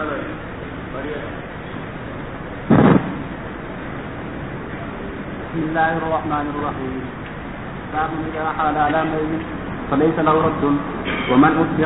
بسم الله الرحمن الرحيم. باب إذا حال على ميت فليس له رد ومن أصبح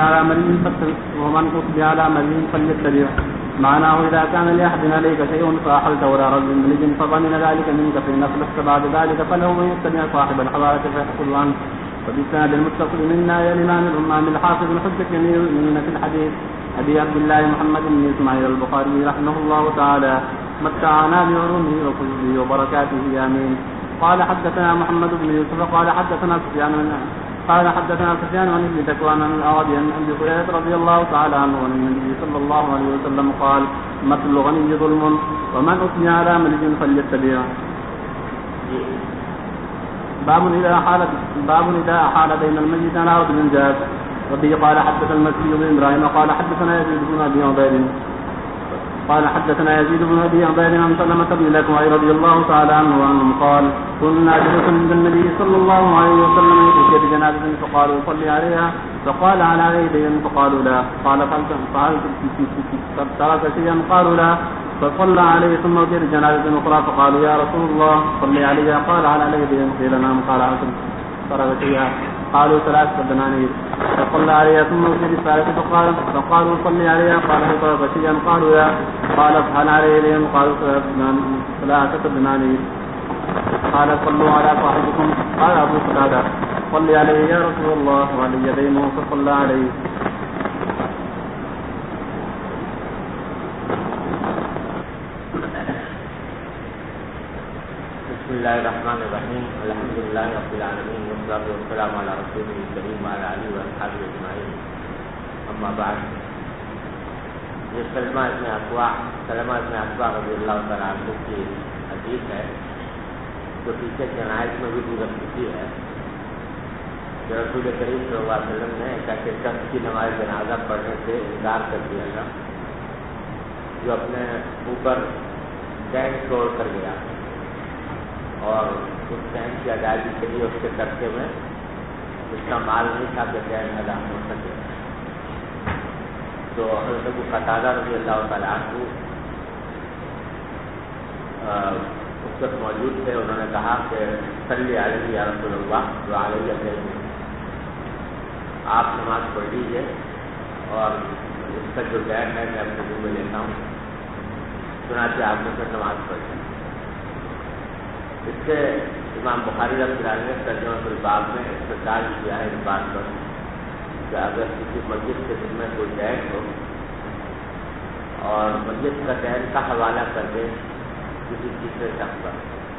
على ميت فليتبع. معناه إذا كان لأحد عليك شيء فأحلت ولا رجل ملج فظن ذلك منك فإن أصبحت بعد ذلك فله من يتبع صاحب الحوالة فيحصل عنه. وبالسند المتصل منا يا الإمام الحافظ الحجة أمير المؤمنين في الحديث أبي عبد الله محمد بن إسماعيل البخاري رحمه الله تعالى متعنا بعلومه وكتبه وبركاته آمين. قال حدثنا محمد بن يوسف قال حدثنا سفيان عن ابن ذكوان عن الأعرج عن أبي هريرة رضي الله تعالى عنه عن النبي صلى الله عليه وسلم قال مثل الغني ظلم ومن أثني على ملج فليتبع. باب إذا حال بين الميت على رجل جاز. وبه قال حدثنا المكي بن إبراهيم قال حدثنا يزيد بن أبي عبيد عن سلمة بن الأكوع رضي الله تعالى عنه قال كنا جلوسا عند النبي صلى الله عليه وسلم يأتي بجنازة فقالوا صلي عليها فقال على يدين فقالوا لا قال فعلت ترك شيئا قالوا لا فصلى عليه ثم أتي بجنازة أخرى فقالوا يا رسول الله صلي عليها قال على يدين قيل نعم قال ترك شيئا قالوا 3 دنانير فصلى عليها ثم أتي بالثالثة فقالوا صلي عليها قال هل ترك شيئا قالوا لا قال افعل على يدين قالوا 3 دنانير قال صلوا على صاحبكم قال أبو قتادة صلي عليه يا رسول الله وعلى يدينه فصلى عليه. بسم الله الرحمن الرحيم. الحمد لله رب العالمين والصلاة والسلام على رسوله الكريم وعلى آله وأصحابه أجمعين. أما بعد. یہ سلمہ ابن اکوع رضی اللہ تعالیٰ عنہ کی حدیث ہے جو پیچھے جنائز میں بھی گزر چکی ہے کہ رسول کریم صلی اللہ علیہ وسلم نے ایسے شخص کی نماز جنازہ پڑھنے سے انکار کر دیا تھا جو اپنے اوپر دین چھوڑ کر گیا اور اس دین کی ادائیگی کے لیے اس کے قرضے میں اس کا مال نہیں تھا کہ دین ادا ہو سکے. تو حضرت ابو قتادہ رضی اللہ تعالیٰ عنہ اس وقت موجود تھے. انہوں نے کہا کہ صلی علیہ یا رسول اللہ وعلیہ السلام آپ نماز پڑھ لیجیے اور اس کا جو دین ہے میں اپنے منہ میں لیتا ہوں. چنانچہ آپ نے پھر نماز پڑھ لی. اس سے امام بخاری رحمۃ اللہ علیہ نے ترجمہ الباب میں استدلال کیا ہے اس بات پر کہ اگر کسی مسجد کے دن میں کوئی دین ہو اور مسجد کا دین کا حوالہ کر دے کسی تیسرے شخص پر,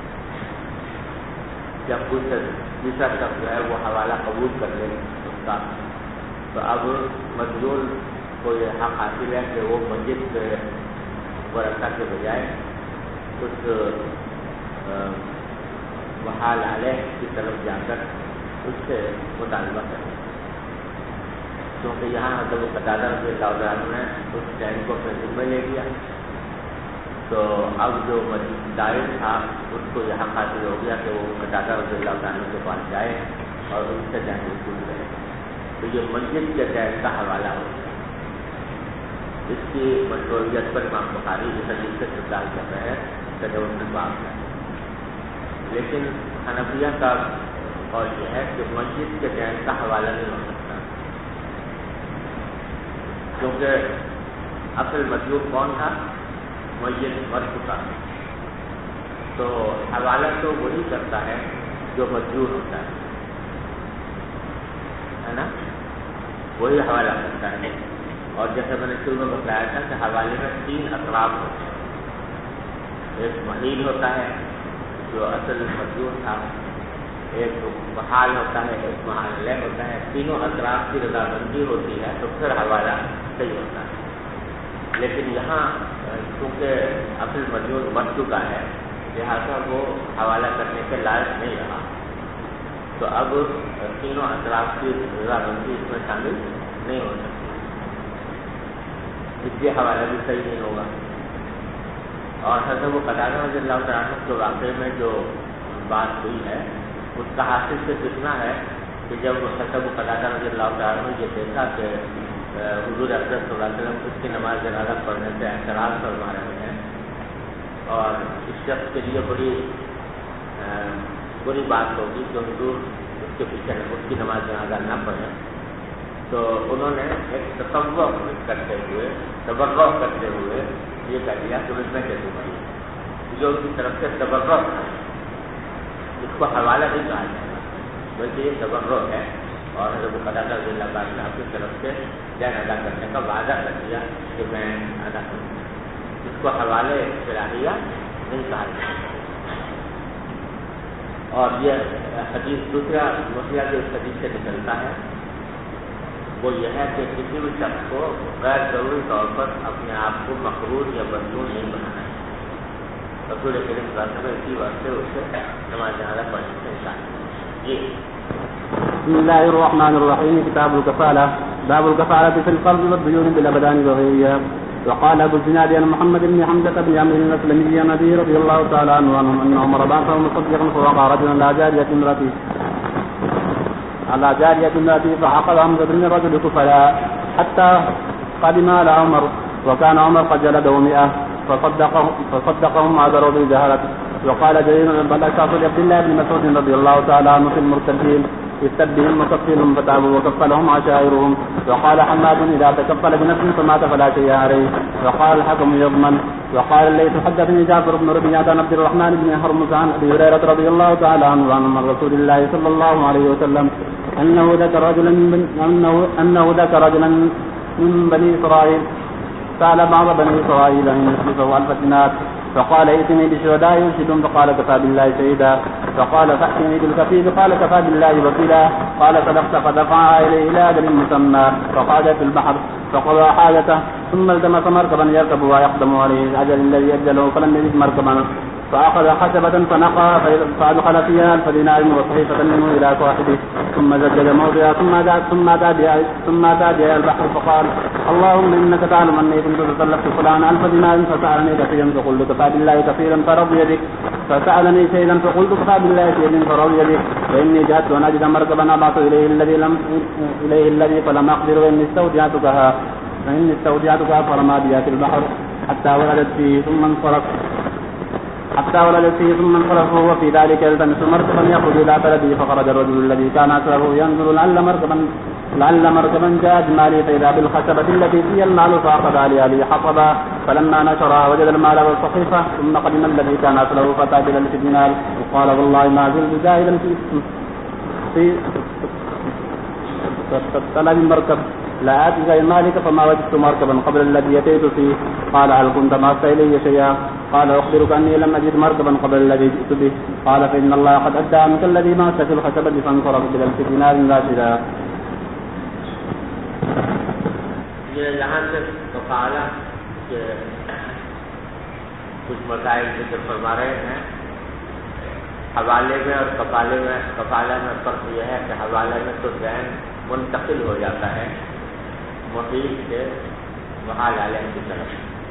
جب کچھ تیسرا شخص جو ہے وہ حوالہ قبول کر لے اس کا, تو اب مظلوم کو یہ حق حاصل ہے کہ وہ مسجد کے ورثہ کے بجائے کچھ وحال علیہ کی طرف جا کر اس سے مطالبہ کرے, کیونکہ یہاں حضرت قتادہ رضی اللہ عنہ نے اس دین کو اپنے ذمہ لے لیا. تو اب جو دائر تھا اس کو یہاں حاصل ہو گیا کہ وہ قتادہ رضی اللہ عنہ کے پاس جائے اور ان سے دین وصول کرے. تو یہ مسجد کے دین کا حوالہ ہو گیا. اس کی مشروعیت پر امام بخاری اس حدیث سے استدلال کر رہے ہیں تجوز الباب ہے. لیکن حنفیہ کا قول یہ ہے کہ مسجد کے دین کا حوالہ نہیں ہو سکتا, کیونکہ اصل مطلوب کون تھا؟ میت مر چکا. تو حوالہ تو وہی کرتا ہے جو مجبور ہوتا ہے نا, وہی حوالہ کرتا ہے. اور جیسے میں نے شروع میں بتایا تھا کہ حوالے میں 3 اطراف ہوتے ہیں. ایک محیل ہوتا ہے جو اصل مجبور تھا, ایک محال ہوتا ہے, ایک محال لے ہوتا ہے. تینوں اطراف کی رضامندی ہوتی ہے تو پھر حوالہ صحیح ہوتا ہے. لیکن یہاں چونکہ اصل مجبور مر چکا ہے لہٰذا وہ حوالہ کرنے کے لائق نہیں رہا, تو اب تینوں اطراف کی رضامندی اس میں شامل نہیں ہو سکتی, اس لیے حوالہ بھی صحیح نہیں ہوگا. اور حضرت ابو قتادہ رضی اللہ عنہ کے واقعے میں جو بات ہوئی ہے اس کا حاصل سے اتنا ہے کہ جب حضرت ابو قتادہ رضی اللہ عنہ یہ دیکھا کہ حضور اکرم صلی اللہ علیہ وسلم اس کی نماز جنازہ پڑھنے سے اعتراض فرما رہے ہیں اور اس شخص کے لیے بڑی بری بات ہوگی کہ حضور اس کے پیچھے اس کی نماز جنازہ نہ پڑھیں. تو انہوں نے ایک تطوع کرتے ہوئے تبرع کرتے ہوئے یہ کہہ دیا کہ اس میں کیسے پڑھی جو ان کی طرف سے تبرع ہے اس کو حوالہ نہیں کہا جائے گا بلکہ یہ تبرع ہے اور حضرت قتادہ رضی اللہ عنہ نے اپنی طرف سے دین ادا کرنے کا وعدہ کر دیا کہ میں ادا کروں. اس کو حوالے شرعیہ نہیں کہا جائے. اور یہ حدیث دوسرا مسئلہ جو اس حدیث سے نکلتا ہے وہ یہ ہے کہ کسی بھی شخص کو غیر ضروری طور پر اپنے آپ کو مقرور یا مجنون نہیں بنانا ہے. رسول کریم صلی اللہ علیہ وسلم اسی واسطے اس سے نماز جنازہ پڑھنے سے انکار جی. بسم الله الرحمن الرحيم. كتاب الكفالة. باب الكفالة في القرض والديون بالأبدان وغيرها. وقال أبو الزناد عن محمد بن حمزة بن عمرو الأسلمي عن أبي رضي الله تعالى عنه أن عمر بعثه مصدقا فوقع رجلا على جارية امرأته فعقد حمزة بن الرجل كفلاء حتى قدم على عمر وكان عمر قد جلده 100 فصدقهم عذروا بالجهالة. وقال جرير بل أشعث لعبد الله بن مسعود رضي الله تعالى عنه في المرتدين استبهم وكفلهم فتابوا وكفلهم عشائرهم. وقال حماد إذا تكفل بنفس فمات فلا شيء عليه. وقال الحكم يضمن. وقال الليث حدثني جعفر بن ربيعة عن عبد الرحمن بن هرمز عن أبي هريرة رضي الله تعالى عنه عن رسول الله صلى الله عليه وسلم أنه ذكر رجلا من بني إسرائيل سأل بعض بني إسرائيل أن يسلفه 1000 دينار فقال ائتني بشهداء يشهدون فقال كفى بالله شهيدا. فقال فأتني بالكفيل قال كفى بالله وكيلا. قال صدقت فدفعها إليه إلى أجل مسمى فقعد في البحر فقضى حاجته ثم التمس مركبا يركب ويقدم عليه الأجل الذي أجله فلم يجد مركبا فأخذ خشبة فنقى فأدخل فيها 1000 دينار وصحيفة منه إلى صاحبه ثم زجج موضعها ثم أتى بها البحر فقال اللهم إنك تعلم أني كنت تسلفت فلان 1000 دينار فسألني كثيرا فقلت كفى بالله كثيرا فرضي بك فسألني شيئا فقلت كفى بالله شيئا فرضي بك فإني جهدت أن أجد مركبا أبعث إليه الذي فلم أقدر وإني استودعتها فرمى بها في البحر حتى ولدت فيه ثم انصرف وهو في ذلك يلتمس مركبا يخرج إلى بلده فخرج الرجل الذي كان أسره ينظر لعل مركبا جاء بماله فإذا بالخشبة التي فيها المال فأخذ عليها حطبا فلما نشرها وجد المال والصحيفة ثم قدم الذي كان أسره فتى ب1000 دينار وقال والله ما زلت زاهدا في طلب المركب لا آتي غير مالك فما وجدت مركبا قبل الذي أتيت فيه. قال هل كنت معك إلي شيئا؟ قال أخبرك أني لم أجد مركبا قبل الذي جئت به. قال فإن الله قد أدى عنك الذي معك في الخشبة فانصرف ب1000 دينار راشدا. یہاں سے کفالہ کے کچھ مسائل ذکر فرما رہے ہیں. حوالے میں اور کفالے میں فرق یہ ہے کہ حوالے میں تو دین منتقل ہو جاتا ہے محیط سے محال علیہ کی طرف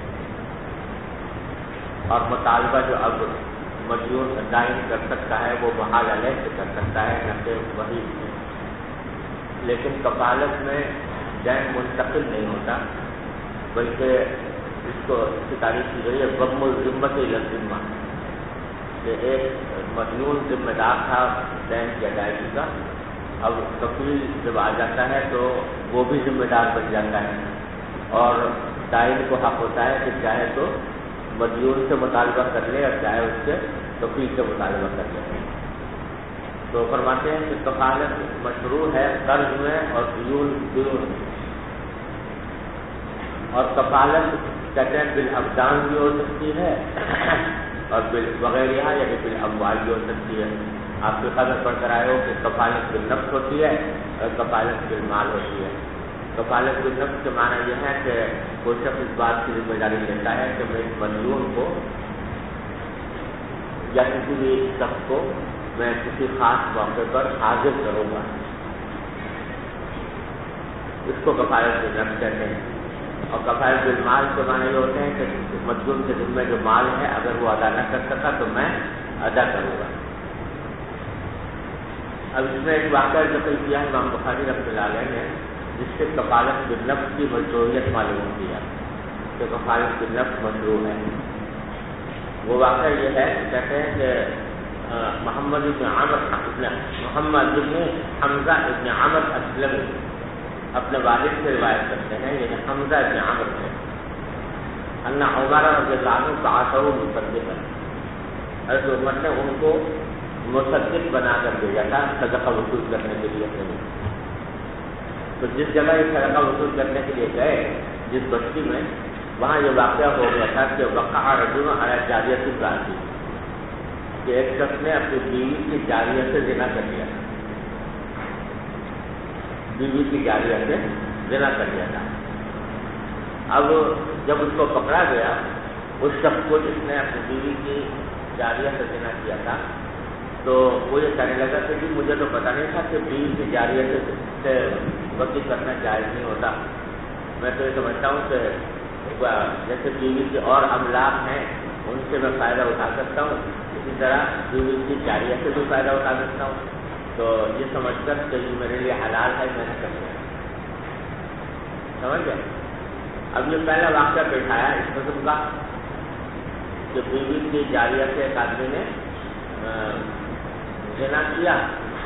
اور مطالبہ جو اب مدیون دائن کر سکتا ہے وہ محال علیہ سے کر سکتا ہے نہ کہ وہی سے. لیکن کفالت میں دین منتقل نہیں ہوتا بلکہ اس کو اس کی تعریف کی گئی ہے ضم الذمہ الذمہ کہ ایک مدیون ذمہ دار تھا دین کی ادائیگی کا. اب کفیل جب آ جاتا ہے تو وہ بھی ذمہ دار بن جاتا ہے اور دائن کو حق ہوتا ہے کہ چاہے تو مدیون سے مطالبہ کر لے اور چاہے اس سے کفیل سے مطالبہ کر لے. تو فرماتے ہیں کہ کفالت مشروع ہے قرض میں اور دیون اور کفالت کہتے ہیں بالابدان بھی ہو سکتی ہے اور وغیرہ یعنی بالاموال بھی ہو سکتی ہے. آپ کے قدر پڑھ کر آئے ہو کہ کفالت بالنفس ہوتی ہے اور کفالت بالمال ہوتی ہے. کفالت بالنفس کے معنی یہ ہے کہ کوئی شخص اس بات کی ذمہ داری لیتا ہے کہ میں اس مدیون کو یا کسی بھی شخص کو میں کسی خاص موقع پر حاضر کروں گا. اس کو کفالت بالنفس کہتے ہیں. اور کفالت بالمال کے معنی یہ ہوتے ہیں کہ مدیون کے ذمہ جو مال ہے اگر وہ ادا نہ کر سکا تو میں ادا کروں گا. اب اس میں ایک واقعہ ذکر کیا ہے امام بخاری رحمۃ اللہ علیہ نے جس سے کفالت بالنفس کی مشروعیت معلوم ہوتی ہے کہ کفالت بالنفس مشروع ہے۔ وہ واقعہ یہ ہے، کہتے ہیں کہ محمد ابن حمزہ ابن عمر اسلمی اپنے والد سے روایت کرتے ہیں، یعنی حمزہ ابن عمر سے، ان عمر رضی اللہ عنہ بعثہ مصدقا، حضرت عمر نے ان کو مصدق بنا کر بھیجا تھا صدقہ وصول کرنے کے لیے اپنے لیے۔ تو جس جگہ یہ صدقہ وصول کرنے کے لیے گئے، جس بستی میں، وہاں یہ واقعہ ہو گیا تھا کہ وقع رجل علی جاریۃ الزانی، کہ ایک شخص نے اپنی بیوی کی جاریہ سے زنا کر لیا، بیوی کی جاریہ سے زنا کر لیا تھا۔ اب جب اس کو پکڑا گیا، اس شخص کو جس نے اپنی بیوی کی جاریہ سے زنا کیا تھا، تو وہ یہ کہنے لگا کہ جی مجھے تو پتہ نہیں تھا کہ بیوی کی جاریہ سے وصول کرنا جائز نہیں ہوتا، میں تو یہ سمجھتا ہوں کہ جیسے بیوی کے اور املاک ہیں ان سے میں فائدہ اٹھا سکتا ہوں، اسی طرح بیوی کی جاریہ سے بھی فائدہ اٹھا سکتا ہوں، تو یہ سمجھ کر کہ یہ میرے لیے حلال ہے، میں نے کر لیا۔ سمجھ گئے؟ اب یہ پہلا واقعہ پیش آیا اس قسم کا کہ بیوی کی جاریہ سے ایک آدمی نے زنا کیا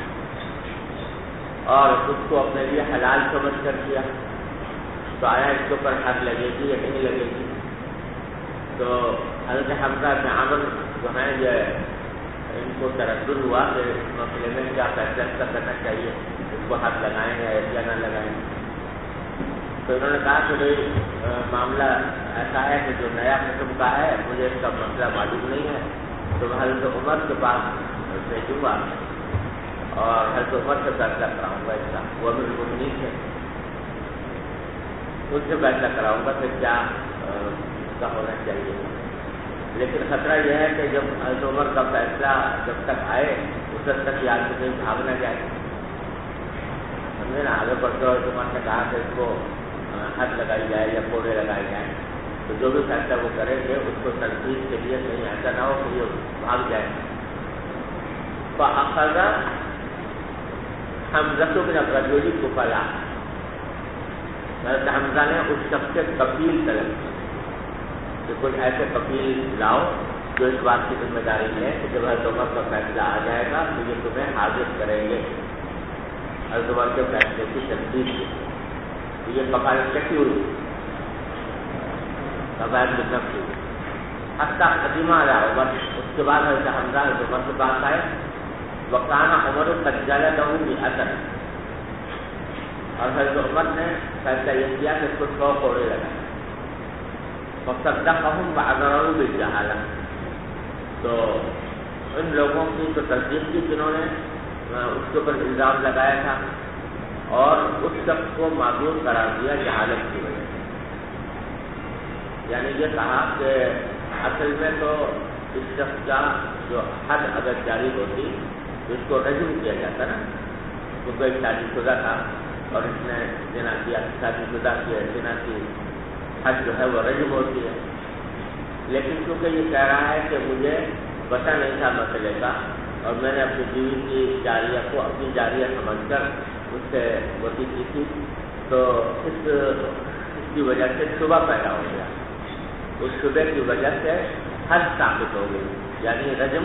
اور اس کو اپنے لیے حلال سمجھ کر کیا، تو آیا اس کے اوپر حد لگے گی یا نہیں لگے گی؟ تو حضرت حمزہ بن عمر جو ہیں یہ ان کو تردد ہوا کہ اس مسئلے میں کیا فیصلہ کرنا چاہیے، اس کو حد لگائیں یا نہ لگائیں۔ تو انہوں نے کہا کہ بھائی معاملہ ایسا ہے کہ جو نیا قسم کا ہے مجھے اس کا مسئلہ معلوم نہیں ہے، تو میں حضرت عمر کے پاس بھیجوں گا اور حضرت عمر سے فیصلہ کراؤں گا، اس کا وہ امیر المؤمنین ہے، اس سے فیصلہ کراؤں گا کہ کیا اس کا ہونا چاہیے۔ لیکن خطرہ یہ ہے کہ جب حضرت عمر کا فیصلہ جب تک آئے اس وقت تک یہ آدمی کہیں بھاگ نہ جائے، سمجھے نا؟ آگے بڑھتے ہوئے عمر نے کہا کہ اس کو حد لگائی جائے یا کوڑے لگائے جائیں، تو جو بھی فیصلہ وہ کریں گے اس کو تنقید کے لیے کہیں ایسا نہ ہو کہ یہ بھاگ جائے۔ فأخذ حمزہ بن الرجل کفلا، حضرت حمزہ نے اس شخص سے کفیل طلب کی کہ کوئی ایسے کفیل لاؤ جو اس بات کی ذمہ داری ہے کہ جب حضرت عمر کا فیصلہ آ جائے گا تو یہ تمہیں حاضر کریں گے، حضرت عمر کے فیصلے کی تصدیق کی۔ تو یہ کفالت کیسی ہوئی؟ کفالت بالنفس ہوئی۔ حتیٰ قدیمہ علی عمر، اس کے بعد حضرت حمزہ حضرت عمر کے پاس آئے، وکان عمر قد جلدہ بأثر، اور حضرت عمر نے فیصلہ یہ کیا کہ اس کو 100 کوڑے لگائے، فصدقهم وعذره بالجہالہ، تو ان لوگوں کی تو تصدیق کی جنہوں نے اس کے اوپر الزام لگایا تھا، اور اس شخص کو معذور قرار دیا جہالت کی وجہ سے۔ یعنی یہ کہا کہ اصل میں تو اس شخص کا جو حد اگر جاری ہوتی تو اس کو رجم کیا جاتا نا، کیونکہ ایک شادی شدہ تھا اور اس نے زنا کیا، شادی شدہ کی زنا کی حد جو ہے وہ رجم ہوتی ہے۔ لیکن کیونکہ یہ کہہ رہا ہے کہ مجھے پتہ نہیں تھا مسئلے کا اور میں نے اپنی بیوی کی جاریہ کو اپنی جاریہ سمجھ کر اس سے وصی کی تھی، تو اس کی وجہ سے شبہ پیدا ہو گیا، اس شبے کی وجہ سے حد ثابت ہو گئی، یعنی رجم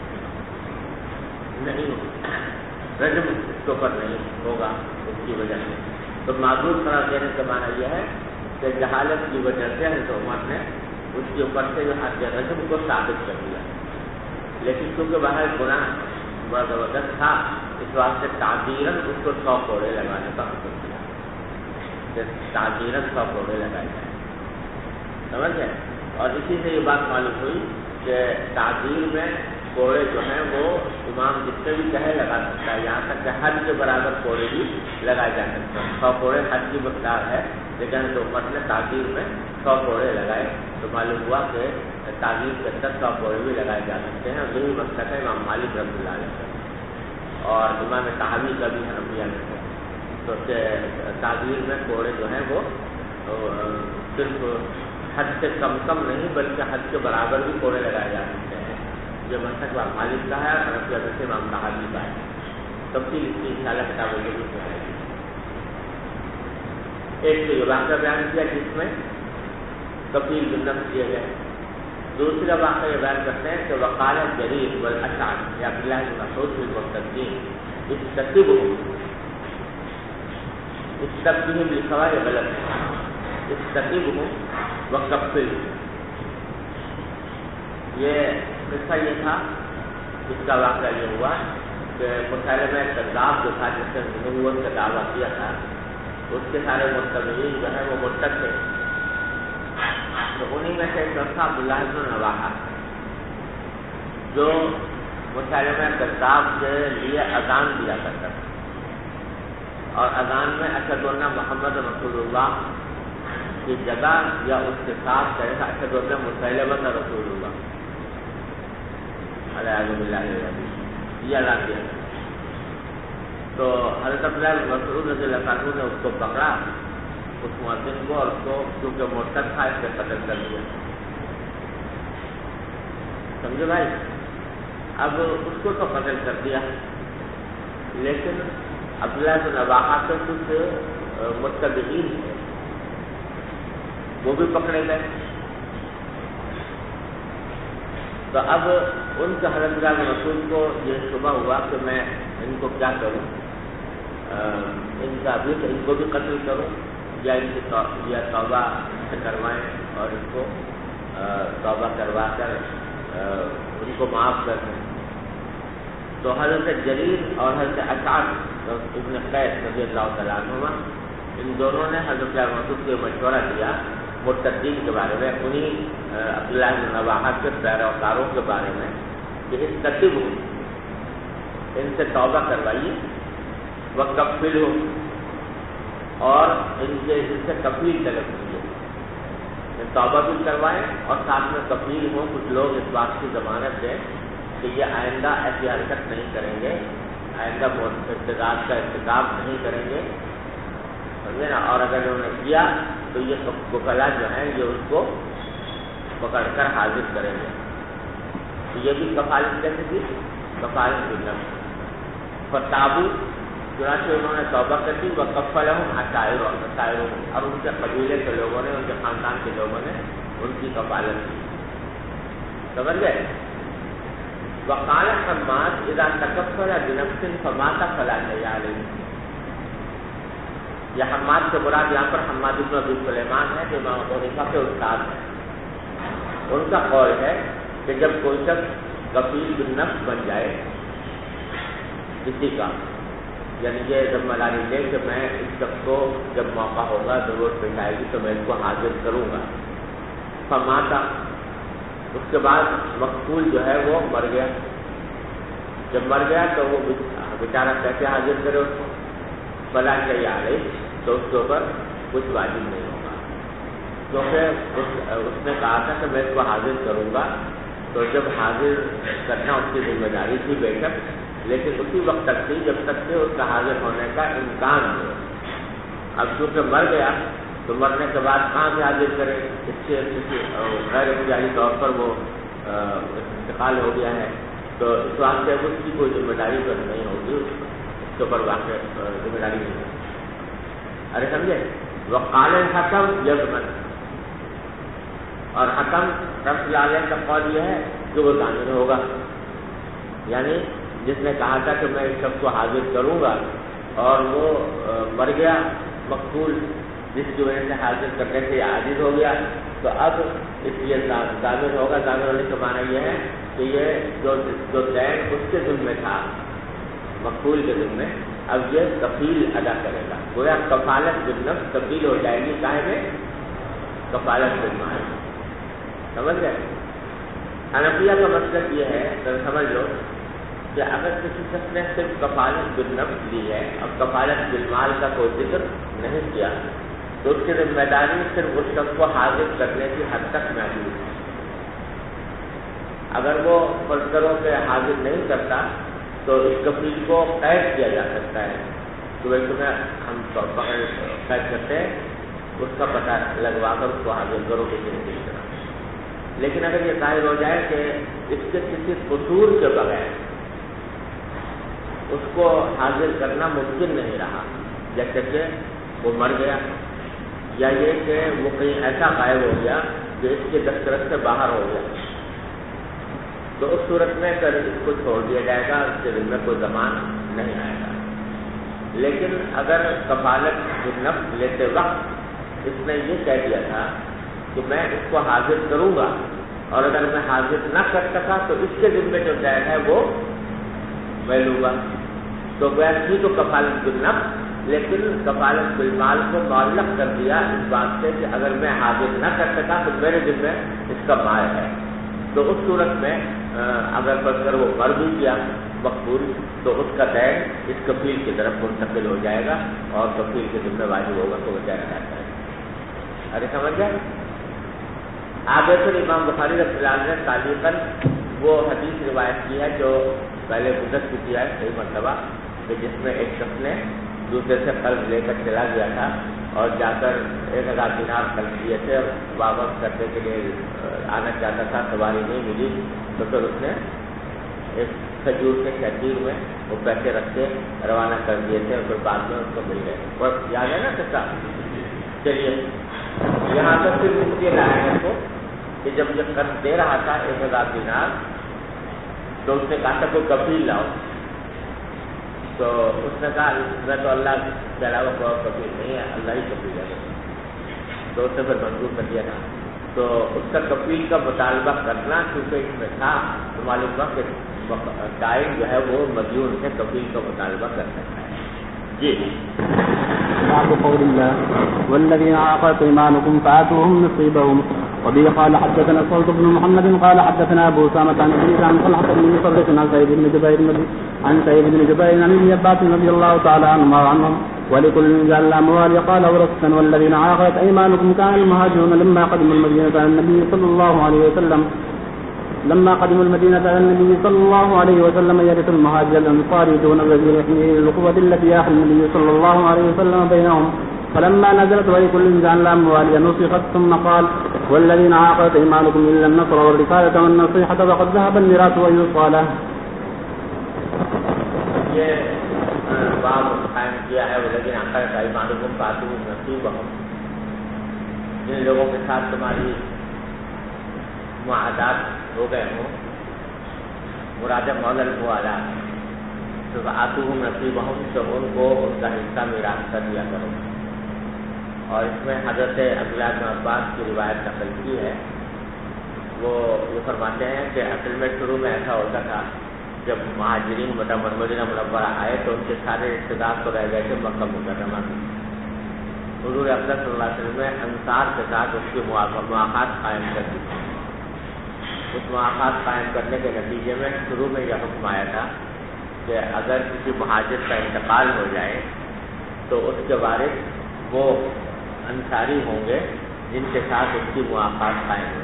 نہیں، رجم اس کے اوپر نہیں ہوگا اس کی وجہ سے۔ تو معذور قرار دینے کا معنی یہ ہے کہ جہالت کی وجہ سے حضرت عمر نے اس کے اوپر سے جو حد رجم کو ثابت کر دیا، لیکن کیونکہ باہر گناہ بڑا زبردست تھا اس واسطے تعزیراً اس کو 100 کوڑے لگانے کا حکم دیا، تعزیراً 100 کوڑے لگائے جائیں، سمجھ گئے؟ اور اسی سے یہ بات معلوم ہوئی کہ تعزیر میں کوڑے جو ہیں وہ امام جتنے بھی کہے لگا سکتا ہے، یہاں تک کہ حد کے برابر کوڑے بھی لگائے جا سکتے ہیں۔ 100 کوڑے حد کی مقدار ہے، لیکن تو عمر نے تعزیر میں 100 کوڑے لگائے، تو معلوم ہوا کہ تعزیر کے اندر 100 کوڑے بھی لگائے جا سکتے ہیں، اور یہی مسئلہ ہے امام مالک رحمۃ اللہ علیہ کا اور امام طحاوی کا بھی حنفیہ میں ہے۔ تو تعزیر میں کوڑے جو ہیں وہ صرف حد سے کم نہیں بلکہ حد کے برابر بھی کوڑے لگائے جا سکتے ہیں، یہ مسئلہ امام مالک کا ہے اور حنفیہ میں سے امام طحاوی کا ہے۔ تفصیل اس کی انشاءاللہ کتابوں میں بھی ہے۔ ایک تو یہ واقعہ بیان کیا جس میں کفیل بن نفس کیے گئے. دوسرا واقعہ یہ بیان کرتے ہیں کہ وقال جریر والاشعث یا عبداللہ بن مسعود المرتدین استقبهم لکھا ہوا یہ غلط ہے. استقبهم وکفلهم یہ قصہ یہ تھا. اس کا واقعہ یہ ہوا کہ مسلمہ کذاب جو تھا جس نے نبوت کا دعویٰ کیا تھا اس کے سارے متبعین جو ہیں وہ مرتد تھے. تو انہیں میں سے ایک تھا عبداللہ بن رواحہ جو مسلمہ کذاب کے لیے اذان دیا کرتا تھا اور اذان میں اشہد ان محمد رسول اللہ کی جگہ یا اس کے ساتھ کہے گا اشہد ان مسلمہ رسول اللہ علیہ باللہ یہ اذان دیا. تو حضرت عبداللہ بن مسعود رضی اللہ عنہ نے اس کو پکڑا اس مؤذن کو اور اس کو کیونکہ مرتد تھا اس سے قتل کر دیا. سمجھے بھائی؟ اب اس کو تو قتل کر دیا لیکن عبداللہ بن رواحہ کے کچھ متبعین تھے وہ بھی پکڑے گئے. تو اب ان کے حضرت عبداللہ بن مسعود کو یہ شبہ ہوا کہ میں ان کو کیا کروں, ان کو بھی قتل کروں یا ان کی توبہ سے کروائیں اور ان کو توبہ کروا کر ان کو معاف کر دیں. تو حضرت جریر اور حضرت اشعث ابن قیس رضی اللہ تعالیٰ عنہما ان دونوں نے حضرت مسعود کو مشورہ دیا مرتدین کے بارے میں, انہیں عبداللہ بن رواحہ کے پیروکاروں کے بارے میں کہ اس ترتیب ہو ان سے توبہ کروائیے وکفل ہو اور ان سے کفیل طلب کیجیے. توبہ بھی کروائیں اور ساتھ میں کفیل ہوں. کچھ لوگ اس بات کی ضمانت دیں کہ یہ آئندہ ایسی حرکت نہیں کریں گے, آئندہ ارتکاب کا ارتکاب نہیں کریں گے سمجھے نا. اور اگر انہوں نے کیا تو یہ وکلا جو ہیں یہ اس کو پکڑ کر حاضر کریں گے. تو یہ بھی کفالت کیسے تھی؟ کفالت بالنفس. فتابو چنانچہ انہوں نے توبہ کر دی وکفلہم عشائرہم اور ان کے قبیلے کے لوگوں نے ان کے خاندان کے لوگوں نے ان کی کفالت کی. سمجھ گئے؟ وقال حماد اذا تکفل بنفس فمات فلا شیء علیہ. یہ حماد سے مراد یہاں پر حماد بن ابی سلیمان ہے جو امام ابو حنیفہ کے استاد ہیں. ان کا قول ہے کہ جب کوئی شخص کفیل بالنفس بن جائے کسی کا, یعنی یہ جب ملالی لے کہ میں اس شخص کو جب موقع ہوگا ضرورت پیش آئے گی تو میں اس کو حاضر کروں گا. فماتا اس کے بعد مقتول جو ہے وہ مر گیا. جب مر گیا تو وہ بیچارہ کیسے حاضر کرے اس کو؟ بلا چاہیے آ رہی تو اس کے اوپر کچھ واجب نہیں ہوگا کیونکہ اس نے کہا تھا کہ میں اس کو حاضر کروں گا. تو جب حاضر کرنا اس کی ذمہ داری تھی بے شک, لیکن اسی وقت تک تھی جب تک کہ اس کا حاضر ہونے کا امکان ہو. اب چونکہ مر گیا تو مرنے کے بعد کہاں سے حاضر کرے؟ اس سے غیر اختیاری طور پر وہ انتقال ہو گیا ہے تو اس واسطے اس کی کوئی ذمہ داری تو نہیں ہوگی, اس کے اوپر واقع ذمہ داری نہیں ہوگی. ارے سمجھے؟ وقال الحکم یضمن, اور حکم رحمۃ اللہ علیہ کا قول یہ ہے کہ وہ ضامن ہوگا. یعنی جس نے کہا تھا کہ میں اس شخص کو حاضر کروں گا اور وہ مر گیا مقتول جس کی وجہ سے حاضر کرنے سے عاجز ہو گیا تو اب اس لیے ضامن ہوگا. ضامن ہونے کا معنی یہ ہے کہ یہ جو دین اس کے ذمہ تھا مقتول کے ذمہ, اب یہ کفیل ادا کرے گا. گویا کفالت بالنفس تبدیل ہو جائے گی کاہے میں؟ کفالت بالمال. سمجھ گئے؟ حنفیہ کا مطلب یہ ہے تو سمجھ لو کہ اگر کسی شخص نے صرف کفالت بالنفس لی ہے اور کفالت بالمال کا کوئی ذکر نہیں کیا تو اس کی ذمہ داری صرف اس شخص کو حاضر کرنے کی حد تک محدود ہے. اگر وہ فرض کرو کہ حاضر نہیں کرتا تو اس کفیل کو قید کیا جا سکتا ہے کہ بھائی تمہیں ہم قید کرتے ہیں, اس کا پتہ لگوا کر اس کو حاضر کرو کسی نہ کسی طرح. لیکن اگر یہ ظاہر ہو جائے کہ اس کے کسی قصور کے بغیر اس کو حاضر کرنا ممکن نہیں رہا, جیسے کہ وہ مر گیا یا یہ کہ وہ کہیں ایسا غائب ہو گیا جو اس کے دسترس سے باہر ہو گیا، تو اس صورت میں پھر اس کو چھوڑ دیا جائے گا، اس کے دل میں کوئی زمان نہیں آئے گا۔ لیکن اگر کفالت بالنفس لیتے وقت اس نے یہ کہہ دیا تھا کہ میں اس کو حاضر کروں گا، اور اگر میں حاضر نہ کر سکا تو اس کے ذمے جو جائز ہے وہ میں لوں گا، تو گویا تھی تو کفالت بالنفس، لیکن کفالت بالمال کو معلق کر دیا اس بات سے کہ اگر میں حاضر نہ کر سکا تو میرے ذمے اس کا مال ہے۔ تو اس صورت میں اگر پر وہ مر بھی کیا مقبول تو اس کا دین اس کفیل کی طرف منتقل ہو جائے گا اور کفیل کے ذمہ واجب ہوگا تو وہ جائے جاتا ہے۔ ارے سمجھ گئے؟ آگے پھر امام بخاری رحمۃ اللہ علیہ نے تعلیقاً وہ حدیث روایت کی ہے جو پہلے گزر چکی ہے کئی مرتبہ، کہ جس میں ایک شخص نے دوسرے سے قرض لے کر چلا گیا تھا اور جا کر 1000 دینار قرض دیے تھے، اور واپس کرنے کے لیے آنا چاہتا تھا، سواری نہیں ملی، تو پھر اس نے ایک کھجور کے شتیر میں وہ پیسے رکھ کے روانہ کر دیے تھے، اور پھر بعد میں اس کو مل گئے۔ اور یاد ہے نا قصہ؟ چلیے یہاں تک پھر ممکن آیا ہے کو کہ جب یہ قرض دے رہا تھا 1000 دینار تو اس نے کہا تھا کوئی کفیل لاؤ، تو اس نے کہا میں تو اللہ کے علاوہ کوئی کفیل نہیں ہے، اللہ ہی کفیل ہے، تو اس نے پھر منظور کر دیا تھا۔ تو اس کا کفیل کا مطالبہ کرنا کیونکہ اس میں تھا تو معلوم ہوا کہ دائن جو ہے وہ مدیون سے کفیل کا مطالبہ کر سکتا ہے۔ جی باب قول الله والذين عاقدت ايمانكم فآتوهم نصيبهم وبه قال حدثنا صلت بن محمد قال حدثنا ابو اسامه عن ابي عن طلحه بن مصرف عن سعيد بن جبير عن ابن عباس رضي الله تعالى عنهم ولكل جعلنا اموال قال ورثا والذين عاقدت ايمانكم كان المهاجرون لما قدموا المدينه على النبي صلى الله عليه وسلم يرث المهاجر الانصاري دون الذين يحمله القوة التي يأخذ النبي صلى الله عليه وسلم بينهم، فلما نزلت ولكل جعلنا اموالها نسخت ثم قال والذين عاقدت ايمانكم الا النصر والرسالة والنصيحة فقد ذهب الميراث ويوصى له۔ یہ باب قائم کیا ہے والذین عاقدت ایمانکم فآتوهم نصیبهم، جن لوگوں کے ساتھ تمہاری معاہدات ہو گئے ہوں، مراد مولا الموالات، تو فآتوهم نصیبهم، تو ان کو ان کا حصہ میراث کر دیا کرو۔ اور اس میں حضرت عبداللہ بن عباس کی روایت نقل کی ہے، وہ یہ فرماتے ہیں کہ اصل میں شروع میں ایسا ہوتا تھا جب مہاجرین مدینہ منورہ آئے تو ان کے سارے رشتے دار تو رہ گئے تھے مکہ مکرمہ میں۔ حضور اکرم صلی اللہ علیہ وسلم نے انصار کے ساتھ اس کی مواقعات قائم کر دی۔ اس مواقعات قائم کرنے کے نتیجے میں شروع میں یہ حکم آیا تھا کہ اگر کسی مہاجر کا انتقال ہو جائے تو اس کے وارث وہ انصاری ہوں گے جن کے ساتھ اس کی مواقعات قائم ہوئی،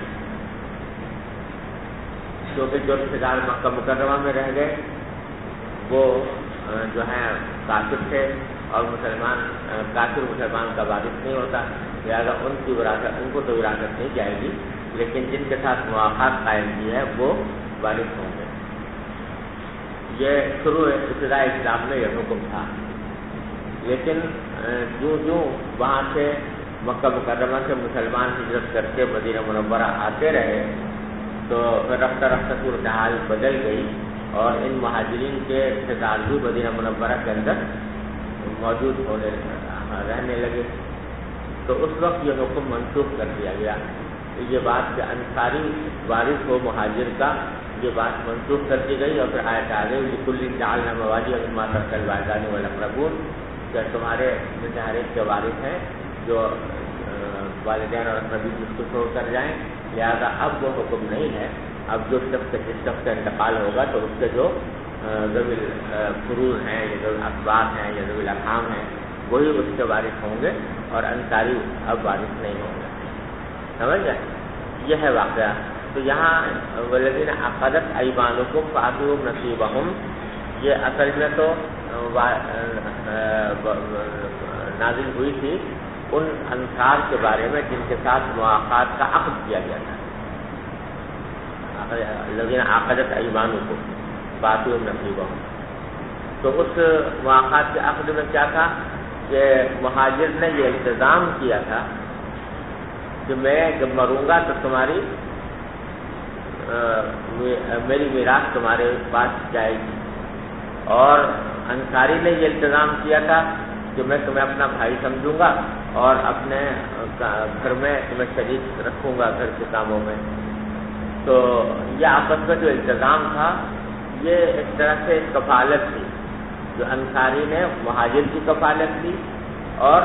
کیونکہ جو رشتے دار مکہ مکرمہ میں رہ گئے وہ جو ہیں کافر تھے اور کافر مسلمان کا وارث نہیں ہوتا، لہٰذا ان کی وراثت ان کو تو وراثت نہیں جائے گی، لیکن جن کے ساتھ مواقعات قائم کی ہے وہ وارث ہوں گے۔ یہ شروع ابتدائی اسلام میں یہ حکم تھا، لیکن جو وہاں سے مکہ مکرمہ سے مسلمان ہجرت کر کے مدینہ منورہ آتے رہے تو پھر رفتہ رفتہ صورتحال بدل گئی اور ان مہاجرین کے رشتے دار بھی مدینہ منورہ کے اندر موجود رہنے لگے، تو اس وقت یہ حکم منسوخ کر دیا گیا۔ یہ بات کہ انصاری وارث ہو مہاجر کا، یہ بات منسوخ کر دی گئی، اور پھر آیت آ گئی لکل جعلنا موالی مما ترک الوالدان والاقربون، کہ تمہارے ہر ایک کے وارث ہیں جو والدین اور اقربین اس کو چھوڑ کر جائیں، لہٰذا اب وہ حکم نہیں ہے، اب جو جس شخص کا انتقال ہوگا تو اس کے جو ذوی الفروض ہیں یا ذوی الاسباب ہیں یا ذوی الارحام ہیں وہی اس کے وارث ہوں گے، اور انصاری اب وارث نہیں ہوں گے۔ سمجھ گئے؟ یہ ہے واقعہ۔ تو یہاں والذین عقدت ایمانکم فآتوہم نصیبہم، یہ اصل میں تو نازل ہوئی تھی ان انصار کے بارے میں جن کے ساتھ مواقعات کا عقد کیا گیا تھا۔ الذین عقدت ایمانکم فآتوہم نصیبہم، تو اس مواقعات کے عقد میں کیا تھا کہ مہاجر نے یہ التزام کیا تھا کہ میں جب مروں گا تو تمہاری میری میراث تمہارے پاس جائے گی. اور انصاری نے یہ التزام کیا تھا کہ میں تمہیں اپنا بھائی سمجھوں گا اور اپنے گھر میں تمہیں شریک رکھوں گا گھر کے کاموں میں. تو یہ آپس میں جو التزام تھا یہ ایک طرح سے کفالت تھی. جو انصاری نے مہاجر کی کفالت کی اور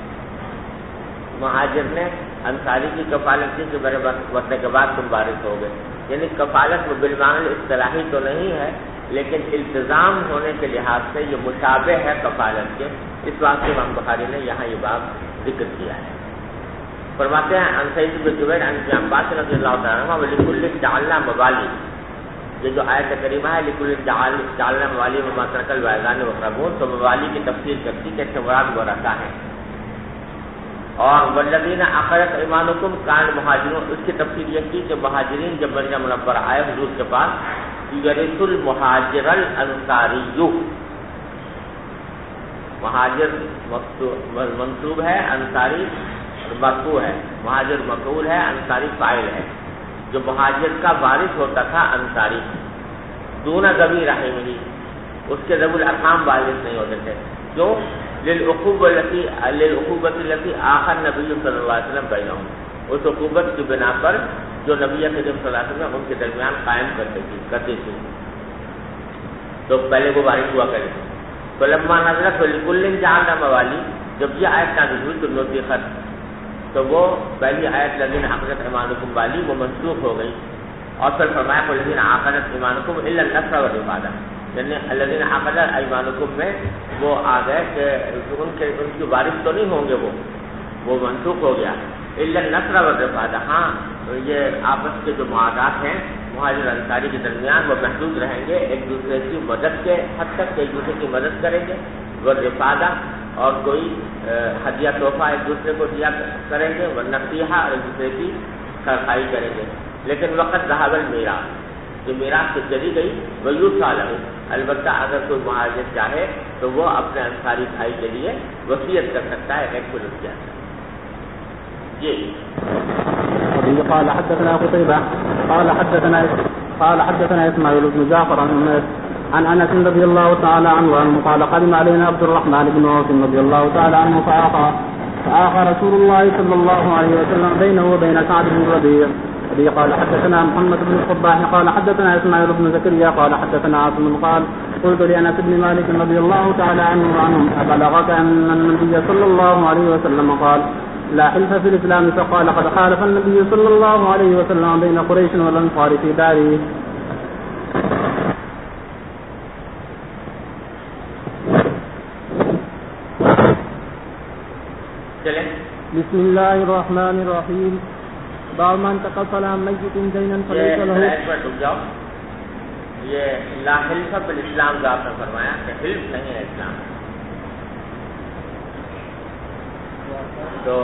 مہاجر نے انصاری کی کفالت کی کہ میرے مرنے کے بعد تم وارث ہو گئے. یعنی کفالت بالمعنی اصطلاحی تو نہیں ہے لیکن التزام ہونے کے لحاظ سے یہ مشابہ ہے کفالت کے. اس واسطے امام بخاری نے یہاں یہ باب ذکر کیا ہے. فرماتے ہیں عن سعید بن جبیر عن ابن عباس رضی اللہ تعالیٰ عنہ ولکل جعلنا موالی. یہ جو آیت کریمہ ہے لکل جعلنا موالی مما ترک الوالدان والاقربون، تو موالی کی تفسیر کرتی کہ اس سے مراد ورثہ ہے. اور والذین عقدت ایمانکم کان مہاجرون، اس کی تفسیر یہ کی کہ مہاجرین جب مدینہ منورہ آئے حضور کے پاس یرث المہاجر الانصاری، مہاجر منصوب ہے، انصاری مرفوع ہے. مہاجر مفعول ہے، انصاری فاعل ہے. جو مہاجر کا وارث ہوتا تھا انصاری دون ذوی رحم ہی، اس کے ذوی الارحام وارث نہیں ہوتے تھے. جو للعقوبۃ التي آخر نبی صلی اللہ علیہ وسلم بینہم، اس عقوبت کی بنا پر جو نبی کریم صلی اللہ علیہ وسلم ان کے درمیان قائم کرتی تھی تو پہلے وہ وارث ہوا کرے. فلما نزلت ولکل جعلنا موالی، جب یہ آیت نازل ہوئی تو نسخت، تو وہ پہلی آیت الذین عقدت ایمانکم والی وہ منسوخ ہو گئی. اور پھر فرمایا الذین عقدت ایمانکم الا النصر والعبادہ، یعنی الذین عقدت ایمانکم میں وہ آ گئے کہ ان کی وارث تو نہیں ہوں گے، وہ منسوخ ہو گیا. الا النصر والعبادہ، ہاں یہ آپس کے جو معاہدات ہیں مہاجر انصاری کے درمیان وہ محدود رہیں گے، ایک دوسرے کی مدد کے حد تک ایک دوسرے کی مدد کریں گے. والعبادہ، اور کوئی ہدیہ تحفہ ایک دوسرے کو دیا کریں گے. والنصیحہ، اور ایک دوسرے کی خیرخواہی کریں گے. لیکن وقت ذهب المیراث، جو میراث سے چلی گئی ویوصى له، البتہ اگر کوئی مہاجر چاہے تو وہ اپنے انصاری بھائی کے لیے وصیت کر سکتا ہے ایک فلسطین. جی قال حدثنا قتيبة قال حدثنا اسماعيل بن جعفر عن انس رضي الله تعالى عنه قال قدم علينا عبد الرحمن بن عوف رضي الله تعالى عنه فآخى رسول الله صلى الله عليه وسلم بينه وبين سعد بن ربيع. قال حدثنا محمد بن الصباح قال حدثنا اسماعيل بن زكريا قال حدثنا عاصم قال قلت لأنس بن مالك رضي الله تعالى عنه أبلغك أن النبي صلى الله عليه وسلم قال لا حلف في الإسلام؟ فقال قد خالف النبي صلى الله عليه وسلم بين قريش والأنصار في داره. بسم الله الرحمن الرحيم. باب من تقصل عن میت دینا فلیس له. یہ لا حلف فی الاسلام کا آپ نے فرمایا کہ حلف نہیں ہے اسلام. تو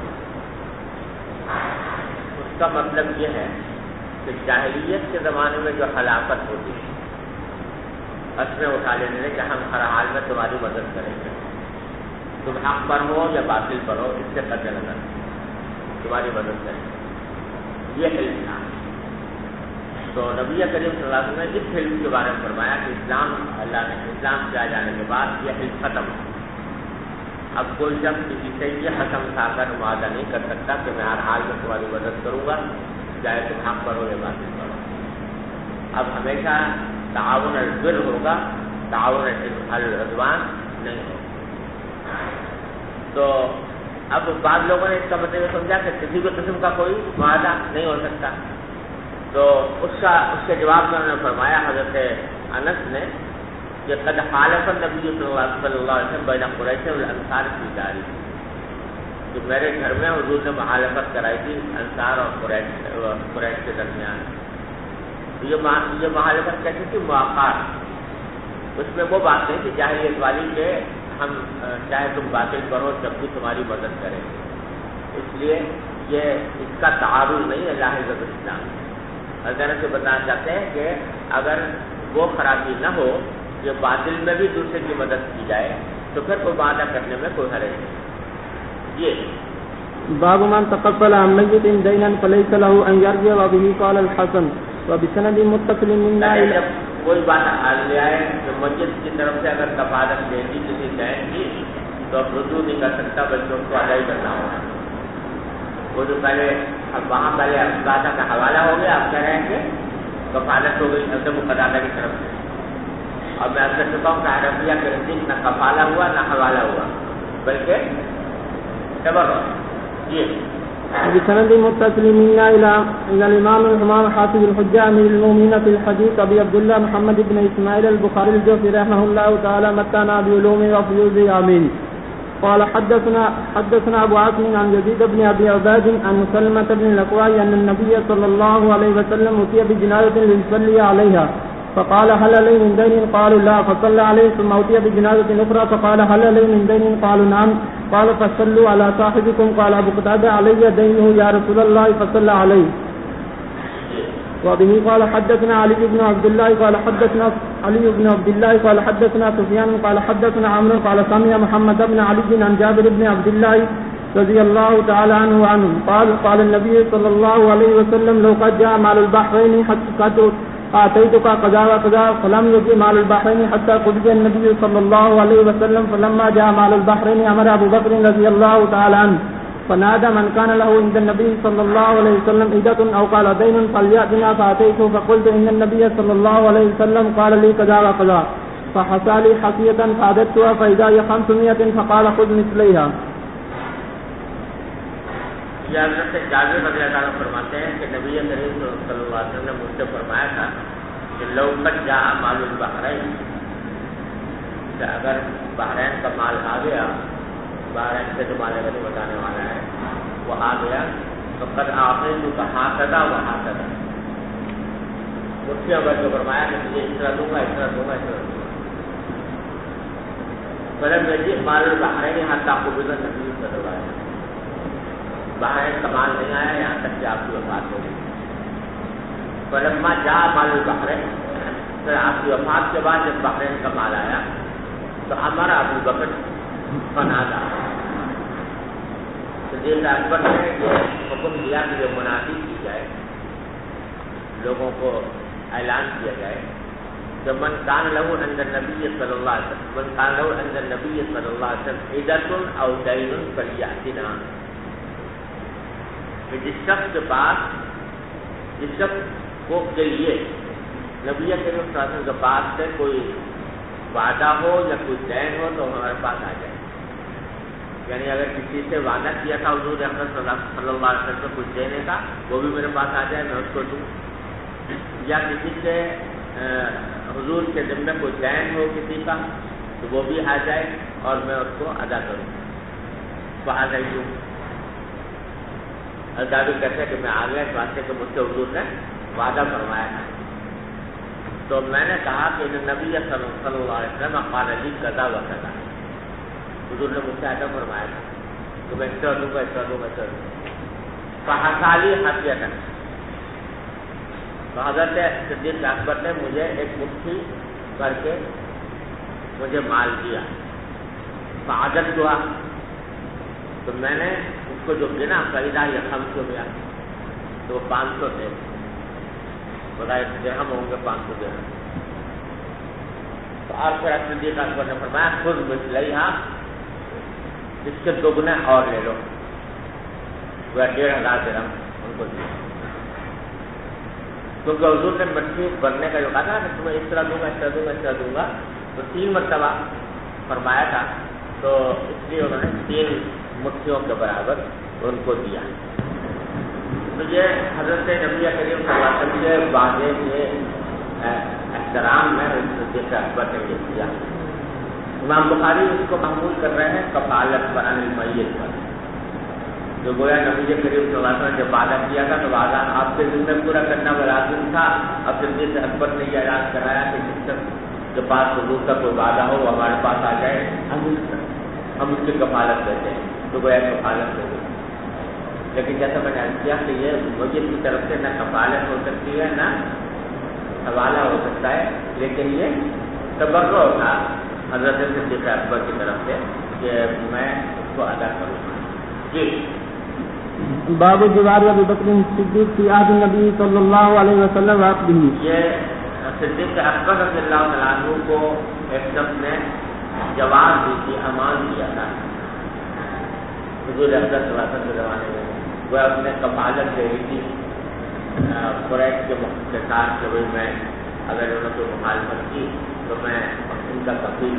اس کا مطلب یہ ہے کہ جاہلیت کے زمانے میں جو خلافت ہوتی ہے اسمیں اٹھا لینے کہ ہم ہر حال میں تمہاری مدد کریں گے، تم حق پر ہو یا باطل پر ہو، اس سے قطع نظر تمہاری مدد کریں گے، یہ حلف تھا. تو نبی کریم صلی اللہ علیہ وسلم نے اس حلف کے بارے میں فرمایا کہ اللہ نے اسلام سے آ جانے کے بعد یہ حلف ختم ہو. اب کوئی شخص کسی سے یہ حکم اٹھا کر معاہدہ نہیں کر سکتا کہ میں ہر حال میں تمہاری مدد کروں گا چاہے تم حق پر ہو یا باطل پر ہو. اب ہمیشہ تعاون البر ہوگا، تعاون العدوان نہیں ہوگا. تو اب بعض لوگوں نے اس کا مطلب سمجھا کہ کسی بھی قسم کا کوئی معاہدہ نہیں ہو سکتا. تو اس کے جواب میں انہوں نے فرمایا حضرت انس نے کہ قد خالف النبی صلی اللہ علیہ وسلم بین قریش والانصار فی داری، کہ میرے گھر میں حضور نے مخالفت کرائی تھی انصار اور قریش کے درمیان. یہ مخالفت کیسی تھی؟ مواقعات. اس میں وہ بات نہیں کہ جاہلیت والی کہ ہم چاہے تم باطل کرو جب بھی تمہاری مدد کریں. اس لیے یہ اس کا تعارض نہیں ہے لاحظ الاسلام. اگر سے بتانا چاہتے ہیں کہ اگر وہ خرابی نہ ہو کہ باطل میں بھی دوسرے کی مدد کی جائے تو پھر کوئی وعدہ کرنے میں کوئی حرج نہیں. یہ باب من تقبل عن ميت دينا فليس له ان يرجع وبه قال الحسن وبسند متصل منا الى کوئی بات لے آئے کہ مسجد کی طرف سے اگر کفالت دے دی کسی دین کی تو اب رجوع نہیں کر سکتا بلکہ اس کو ادا ہی کرنا ہوگا. وہ جو پہلے وہاں پہلے کہا کا حوالہ ہو گیا, آپ کہہ رہے ہیں کہ کفالت ہو گئی حضرت مقدادہ کی طرف سے. اور میں آپ سے چکا ہوں کہ حنفیہ کے نزدیک نہ کفالہ ہوا نہ حوالہ ہوا بلکہ تبرع. جی بسند متصل منا الى الامام الامام حافظ الحجة امير المؤمنين في الحديث ابي عبد الله محمد بن اسماعيل البخاري الجوفي رحمه الله تعالى متانا بعلومه وفيوزه امين. قال حدثنا ابو عاصم عن يزيد بن ابي عباد عن مسلمة بن الاكوع ان النبي صلى الله عليه وسلم اتي بجنازة ليصلي عليها فقال هل لي من دين؟ قالوا لا فصلى عليه ثم اتي بجنازة اخرى فقال هل لي من دين؟ قالوا نعم قال فصلوا على صاحبكم. قال ابو قتادة علي دينه يا رسول الله فصلى عليه. وبه قال حدثنا علي بن عبد الله قال حدثنا سفيان قال حدثنا عمرو قال سمع محمد بن علي عن جابر بن عبد الله رضي الله تعالى عنه قال النبي صلى الله عليه وسلم لو قد جاء مال البحرين حتى آتيتك قضاء وقضاء فلم يجي مال البحرين حتى قضي النبي صلى الله عليه وسلم فلما جاء مال البحرين أمر أبو بكر رضي الله تعالى عنه فنادى من كان له عند النبي صلى الله عليه وسلم عدة أو قال دين فليأتنا فأتيته فقلت إن النبي صلى الله عليه وسلم قال لي قضاء وقضاء فحصى لي حصية فأددتها فإذا هي 500 فقال خذ مثليها. یہ حضرت جابر رضی اللہ عنہ فرماتے ہیں کہ نبی کریم صلی اللہ علیہ وسلم نے مجھ سے فرمایا تھا کہ لو قد جاء مال البحرین, کہ اگر بحرین کا مال آ گیا, بحرین سے جو مال غنی بتانے والا ہے وہ آ گیا تو قد آتیتک ہاکذا وہاکذا, مجھ سے اگر جو فرمایا کہ مجھے اس طرح دوں گا اس طرح دوں گا اس طرح دوں گا. فلم یجئ مال البحرین حتی قبض النبی صلی اللہ علیہ وسلم, بحرین کا مال نہیں آیا یہاں تک کہ آپ کی وفات ہو گئی. فلما جاء مال البحرین, پھر آپ کی وفات کے بعد جب بحرین کا مال آیا تو امر ابو بکر فنادا, صدیق اکبر نے یہ حکم دیا کہ جو منادی کی جائے, لوگوں کو اعلان کیا جائے کہ من کان لہ عند النبی صلی اللہ علیہ وسلم, من کان لہ عند النبی صلی اللہ علیہ وسلم عدۃ او دین فلیأتنا, کہ جس شخص کے پاس, جس شخص کو کے لیے نبی کریم صلی اللہ علیہ وسلم کے پاس سے کوئی وعدہ ہو یا کوئی دین ہو تو ہمارے پاس آ جائے. یعنی اگر کسی سے وعدہ کیا تھا حضور اکرم صلی اللہ علیہ وسلم کو کچھ دینے کا, وہ بھی میرے پاس آ جائے, میں اس کو دوں. یا کسی سے حضور کے ذمہ کوئی دین ہو کسی کا تو وہ بھی آ جائے اور میں اس کو ادا کروں. وہاں گئی ہوں الدابی کہتے ہیں کہ میں آ گیا اس واسطے کہ مجھ سے حضور نے وعدہ فرمایا تھا. تو میں نے کہا کہ نبی صلی اللہ علیہ وسلم قال لی قضا و قضا, حضور نے مجھ سے وعدہ فرمایا تھا کہ میں اس طرح دوں گا اس طرح دوں گا اس طرح دوں گا. فحصالی حصیتا, تو حضرت صدیق اکبر نے مجھے ایک مٹھی کر کے مجھے مال دیا. فعدد ہوا, تو میں نے اس کو جو گنا خریدا یہ 500 گیا تو 500 تھے, بتائے درہم ہوں گے 500 درہم. تو آپ پھر صدیق اکبر نے فرمایا خود مثلیہا, اس کے دوگنے اور لے لو, وہ 1500 درہم ان کو دیا. کیونکہ حضور نے مٹھی بھرنے کا جو کہا تھا کہ تمہیں اس طرح دوں گا اس طرح دوں گا اس طرح دوں گا, تو 3 مرتبہ فرمایا تھا, تو اس لیے انہوں نے 3 مٹھیوں کے برابر ان کو دیا. تو یہ حضرت نبی کریم صلی اللہ علیہ وسلم کے واضح کے احترام میں صدیق اکبر نے یہ کیا. امام بخاری اس کو محمول کر رہے ہیں کفالت پر, عن المیت پر, جو گویا نبی کریم صلی اللہ علیہ وسلم نے جب وعدہ کیا تھا تو وعدہ آپ کے ذمہ پورا کرنا لازم تھا. اب صدیق اکبر نے یہ اعلان کرایا کہ جس کے پاس حضور کا کوئی وعدہ ہو وہ ہمارے پاس آ جائے, ہم اس کی کفالت دیتے ہیں. تو گویا کفالت ہو گئی. لیکن جیسا میں نے عرض کیا کہ یہ میت کی طرف سے نہ کفالت ہو سکتی ہے نہ حوالہ ہو سکتا ہے, لیکن یہ تبرع تھا حضرت صدیق اکبر کی طرف سے کہ میں اس کو ادا کروں گا. جی باب جوار ابی بکر صدیق فی عہد النبی صلی اللہ علیہ وسلم وعقبہ. یہ صدیق اکبر رضی اللہ تعالیٰ عنہ کو ایک شخص نے جواب دی تھی، امان دیا تھا حضور اکرم صلی اللہ علیہ وسلم کے زمانے میں. وہ اپنے کفالت دے رہی تھی قریش کے کے ساتھ کہ بھائی میں اگر انہوں نے کوئی مخالفت کی تو میں ان کا کفیل.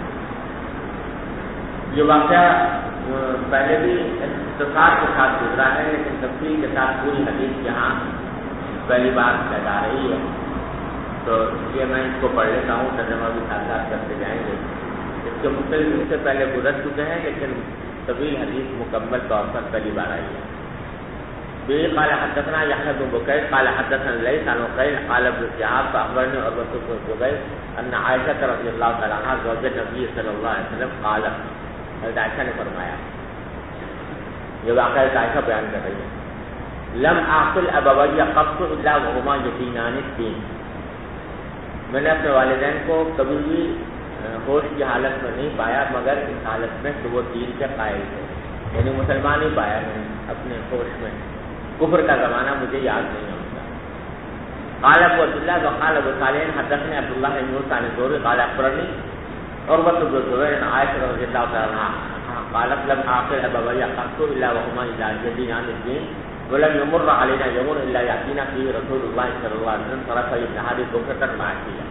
یہ واقعہ پہلے بھی اختصار کے ساتھ گزرا ہے، لیکن تفصیل کے ساتھ پوری حدیث یہاں پہلی بار جا رہی ہے، تو اس لیے میں اس کو پڑھ لیتا ہوں، ترجمہ بھی ساتھ ساتھ کرتے جائیں گے. اس کے مختلف اس سے پہلے گزر چکے ہیں، لیکن طویل حدیث مکمل طور پر پہلی بار آئی ہے. قال حدثنا يحيى بن بكير قال حدثنا الليث عن عقيل قال ابن شهاب فأخبرني عروة بن الزبير أن عائشة رضي الله تعالى عنها زوج النبي صلى الله عليه وسلم قال. حضرت عائشہ نے فرمایا، یہ واقعہ عائشہ بیان کر رہی ہے، لم اعقل ابوی قط الا وهما يدينان الدين. میں نے اپنے والدین کو کبھی بھی ہوش کی حالت میں نہیں پایا مگر اس حالت میں کہ وہ دین کے قائل تھے، یعنی مسلمان ہی پایا میں اپنے ہوش میں. کفر کا زمانہ مجھے یاد نہیں ہوتا. قال ابو عبداللہ وقال ابو صالح حدثنا عبد الله بن موسى عن الزهري قال اخبرني عروة بن الزبير عن عائشة رضي الله تعالى عنها قالت لم اعقل ابوي قط الا وهما يدينان عن الدين ولم يمر علينا يوم الا ياتينا فيه رسول الله صلى الله عليه وسلم طرف النهار بكرة معاشية.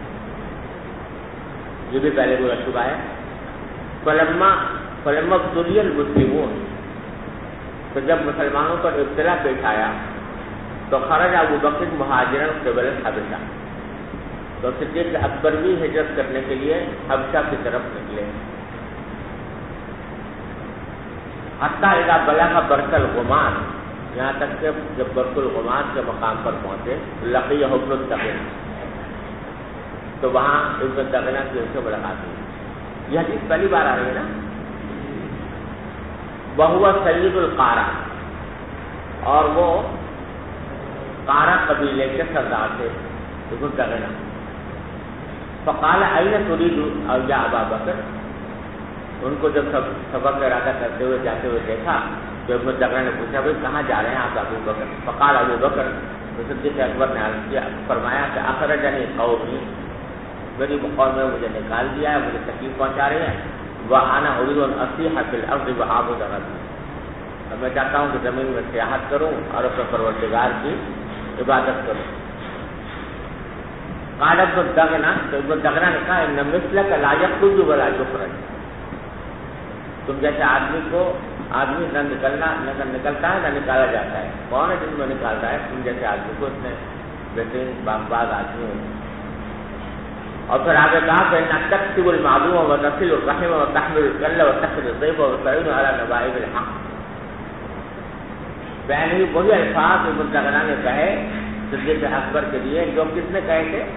یہ بھی پہلے گزر چکا ہے. فلما ابتلي المسلمون، تو جب مسلمانوں پر ابتلا پیش آیا تو خرج ابو بکر مہاجرا قبل الحبشہ، تو صدیق اکبر بھی ہجرت کرنے کے لیے حبشہ کی طرف نکلے. حتی اذا بلغ برق الغمام، یہاں تک کہ جب برق الغمام کے مقام پر پہنچے لقیہ ابن الدغنہ، تو وہاں ابن الدغنہ کی ان سے ملاقات ہوئی. یہ حدیث پہلی بار آ رہی ہے نا. وہو سید القارہ، اور وہ قارہ قبیلے کے سردار تھے ابن الدغنہ. فقال این تريد یا ابا بکر، ان کو جب سبق کا ارادہ کرتے ہوئے جاتے ہوئے دیکھا تو ابن الدغنہ نے پوچھا بھائی کہاں جا رہے ہیں آپ ابو بکر؟ فقال ابو بکر، تو صدیق اکبر نے عرض کیا، فرمایا کہ اخرجنی قومی، میری قوم میں مجھے نکال دیا ہے، مجھے تکلیف پہنچا رہے ہیں. وَأَنَا أُرِيدُ أَنْ أَسِيحَ فِي الْأَرْضِ وَأَعْبُدَ رَبِّي، میں چاہتا ہوں کہ زمین میں سیاحت کروں اور اپنے پروردگار کی عبادت کروں. قال ابن الدغنہ، تو ابن الدغنہ نے کہا ان مثلک لا یخرج ولا یخرج، تم جیسے آدمی نہ نکلتا ہے نہ نکالا جاتا ہے. کون ہے جن کو نکالتا ہے؟ تم جیسے آدمی کو. اتنے بہترین باغ آدمی ہو. اور پھر آگے کہا کہ تکسب المعدوم وتصل الرحم وتحمل الكل وتقضي الضيف وتعين على نوائب الحق. بیان ہوئی وہی الفاظ ابن الدغنہ نے کہے صدیق اکبر کے لیے جو کس نے کہے تھے؟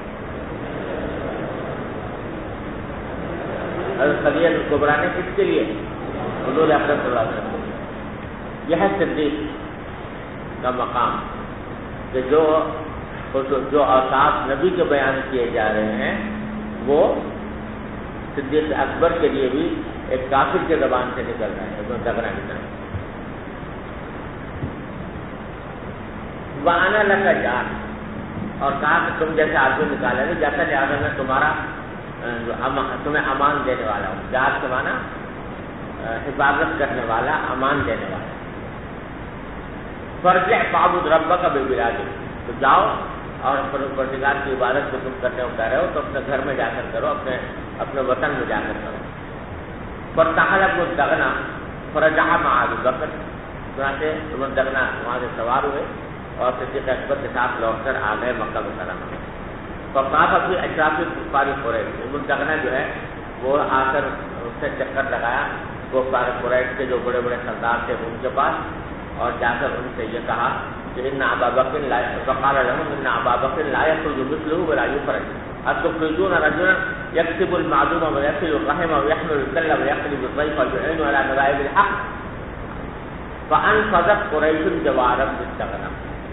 حضرت خدیجہ کبریٰ نے کس کے لیے؟ حضور اکرم صلی اللہ علیہ وسلم. یہ ہے صدیق کا مقام کہ جو اوصاف نبی کے بیان کیے جا رہے ہیں وہ صدیق اکبر کے لیے بھی ایک کافر کے زبان سے نکل رہا ہے. ابن الدغنہ کی طرف وَأَنَا لَكَ جَارٌ، اور کہا کہ تم جیسے آدمی نکالے نہیں جاتا لہٰذا میں تمہیں امان دینے والا ہوں. جار کے معنی حفاظت کرنے والا، امان دینے والا. فَارْجِعْ فَاعْبُدْ رَبَّكَ بِبِلَادِكَ، تو جاؤ اور پروردگار کی عبادت کو تم کرنے کو کہہ رہے ہو تو اپنے گھر میں جا کر کرو، اپنے وطن میں جا کر کرو. فارتحل ابن الدغنہ فرجع مع ابی بکر، چنانچہ ابن الدغنہ وہاں سے سوار ہوئے اور صدیق اکبر کے ساتھ لوٹ کر آ گئے مکہ مکرمہ میں. فطاف فی اشراف کفار قریش، ابن الدغنہ جو ہے وہ آ کر اس سے چکر لگایا کفار قریش کے جو بڑے بڑے سردار تھے ان کے پاس، اور جا کر ان سے یہ کہا کہ ان ابا بکر لا فقال لهم ان ابا بکر لا يخرج مثله ولا يخرج اتخرجون رجلا يكسب المعدوم ويصل الرحم ويحمل الكل ويقلب الضيف ويعين على نوائب الحق فانفذت قریش جوارا بالدغنہ.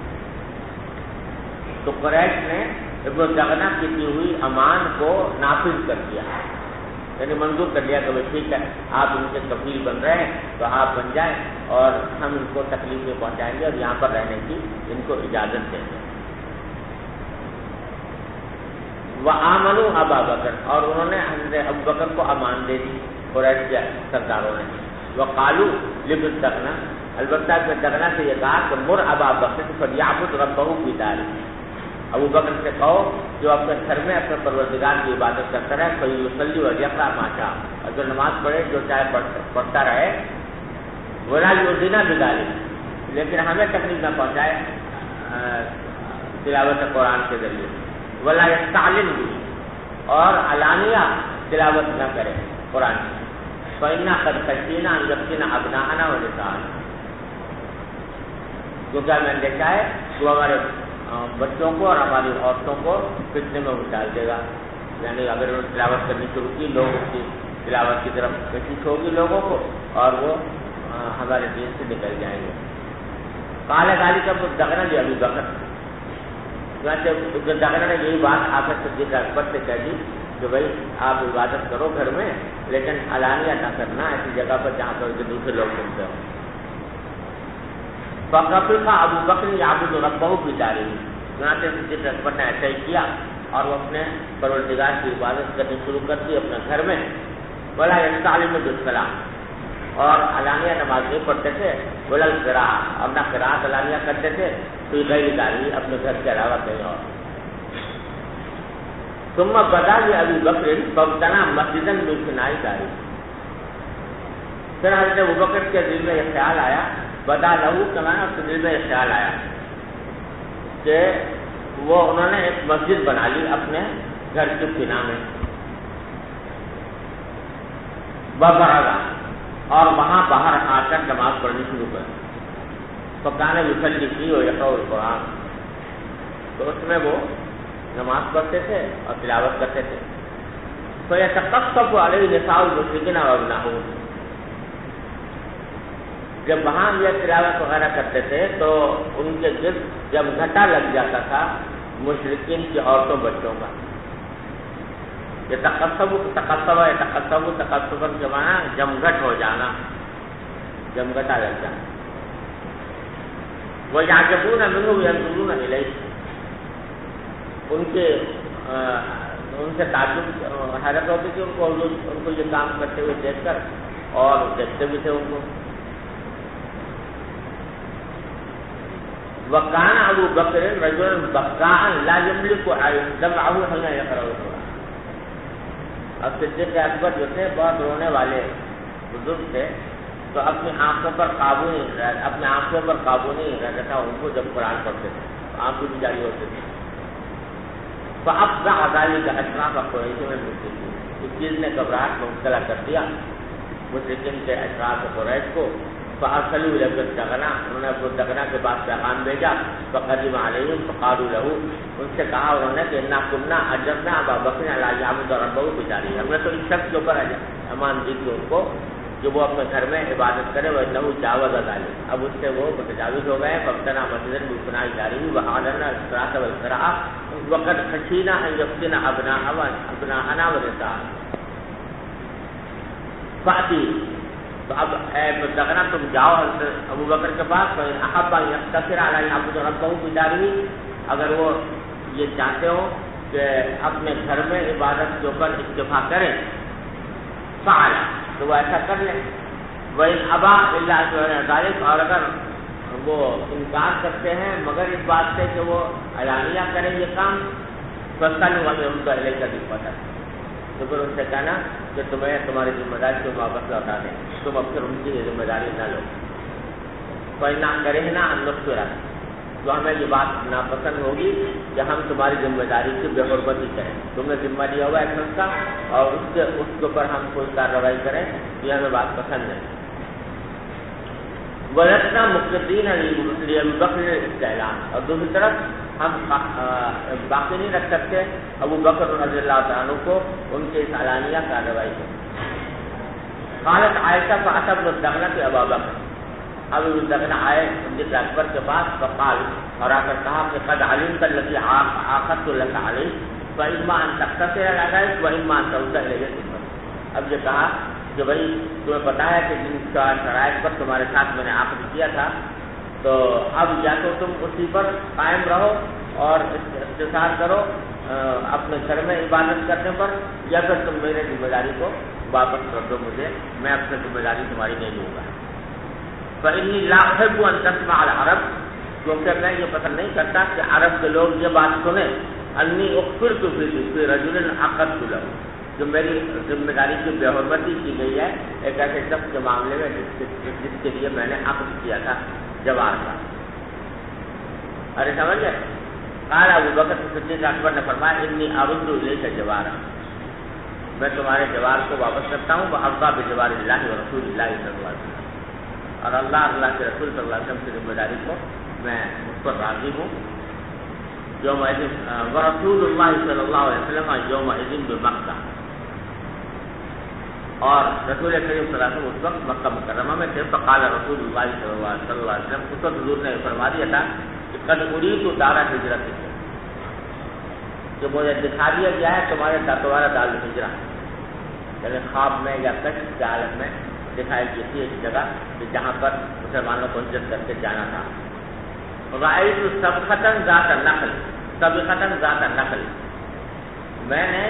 تو قریش نے ابن الدغنہ کی دی ہوئی امان کو نافذ کر دیا. یعنی منظور کر لیا کہ ٹھیک ہے آپ ان کے کفیل بن رہے ہیں تو آپ بن جائیں اور ہم ان کو تکلیفیں پہنچائیں گے اور یہاں پر رہنے کی ان کو اجازت دیں گے. وآمنوا ابا بکر، اور انہوں نے حضرت ابو بکر کو امان دے دی قریش کے سرداروں نے. وقالوا لبالدغنہ، البتہ کہ دغنہ سے یہ کہا کہ مر ابا بکر فلیعبد ربہ فی دارہ، ابو بکر سے کہو جو اپنے گھر میں اپنے پروردگار کی عبادت کرتا رہے، فلیصلی ولیقرأ ما شاء، اور جو نماز پڑھے جو چاہے پڑھتا رہے. ولا یؤذنا بذلک، لیکن ہمیں تکلیف نہ پہنچائے تلاوت قرآن کے ذریعے. ولا یستعلن بھی، اور علانیہ تلاوت نہ کرے قرآن کی. فإنا قد خشینا ان یفتن ابناءنا ونساءنا، کیونکہ ہمیں دیکھا ہے کہ ہمارے بچوں کو اور ہماری عورتوں کو فتنے میں ڈال دے گا. یعنی اگر انہوں نے تلاوت کرنی شروع کی، لوگ اس کی تلاوت کی طرف کوشش ہوگی لوگوں کو اور وہ ہمارے دین سے نکل جائیں گے. قال ذلك دغنہ ابی بکر، دغنہ نے یہی بات آ کر صدیق اکبر سے کہہ دی کہ بھائی آپ عبادت کرو گھر میں، لیکن علانیہ نہ کرنا ایسی جگہ پر جہاں پر دوسرے لوگ سنتے ہوں. فقفق ابو بکر یعبد ربہ فی دارہ، چنانچہ صدیق اکبر نے ایسا ہی کیا اور وہ اپنے پروردگار کی عبادت کرنی شروع کر دی اپنے گھر میں. ولا یستعلن بالصلاۃ، اور علانیہ نماز نہیں پڑھتے تھے. ولا القراءۃ، اور نہ قراءت علانیہ کرتے تھے فی غیر دارہ، اپنے گھر کے علاوہ کہیں اور. ثم بدا لابی بکر فابتنى مسجدا من فناء دارہ، پھر حضرت ابوبکر کے دل میں یہ خیال آیا، بدا لہو کمانا، اس کے دل میں یہ خیال آیا کہ وہ انہوں نے ایک مسجد بنا لی اپنے گھر کے فنا میں. ببرگا، اور وہاں باہر آ کر نماز پڑھنی شروع کر. فکان یصلی فیہ ویقرأ القرآن، تو اس میں وہ نماز پڑھتے تھے اور تلاوت کرتے تھے. فیتقصف علیہ نساء المشرکین وابناؤہم، جب وہاں یہ تلاوت وغیرہ کرتے تھے تو ان کے گرد جب گھٹا لگ جاتا تھا مشرکین کی عورتوں بچوں کا. یہ تقصب کے معنی جمگھٹ ہو جانا، جمگھٹا لگ جانا. وَيَعْجَبُونَ مِنْهُ يَنْظُرُونَ إِلَيْهِ، ان سے تعجب حیرت ہوتی تھی ان کو یہ کام کرتے ہوئے دیکھ کر، اور دیکھتے بھی تھے ان کو. وَكَانَ أَبُو بَكْرٍ رَجُلًا بَكَّاءً لَا يَمْلِكُ دَمْعَهُ حِينَ يَقْرَأُ الْقُرْآنَ. اب صدیق اکبر جو تھے بہت رونے والے بزرگ تھے، تو اپنی آنکھوں پر قابو نہیں رہتا تھا ان کو جب قرآن پڑھتے تھے، آنکھیں بھی جاری ہوتے تھے. فَأَفْزَعَ ذَلِكَ أَشْرَافَ قُرَيْشٍ مِنْ الْمُشْرِكِينَ، اس چیز نے گھبراہٹ میں مبتلا کر دیا مشرکین کے اشراف قریش کو. فَأَرْسَلُوا إِلَى الدَّغْنَةِ، انہوں نے ابو دغنہ کے پاس پیغام بھیجا. فَقَدِمَ عَلَيْهِمْ فَقَالُوا لَهُ، ان سے کہا انہوں نے کہ إِنَّا كُنَّا أَجَرْنَا أَبَا بَكْرٍ عَلَىٰ يَعْبُدَ رَبَّهُ فِي دَارِهِ، ہم نے تو اس شخص کے اوپر امان دی تھی ان کو جو وہ اپنے گھر میں عبادت کرے. وَإِنَّهُ جَاوَزَ ذَلِكَ، اب اس سے وہ متجاوز ہو گئے. فَابْتَنَىٰ مَسْجِدًا مِن فِنَاءِ دَارِهِ وَأَعْلَنَا الصَّلَاةَ وَالْقِرَاءَةَ وَقَدْ خَشِينَا أَن يَفْتِنَ أَبْنَاءَنَا وَنِسَاءَنَا فَأْتِي، تو اب اے دغنہ تم جاؤ ابو بکر کے پاس. فَإِنْ أَحَبَّ أَن يَقْتَصِرَ عَلَىٰ أَن يَعْبُدَ رَبَّهُ فِي دَارِهِ، اگر وہ یہ چاہتے ہو کہ اپنے گھر میں عبادت کے اوپر اکتفا کریں، فعل، تو وہ ایسا کر لیں. وَإِنْ أَبَىٰ إِلَّا ذَلِكَ، اور اگر وہ انکار کرتے ہیں مگر اس بات سے کہ وہ علانیہ کریں یہ کام، فَاسْأَلْهُ أَن يَرُدَّ إِلَيْكَ بِالْقَتْلِ، تو پھر ان سے کہنا کہ تمہیں تمہاری ذمہ داری کو واپس لوٹا دیں، تم اب پھر ان کی ذمہ داری نہ لو. فَإِنَّا كَرِهْنَا أَن نُّخْبِرَكَ، تو ہمیں یہ بات ناپسند ہوگی کہ ہم تمہاری ذمہ داری کی بے غربتی کریں. تم نے ذمہ لیا ہوا ہے شخص کا اور اس کے اوپر ہم کوئی کارروائی کریں، یہ ہمیں بات پسند ہے. وَلَسْنَا مُقْتَدِينَ لِأَبِي بَكْرٍ الْإِسْتِعْلَانَ، اور دوسری طرف ہم باقی نہیں رکھ سکتے ابو بکر رضی اللہ تعالیٰ عنہ کو ان کے اس علانیہ کارروائی کو. قالت عائشہ فأتى ابن الدغنة أبا بکر، اب ابن الدغنة آئے صدیق اکبر کے پاس. فقال، اور آ کر کہا کہ قد علمت الذي عاقدت لك عليه فإما أن تقتصر على ذلك وإما أن ترد إلي ذمتك، اب یہ کہا کہ بھائی تمہیں پتا ہے کہ جن کا شرائط پر تمہارے ساتھ میں نے عقد کیا تھا، تو اب یا تو تم اسی پر قائم رہو اور اختصار کرو اپنے گھر میں عبادت کرنے پر، یا پھر تم میرے ذمہ داری کو واپس کر دو مجھے، میں اپنی ذمہ داری تمہاری نہیں لوں گا۔ فإني لا أحب أن تسمع العرب، کیونکہ میں یہ پسند نہیں کرتا کہ عرب کے لوگ یہ بات سنیں انی اخبرت فی رجل عقدت له، جو میری ذمہ داری کی بے حرمتی کی گئی ہے ایک ایسے شخص کے معاملے میں جس کے لیے میں نے عقد کیا تھا جوار کا۔ ارے سمجھ گئے؟ قال ابو بکر صدیق اکبر نے فرمایا انی ارد الیک جوارا، میں تمہارے جوار کو واپس کرتا ہوں، وارضا بجوار اللہ ورسول اللہ صلی اللہ علیہ وسلم، اور اللہ کے رسول صلی اللہ علیہ وسلم کی ذمہ داری کو میں اس پر راضی ہوں۔ یوم ورسول اللہ صلی اللہ علیہ وسلم یومئذ بمکہ، اور رسول کریم صلی اللہ علیہ وسلم اس وقت مکہ مکرمہ میں تھے۔ فقال رسول اللہ صلی اللہ علیہ وسلم، اس وقت حضور نے فرما دیا تھا کہ قد اریت دار ہجرت، کہ مجھے دکھا دیا گیا ہے تمہارا دار ہجرہ، یعنی خواب میں یا کشف کے حالت میں دکھائی گئی تھی ایک جگہ کہ جہاں پر مسلمانوں کو ہجرت کر کے جانا تھا۔ رأیت سبخة ذات النخل، سبخة ذات النخل، میں نے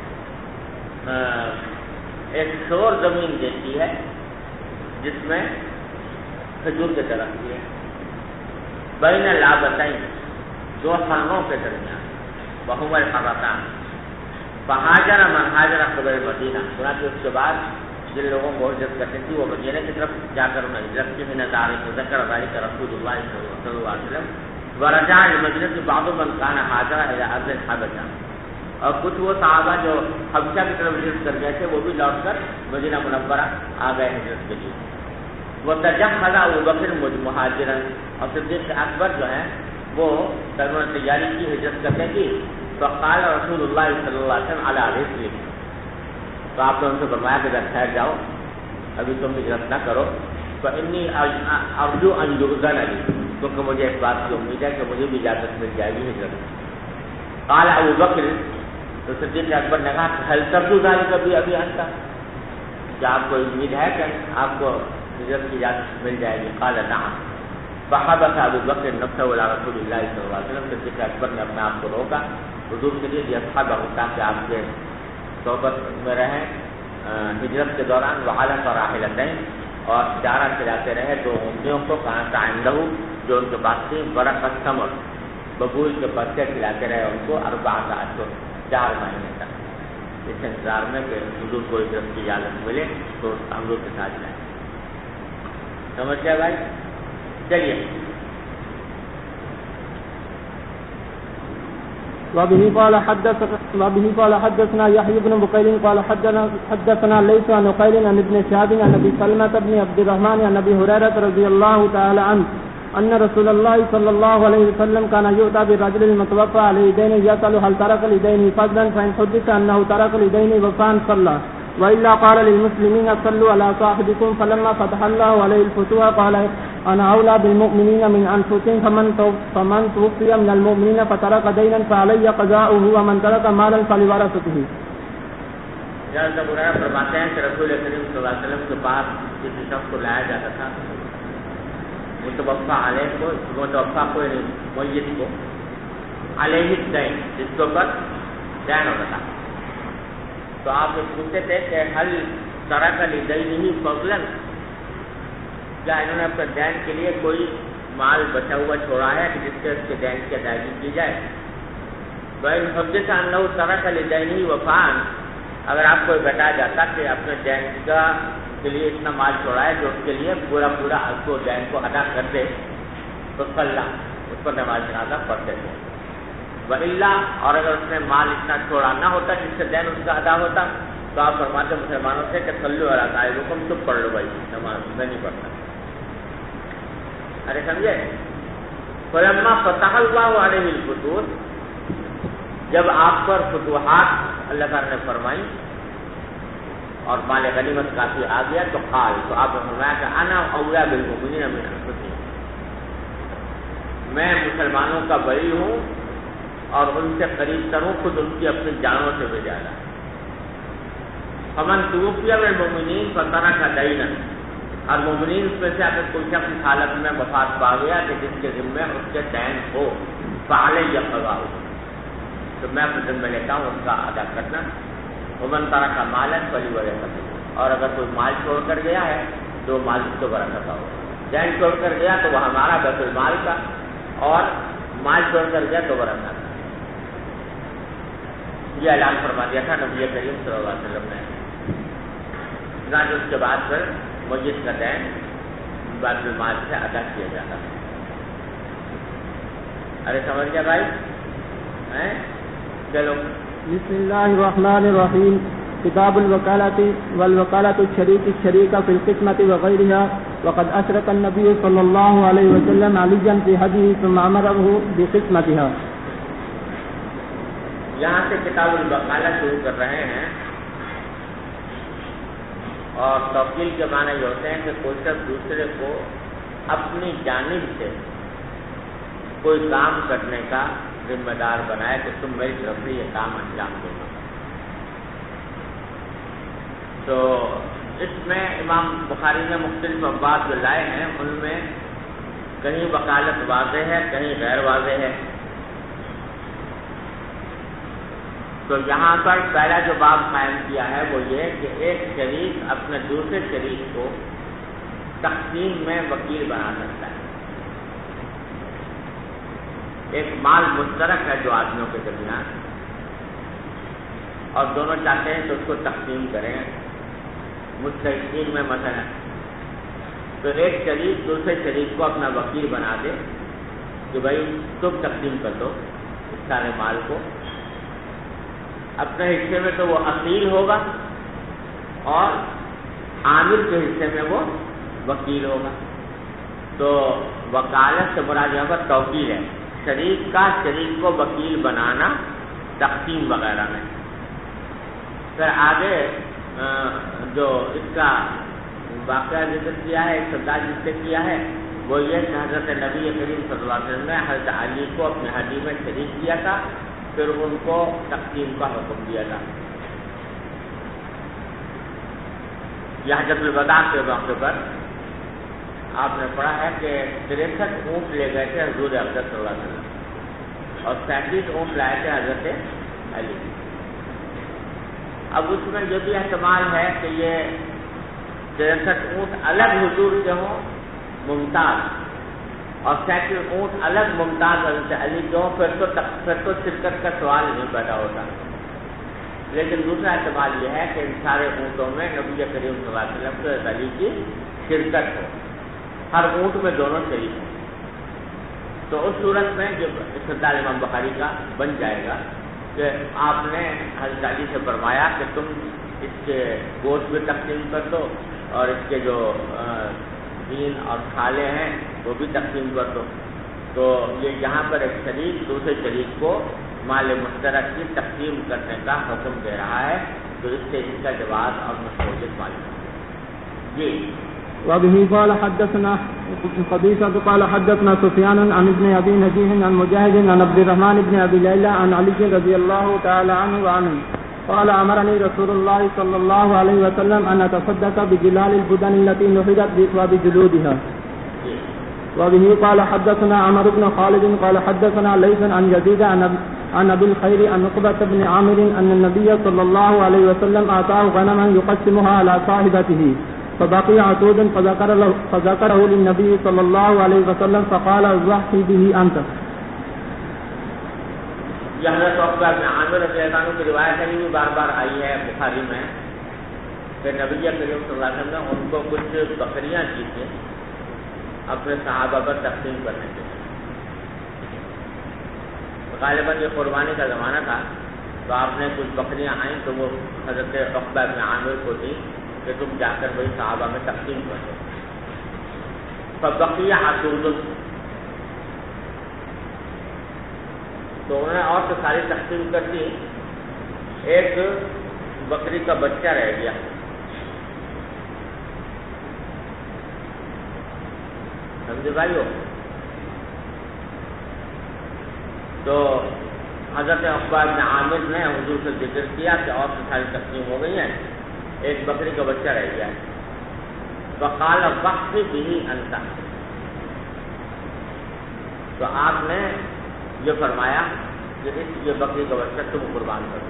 ایک شور زمین دیکھی ہے جس میں کھجور کے درخت ہے، بین لابتین، دو حرموں کے درمیان، وہما الحرتان، فہاجر من ہاجر قبل المدینہ، چنانچہ اس کے بعد جن لوگوں کو ہجرت کرنی تھی وہ مدینہ کی طرف جا کر انہیں ہجرت کی، من دار ذکر ذلك رسول اللہ صلی اللہ علیہ وسلم، ورجع المجلس بعض من كان هاجر الى ارض الحبشہ، اور کچھ وہ صحابہ جو حبشہ کی طرف ہجرت کر گئے تھے وہ بھی لوٹ کر مدینہ منورہ آ گئے ہجرت کے لیے۔ وتجهز ابو بکر مہاجرا، اور صدیق اکبر جو ہیں وہ انہوں نے تیاری کی ہجرت کرنے کی۔ فقال رسول اللہ صلی اللہ علیہ وسلم علی رسلک، تو آپ نے ان سے فرمایا کہ ٹھہر جاؤ، ابھی تم ہجرت نہ کرو، فإنی ارجو ان یؤذن لی، کیونکہ مجھے اس بات کی امید ہے کہ مجھے بھی اجازت مل جائے گی ہجرت۔ قال ابو بکر، تو صدیق اکبر نے کہا هل ترجو ذلک ابھی انت، کیا آپ کو امید ہے کہ آپ کو ہجرت کی اجازت مل جائے گی؟ قال نعم۔ فحبس ابو بکر نفسه الى رسول اللہ صلی اللہ علیہ وسلم، صدیق اکبر نے اپنے آپ کو روکا حضور کے لیے لیصحبہ، تاکہ آپ کے صحبت میں رہیں ہجرت کے دوران، وعلق راحلتین، اور چارہ کھلاتے رہے دو اونٹیوں کو، کانتا عنده، جو ان کے پاس تھی، برق الثمر، ببول کے پتے کھلاتے رہے ان کو، 4 اشہر، 4 مہینے تک، اس انتظار میں کہ حضور کو ہجرت کی اجازت ملے تو حضور کے ساتھ جائیں۔ سمجھ گیا بھائی؟ چلیے۔ وبه قال حدثنا يحيى بن بكير قال حدثنا ليس عن عقيل عن ابن شهاب عن ابي سلمة بن عبد الرحمن عن ابي هريرة رضي الله تعالى عنه ان رسول الله صلى الله عليه وسلم كان يؤتى بالرجل المتوفى عليه دين يسأل هل ترك لدينه فضلا، فإن حدث انه ترك لدينه وفاء صلى، وإلا قال للمسلمين صلوا على صاحبكم، فلما فتح الله عليه الفتوح قال انا اولى بالمؤمنين من انفسهم، فمن توفي من المؤمنين فترك دينا فعلي قضاؤه، ومن ترك مالا فلورثته۔ حضرت ابو ہریرہ فرماتے ہیں کہ رسول کریم صلی اللہ علیہ وسلم کے پاس کسی شخص کو لایا جاتا تھا، متوفا علیہ کو، متوفا کو میت کو، علیہ الدین، جس کے اوپر دین ہوتا تھا، تو آپ یہ پوچھتے تھے کہ حل ترک لدینہ فضلا، کیا انہوں نے اپنے دین کے لیے کوئی مال بچا ہوا چھوڑا ہے کہ جس سے اس کے دین کی ادائیگی کی جائے؟ بَإِنْ حُدِّثَ أَنَّهُ تَرَكَ لِدَيْنِهِ وَفَاءً، اگر آپ کو بتایا جاتا کہ اپنے دین کے لیے اتنا مال چھوڑا ہے جو اس کے لیے پورا اس کو دین کو ادا کر دے، تو صلی، اس پر نماز جنازہ پڑھتے تھے۔ وَإِلَّا، اور اگر اس نے مال اتنا چھوڑا نہ ہوتا جس سے دین اس کا ادا ہوتا، تو آپ فرماتے مسلمانوں سے کہ صلوا علی صاحبکم، تم پڑھ لو بھائی نماز، میں نہیں پڑھتا۔ ارے سمجھے؟ فلما فتح اللہ علیہ الفتوح، جب آپ پر فتوحات اللہ تعالیٰ نے فرمائی اور مال غنیمت کافی آ گیا، تو قال، تو آپ نے فرمایا کہ انا اولی بالمؤمنین من انفسہم، میں مسلمانوں کا ولی ہوں اور ان سے قریب تر ہوں، خود ان کی اپنی جانوں سے بھی زیادہ۔ فمن توفی بالمؤمنین فترک دینا، اور مومنین میں سے اگر کوئی شخص اس حالت میں وفات پا گیا کہ جس کے ذمے اس کے دین ہو فعلیہ قضاء، تو میں اپنے ذمہ لیتا ہوں اس کا ادا کرنا. ومن ترک مالا فلورثته، اور اگر کوئی مال چھوڑ کر گیا ہے تو مال اس کو برکت ہو. دین چھوڑ کر گیا تو وہ ہمارا بیت المال کا، اور مال چھوڑ کر گیا تو برکت. یہ اعلان فرما دیا تھا نبی کریم صلی اللہ علیہ وسلم نے. اس کے بعد پھر میت کا دین بیت المال سے ادا کیا جاتا ہے. ارے سمجھ گیا بھائی؟ چلو. بسم اللہ الرحمن الرحیم. کتاب الوکالۃ والوکالۃ الشریک فی القسمۃ وغیرها. وقد اشرك النبي صلی اللہ علیہ وسلم علیا فی حجه ثم امره بقسمتها. یہاں سے کتاب الوکالہ شروع کر رہے ہیں، اور توکیل کے معنی یہ ہوتے ہیں کہ کوئی شخص دوسرے کو اپنی جانب سے کوئی کام کرنے کا ذمہ دار بنائے کہ تم میری طرف سے یہ کام انجام دو گا. تو اس میں امام بخاری نے مختلف ابواب جو لائے ہیں ان میں کہیں وکالت واضح ہے، کہیں غیر واضح ہے. تو یہاں پر پہلا جو باب قائم کیا ہے وہ یہ کہ ایک شریک اپنے دوسرے شریک کو تقسیم میں وکیل بنا سکتا ہے. ایک مال مشترک ہے جو آدمیوں کے درمیان، اور دونوں چاہتے ہیں کہ اس کو تقسیم کریں مشترکین میں مثلا، تو ایک شریک دوسرے شریک کو اپنا وکیل بنا دے کہ بھائی تم تقسیم کر دو اس سارے مال کو. اپنے حصے میں تو وہ اصیل ہوگا، اور عامل کے حصے میں وہ وکیل ہوگا. تو وکالت سے مراد یہاں پر توکیل ہے، شریک کا شریک کو وکیل بنانا تقسیم وغیرہ میں. پھر آگے جو اس کا واقعہ ذکر کیا ہے، استدلال جس سے کیا ہے وہ یہ کہ حضرت نبی کریم صلی اللہ علیہ وسلم نے حضرت علی کو اپنے حجی میں شریک کیا تھا، پھر ان کو تقسیم کا حکم دیا تھا. یہ حجۃ الوداع کے موقع پر آپ نے پڑھا ہے کہ 63 اونٹ لے گئے تھے حضور اقدس صلی اللہ علیہ وسلم، اور 37 اونٹ لائے تھے حضرت علی. اب اس میں یہ بھی احتمال ہے کہ یہ 63 اونٹ الگ حضور سے ہوں ممتاز، اور 37 اونٹ الگ ممتاز حضرت علی کے ہوں، پھر تو شرکت کا سوال نہیں پیدا ہوتا. لیکن دوسرا احتمال یہ ہے کہ ان سارے اونٹوں میں نبی کریم صلی اللہ علیہ وسلم کے حضرت علی کی شرکت ہو، ہر اونٹ میں دونوں شریک ہوں. تو اس صورت میں جو استدلال امام بخاری کا بن جائے گا کہ آپ نے حضرت علی سے فرمایا کہ تم اس کے گوشت بھی تقسیم کر دو، اور اس کے جو دین اور کھالے ہیں وہ بھی تقسیم کر دو. تو یہ یہاں پر ایک شریک دوسرے شریک کو مال مشترک کی تقسیم کرنے کا حکم دے رہا ہے. تو اس سے اس کا جواز اور مشروعیت معلوم ہے. جی. وبه قال حدثنا قبيصة قال حدثنا سفيان عن ابن أبي نجيح عن مجاهد عن عبد الرحمن بن أبي ليلى عن علي رضي الله تعالى عنه وعنه قال أمرني رسول الله صلى الله عليه وسلم أن أتصدق بجلال البدن التي نحرت وبجلودها. وبه قال حدثنا عمرو بن خالد قال حدثنا ليث عن يزيد عن أبي الخير عن عقبة بن عامر أن النبي صلى الله عليه وسلم آتاه غنما يقسمها على صاحبته فبقي عتود فذكره للنبي صلى الله عليه وسلم فقال ضحي به أنت. یہ حضرت عقبہ بن عامر رضی اللہ عنہ کی روایت ہے، بھی بار بار آئی ہے بخاری میں کہ نبی کریم صلی اللہ علیہ وسلم نے ان کو کچھ بکریاں دی تھیں اپنے صحابہ پر تقسیم کرنے کے لیے. غالباً یہ قربانی کا زمانہ تھا، تو آپ نے کچھ بکریاں آئیں تو وہ حضرت عقبہ بن عامر کو دی کہ تم جا کر وہی صحابہ میں تقسیم کر دو. فبقیہ عتود، تو انہوں نے اور تو ساری تقسیم کر دی، ایک بکری کا بچہ رہ گیا. سمجھے بھائیو؟ تو حضرت عقبہ بن عامر نے حضور سے ذکر کیا کہ اور تو ساری تقسیم ہو گئی ہیں، ایک بکری کا بچہ رہ گیا، فقال وقف بھی انت، تو آپ نے یہ فرمایا کہ یہ بکری کا بچہ تم قربان کر دو۔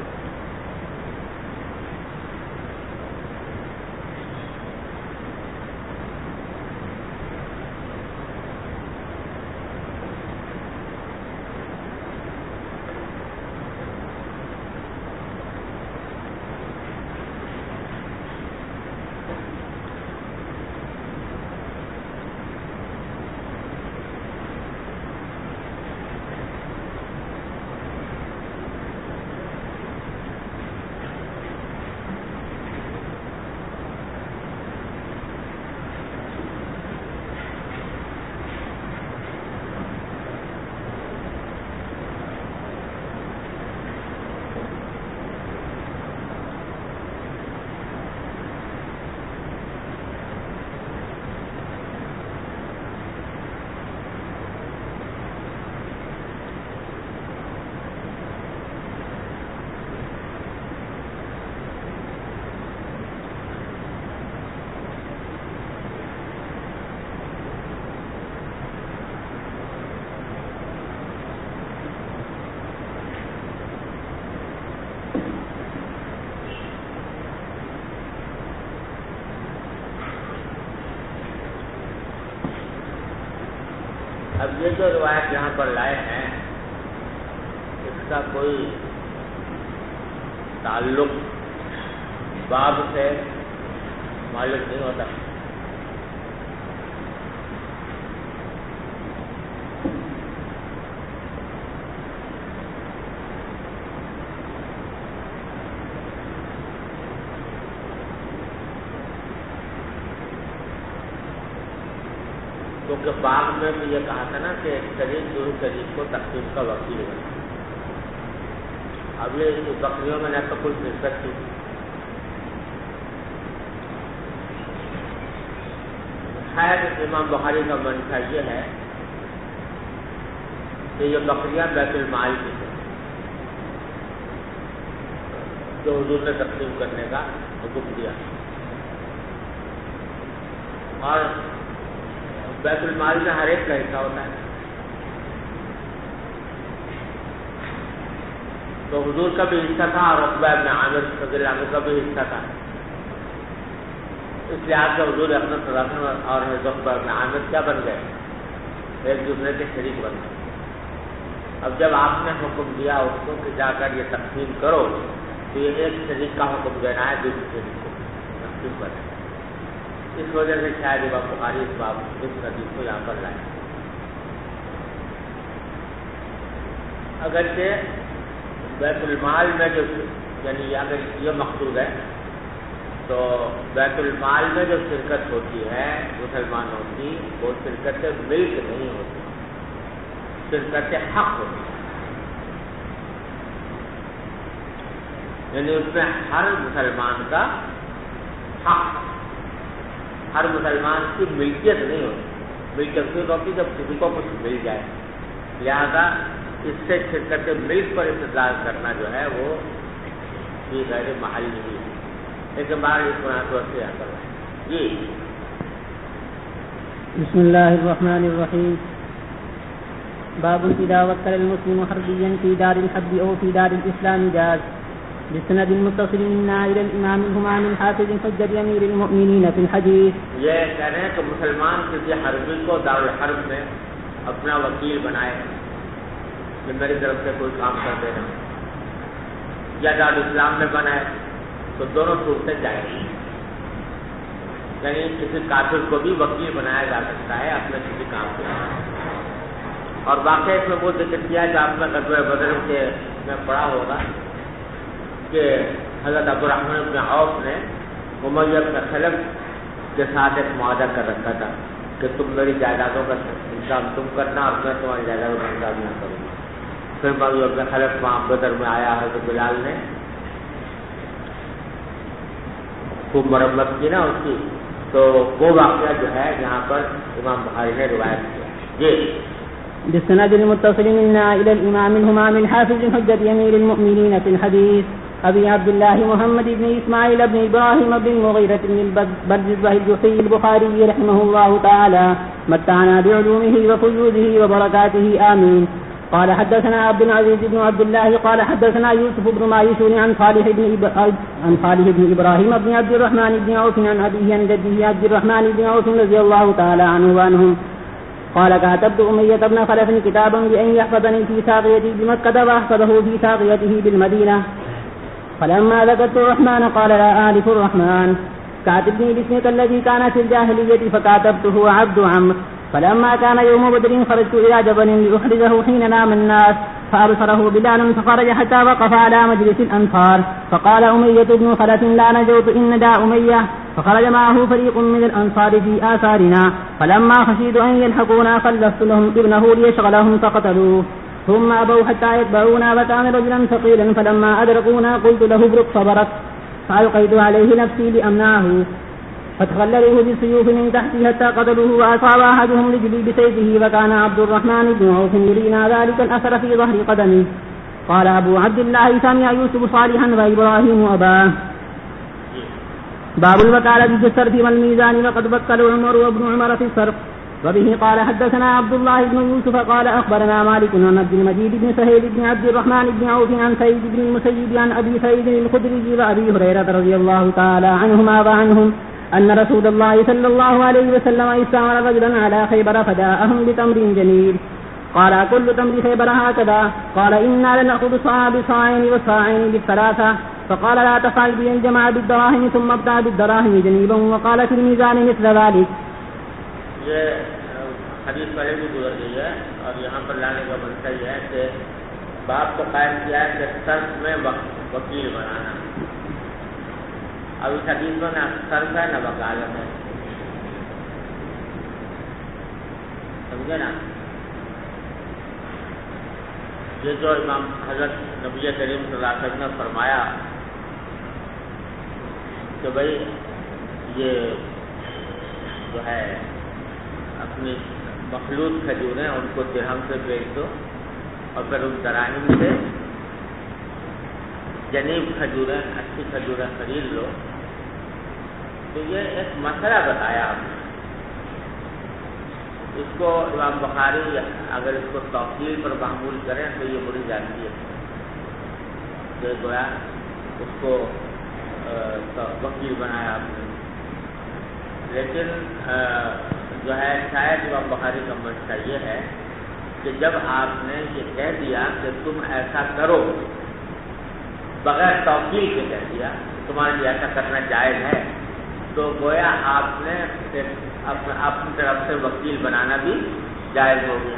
اب یہ جو روایت یہاں پر لائے ہیں اس کا کوئی تعلق باب سے معلوم نہیں ہوتا، کیونکہ باغ میں بھی یہ کہا تھا نا کہ ایک شریک دوسرے شریک کو تقسیم کا وکیل ہے۔ اب یہ بکریوں میں نہ تو کچھ شرکت تھی، خیر امام بخاری کا منشا یہ ہے کہ یہ بکریاں بیت المال کی ہیں جو حضور نے تقسیم کرنے کا حکم دیا، اور بیت المال میں ہر ایک کا حصہ ہوتا ہے، تو حضور کا بھی حصہ تھا اور عقبہ بن عامر رضی اللہ عنہ کا بھی حصہ تھا، اس لحاظ سے حضور اپنا صلی اللہ علیہ وسلم اور عقبہ بن عامر کیا بن گئے، ایک دوسرے کے شریک بن گئے۔ اب جب آپ نے حکم دیا اس کو کہ جا کر یہ تقسیم کرو، تو یہ ایک شریک کا حکم دینا ہے دوسرے شریک کو تقسیم کرنا ہے، اس وجہ سے شاید امام بخاری اس باب اس حدیث کو یہاں پر لائے۔ اگرچہ بیت المال میں جو یعنی اگر یہ مقصود ہے تو بیت المال میں جو شرکت ہوتی ہے مسلمانوں کی وہ شرکت ملک نہیں ہوتی، شرکت حق ہوتی ہے، یعنی اس میں ہر مسلمان کا حق، ہر مسلمان کی ملکیت نہیں ہوتی، ملکیت ہوتی جب کسی کو کچھ مل جائے، لہذا اس سے شرکت ملک پر استدلال کرنا جو ہے وہ غیر محل نہیں ہے، لیکن بار اس مناسبت سے یاد کرنا ہے۔ جی بسم اللہ الرحمن الرحیم، باب اذا وكل المسلم حربيا في دار الحرب او في دار الاسلام جاز، بسند متصل منا الى الامام الهمام حافظ حجة امیر المؤمنین فی الحدیث۔ یہ کہہ رہے ہیں کہ مسلمان کسی حربی کو دار الحرب میں اپنا وکیل بنائے کہ میری طرف سے کوئی کام کر دینا، یا دار الاسلام میں بنائے، تو دونوں صورتیں جائیں گی، یعنی کسی کافر کو بھی وکیل بنایا جا سکتا ہے اپنے کسی کام کے لیے۔ اور واقعہ اس میں وہ ذکر کیا جو آپ نے غزوہ بدر کے میں پڑھا ہوگا کہ حضرت عبدالرحمن بن عوف نے امیہ بن خلف کے ساتھ ایک معاہدہ کر رکھا تھا کہ تم میری جائیدادوں کا انتظام تم کرنا اور میں تمہاری جائیدادوں کا انتظام نہ کروں گا۔ پھر امیہ بن خلف وہاں بدر میں آیا، حضرت بلال نے خوب مرمت کی نا اس کی، تو وہ واقعہ جو ہے یہاں پر امام بخاری نے روایت کیا۔ جی بالسند المتصل منا الى الامام الهمام الحافظ حجة امیر المؤمنین فی الحدیث۔ أبي عبد الله محمد بن إسماعيل بن إبراهيم بن المغيرة بن البرزبة الجحي البخاري رحمه الله تعالى متعنا بعلومه وفيوزه وبركاته آمين. قال حدثنا عبد العزيز بن عبد الله قال حدثنا يوسف بن مايسون عن صالح بن إبراهيم بن عبد الرحمن بن عوف عن أبيه عن جده عبد الرحمن بن عوف رضي الله تعالى عنه وعنهم قال كاتبت أمية بن خلف كتابا بأن يحفظني في ساقيتي بمكة وأحفظه في ساقيته بالمدينة. فلما ذكرت الرحمن قال لا أعرف الرحمن. كاتبني باسمك الذي كان في الجاهلية فكاتبته عبد عمرو. فلما كان يوم بدر خرجت إلى جبل لأحرزه حين نام الناس فأبصره بلال فخرج حتى وقف على مجلس الأنصار فقال أمية بن خلف لا نجوت إن ندى أمية. فخرج معه فريق من الأنصار في آثارنا فلما خشيت أن يلحقونا خلفت لهم ابنه ليشغلهم فقتلوه ثم أبوا حتى يتبعونا وكان رجلا ثقيلا فلما أدركونا قلت له ابرك فبرك فألقيت عليه نفسي لأمنعه فتخللوه بالسيوف من تحته حتى قتلوه وأصاب أحدهم رجلي بسيفه وكان عبد الرحمن بن عوف يرينا ذلك الأثر في ظهر قدمه. قال أبو عبد الله سمع يوسف صالحا وإبراهيم أباه. باب الوكالة في الصرف والميزان وقد وكلوا عمر وابن عمر في الصرف. وبه قال حدثنا عبد الله بن يوسف قال أخبرنا مالك عن عبد المجيد بن سهيل بن عبد الرحمن بن عوف عن سعيد بن المسيب عن أبي سعيد الخدري وأبي هريرة رضي الله تعالى عنهما وعنهم أن رسول الله صلى الله عليه وسلم استعمل رجلا على خيبر فجاءهم بتمر جميل. قال كل تمر خيبر هكذا؟ قال إنا لنأخذ صاع بصاعين وصاعين بالثلاثة. فقال لا تفعل بي الجمع بالدراهم ثم ابتع بالدراهم جنيبا وقال في الميزان مثل ذلك. یہ حدیث پہلے بھی گزر گئی ہے اور یہاں پر لانے کا منشا یہ ہے کہ باپ کو قائم کیا ہے کہ صرف میں وکیل بنانا. اب اس حدیث میں نہ صرف ہے نہ وکالت ہے, سمجھے نا. یہ جو امام حضرت نبی کریم صلی اللہ علیہ وسلم نے فرمایا کہ بھائی یہ جو ہے اپنی مخلوط کھجوریں ان کو درہم سے بیچ دو اور پھر ان دراہم سے جنیب کھجوریں اچھی کھجوریں خرید لو. تو یہ ایک مسئلہ بتایا آپ نے. اس کو امام بخاری اگر اس کو توقیل پر معمول کریں تو یہ بری جاتی ہے کہ گویا اس کو وکیل بنایا آپ نے. لیکن جو ہے شاید امام بخاری کا منشا یہ ہے کہ جب آپ نے یہ کہہ دیا کہ تم ایسا کرو بغیر توقیل کے کہہ دیا تمہارے لیے ایسا کرنا جائز ہے, تو گویا آپ نے اپنی طرف سے وکیل بنانا بھی جائز ہو گیا.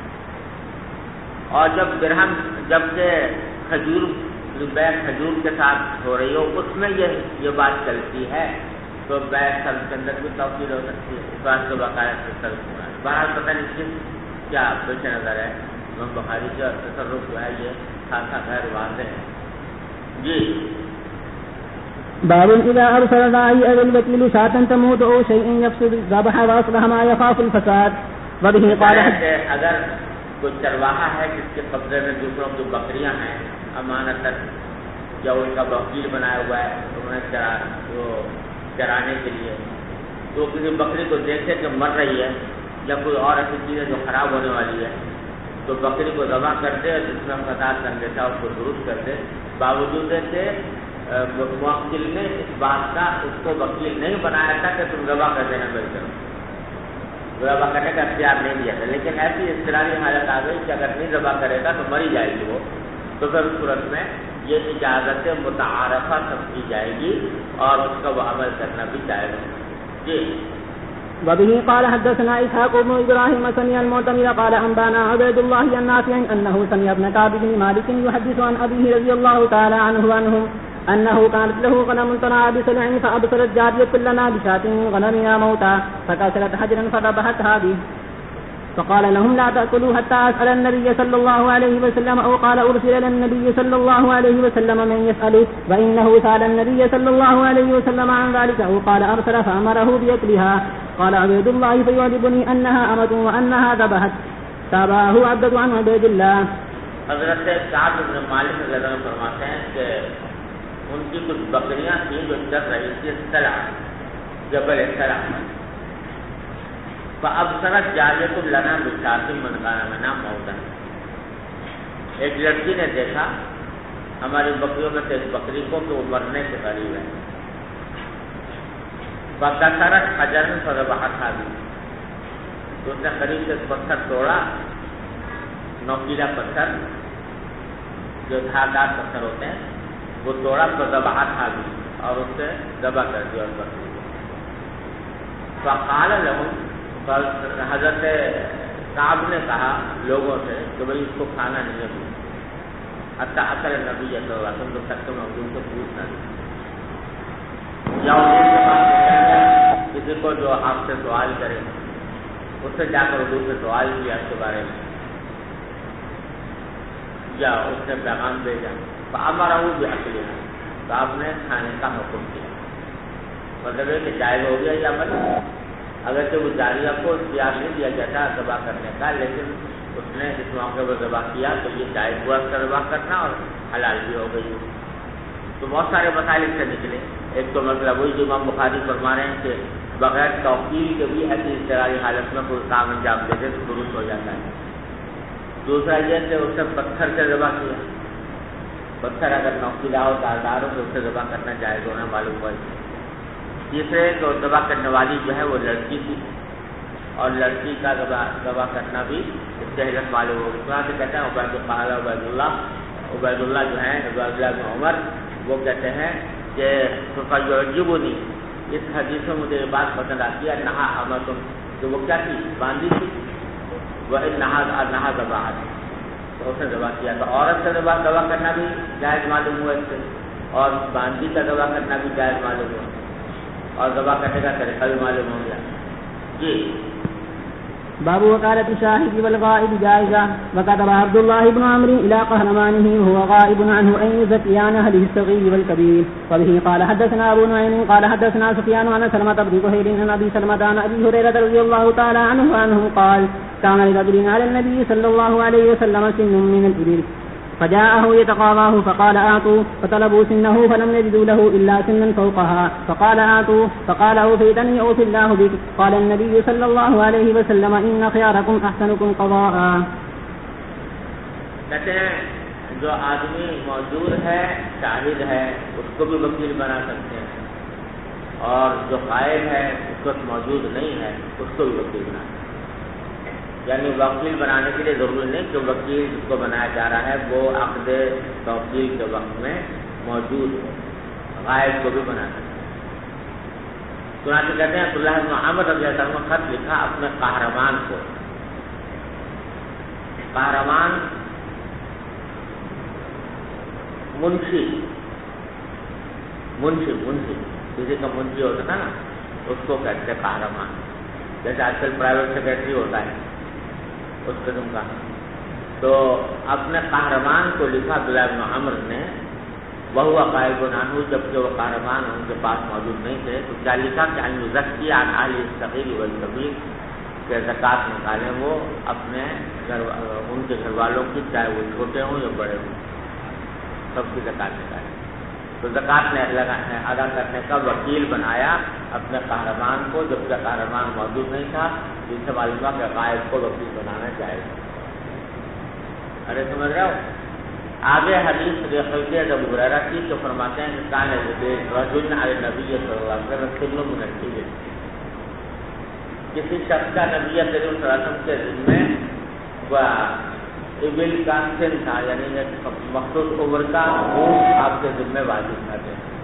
اور جب درہم جبکہ کھجور بیع کھجور کے ساتھ ہو رہی ہو اس میں یہ بات چلتی ہے تو بیع سلف کے اندر بھی توقیل ہو سکتی ہے. اس بات کو باقاعدہ سے سلف ہو رہا ہے. بہرحال پتہ نہیں کس کیا پیش نظر ہے. امام بخاری کا تصرف جو ہے یہ خاصا غیر واضح ہے. جی باب إذا أرسل الراعي أو الوكيل شاة تموت أو شيء يفسد ذبح وأصلح ما يخاف الفساد. وبه قال اگر کوئی چرواہا ہے جس کے قبضے میں دوسروں کی بکریاں ہیں امانت یا ان کا وکیل بنایا ہوا ہے انہیں چرانے کے لیے, تو کسی بکری کو دیکھے کہ مر رہی ہے یا کوئی اور ایسی چیز ہے جو خراب ہونے والی ہے تو بکری کو ذبح کر دے اور جس میں فساد کر دیتا اس کو درست کر دے. باوجود کہ موکل نے اس بات کا اس کو وکیل نہیں بنایا تھا کہ تم ذبح کر دینا بہتر, ذبح کرنے کا اختیار نہیں دیا تھا, لیکن ایسی اضطراری حالت آ گئی کہ اگر نہیں ذبح کرے گا تو مری جائے گی وہ, تو پھر اس صورت میں یہ اجازت متعارفہ سمجھی جائے گی اور اس کا وہ عمل کرنا بھی جائز ہے. جی وبه قال حدثنا إسحاق بن إبراهيم سمع المعتمر قال أنبانا عبيد الله النافع أنه سمع ابن كعب بن مالك يحدث عن أبيه رضي الله تعالى عنه وعنهم أنه كانت له غنم ترعى بسلع فأبصرت جارية لنا بشاة من غنمنا موتى فكسرت حجرا فذبحتها به. فقال لهم لا تأكلوا حتى أسأل النبي صلى الله عليه وسلم أو قال أرسل إلى النبي صلى الله عليه وسلم من يسأله وإنه سأل النبي صلى الله عليه وسلم عن ذلك أو قال أرسل فأمره بأكلها. قال عبيد الله فيعجبني أنها أمة وأنها ذبحت. تابعه عبد عن عبيد الله. حضرت کعب بن مالک رضی اللہ عنہ فرماتے ہیں کہ ان کی کچھ بکریاں تھیں جو چل رہی تھی سلا جبل سلا فابصرت جاریۃ لنا بشاۃ من کان منا موتا، ایک لڑکی نے دیکھا ہماری بکریوں میں سے ایک بکری کو کہ وہ مرنے کے قریب ہے، فکسرت حجرا فذبحتها بھی، تو اس نے قریب سے پتھر توڑا، نوکیلا پتھر جو دھاردار پتھر ہوتے ہیں وہ توڑا، فذبحتها بھی، اور اس سے ذبح کر دیا اس بکری کو۔ فقال لهم، حضرت کعب نے کہا لوگوں سے کہ بھائی اس کو کھانا نہیں ہے، حتی اکل نبی صلی اللہ علیہ وسلم، جب تک تم حضور سے پوچھنا نہیں، یا حضور کے پاس کسی کو جو آپ سے سوال کرے اس سے جا کر حضور سے سوال کیا اس کے بارے میں، یا اس نے پیغام بھیجا، فامرہ باکلہ، تو آپ نے کھانے کا حکم کیا، مطلب ہے کہ جائز ہو گیا یہ عمل، اگرچہ وہ جاریہ کو اختیار نہیں دیا جاتا ذبح کرنے کا، لیکن اس نے اس موقع پر ذبح کیا تو یہ جائز ہوا اس کا ذبح کرنا اور حلال بھی ہو گئی۔ تو بہت سارے مسائل اس سے نکلے، ایک تو مطلب وہی جو امام بخاری فرما رہے ہیں کہ بغیر توقیل کے بھی ایسی اضطراری حالت میں کوئی کام انجام دے دے تو درست ہو جاتا ہے۔ دوسرا یہ کہ اس نے پتھر سے ذبح کیا، پتھر اگر نوکیلا ہو داردار ہو تو اس سے ذبح کرنا جائز ہونا معلوم ہوا۔ تیسرے تو ذبح کرنے والی جو ہے وہ لڑکی تھی، اور لڑکی کا ذبح کرنا بھی اس سے حیرت معلوم ہوگی۔ وہاں سے کہتے ہیں عبید اللہ جو ہیں عبید اللہ بن عمر، وہ کہتے ہیں کہ فَيُعْجِبُنِي، اس حدیث میں مجھے یہ بات پسند آتی ہے، نہا امتن، کہ وہ کیا تھی، باندھی تھی، وہ نہا ذبحت، تو اس نے ذبح کیا، تو عورت سے ذبح کرنا بھی جائز معلوم ہوا اس سے، اور باندھی کا ذبح کرنا بھی جائز معلوم ہوا، اور ذبح کرنے کا طریقہ بھی معلوم ہو گیا۔ جی باب وقالة الشاهد والغائب جائزة. وكتب عبد الله بن عمرو إلى قهرمانه وهو غائب عنه أن يزكي عن أهله الصغير والكبير. وبه قال حدثنا أبو نعيم قال حدثنا سفيان عن سلمة بن كهيل عن أبي سلمة عن أبي هريرة رضي الله تعالى عنه قال كان لرجل على النبي صلى الله عليه وسلم سن من الإبل فجاءه يتقاضاه فقال آتوا، فطلبوا سنه فلم يجدوا له إلا سنا فوقها فقال آتوا، فقال أوفيتني أوفي الله بك. قال النبي صلى الله عليه وسلم إن خياركم أحسنكم قضاء. کہتے ہیں جو آدمی موجود ہے شاہد ہے اس کو بھی وکیل بنا سکتے ہیں، اور جو غائب ہے اس وقت موجود نہیں ہے اس کو بھی وکیل بنا سکتے ہیں، یعنی وکیل بنانے کے لیے ضروری نہیں کہ وکیل جس کو بنایا جا رہا ہے وہ عقد توکیل کے وقت میں موجود ہو، غائب کو بھی بنا سکتے ہیں۔ چنانچہ کہتے ہیں عبداللہ بن عمر رضی اللہ عنہ خط لکھا اپنے قہرمان کو۔ قہرمان منشی کسی کا منشی ہوتا تھا نا، اس کو کہتے ہیں قہرمان، جیسے آج کل پرائیویٹ سیکرٹری ہوتا ہے اس قسم کا۔ تو اپنے قہرمان کو لکھا عبداللہ بن عمر نے، وہو غائب عنہ، جبکہ وہ قہرمان ان کے پاس موجود نہیں تھے، تو کیا لکھا کہ ان یزکی عن اہل الصغیر والکبیر، کہ زکوٰۃ نکالیں وہ اپنے ان کے گھر والوں کی، چاہے وہ چھوٹے ہوں یا بڑے ہوں، سب کی زکوٰۃ نکالیں۔ تو زکوٰۃ نے ادا کرنے کا وکیل بنایا اپنے قہرمان کو، جبکہ قہرمان موجود نہیں تھا، جس سے معلوم ہوا کہ غائب کو وکیل بنانا چاہیے۔ ارے سمجھ رہے ہو؟ آگے حدیث خلقیت ابو ہریرہ کی تو فرماتے ہیں کہ کان رجل علی نبی صلی اللہ علیہ وسلم سن من الإبل، کسی شخص کا نبی کریم صلی اللہ علیہ وسلم کے ذمے ابل کا سن تھا، یعنی مخصوص عمر کا اونٹ آپ کے ذمے واجب تھا۔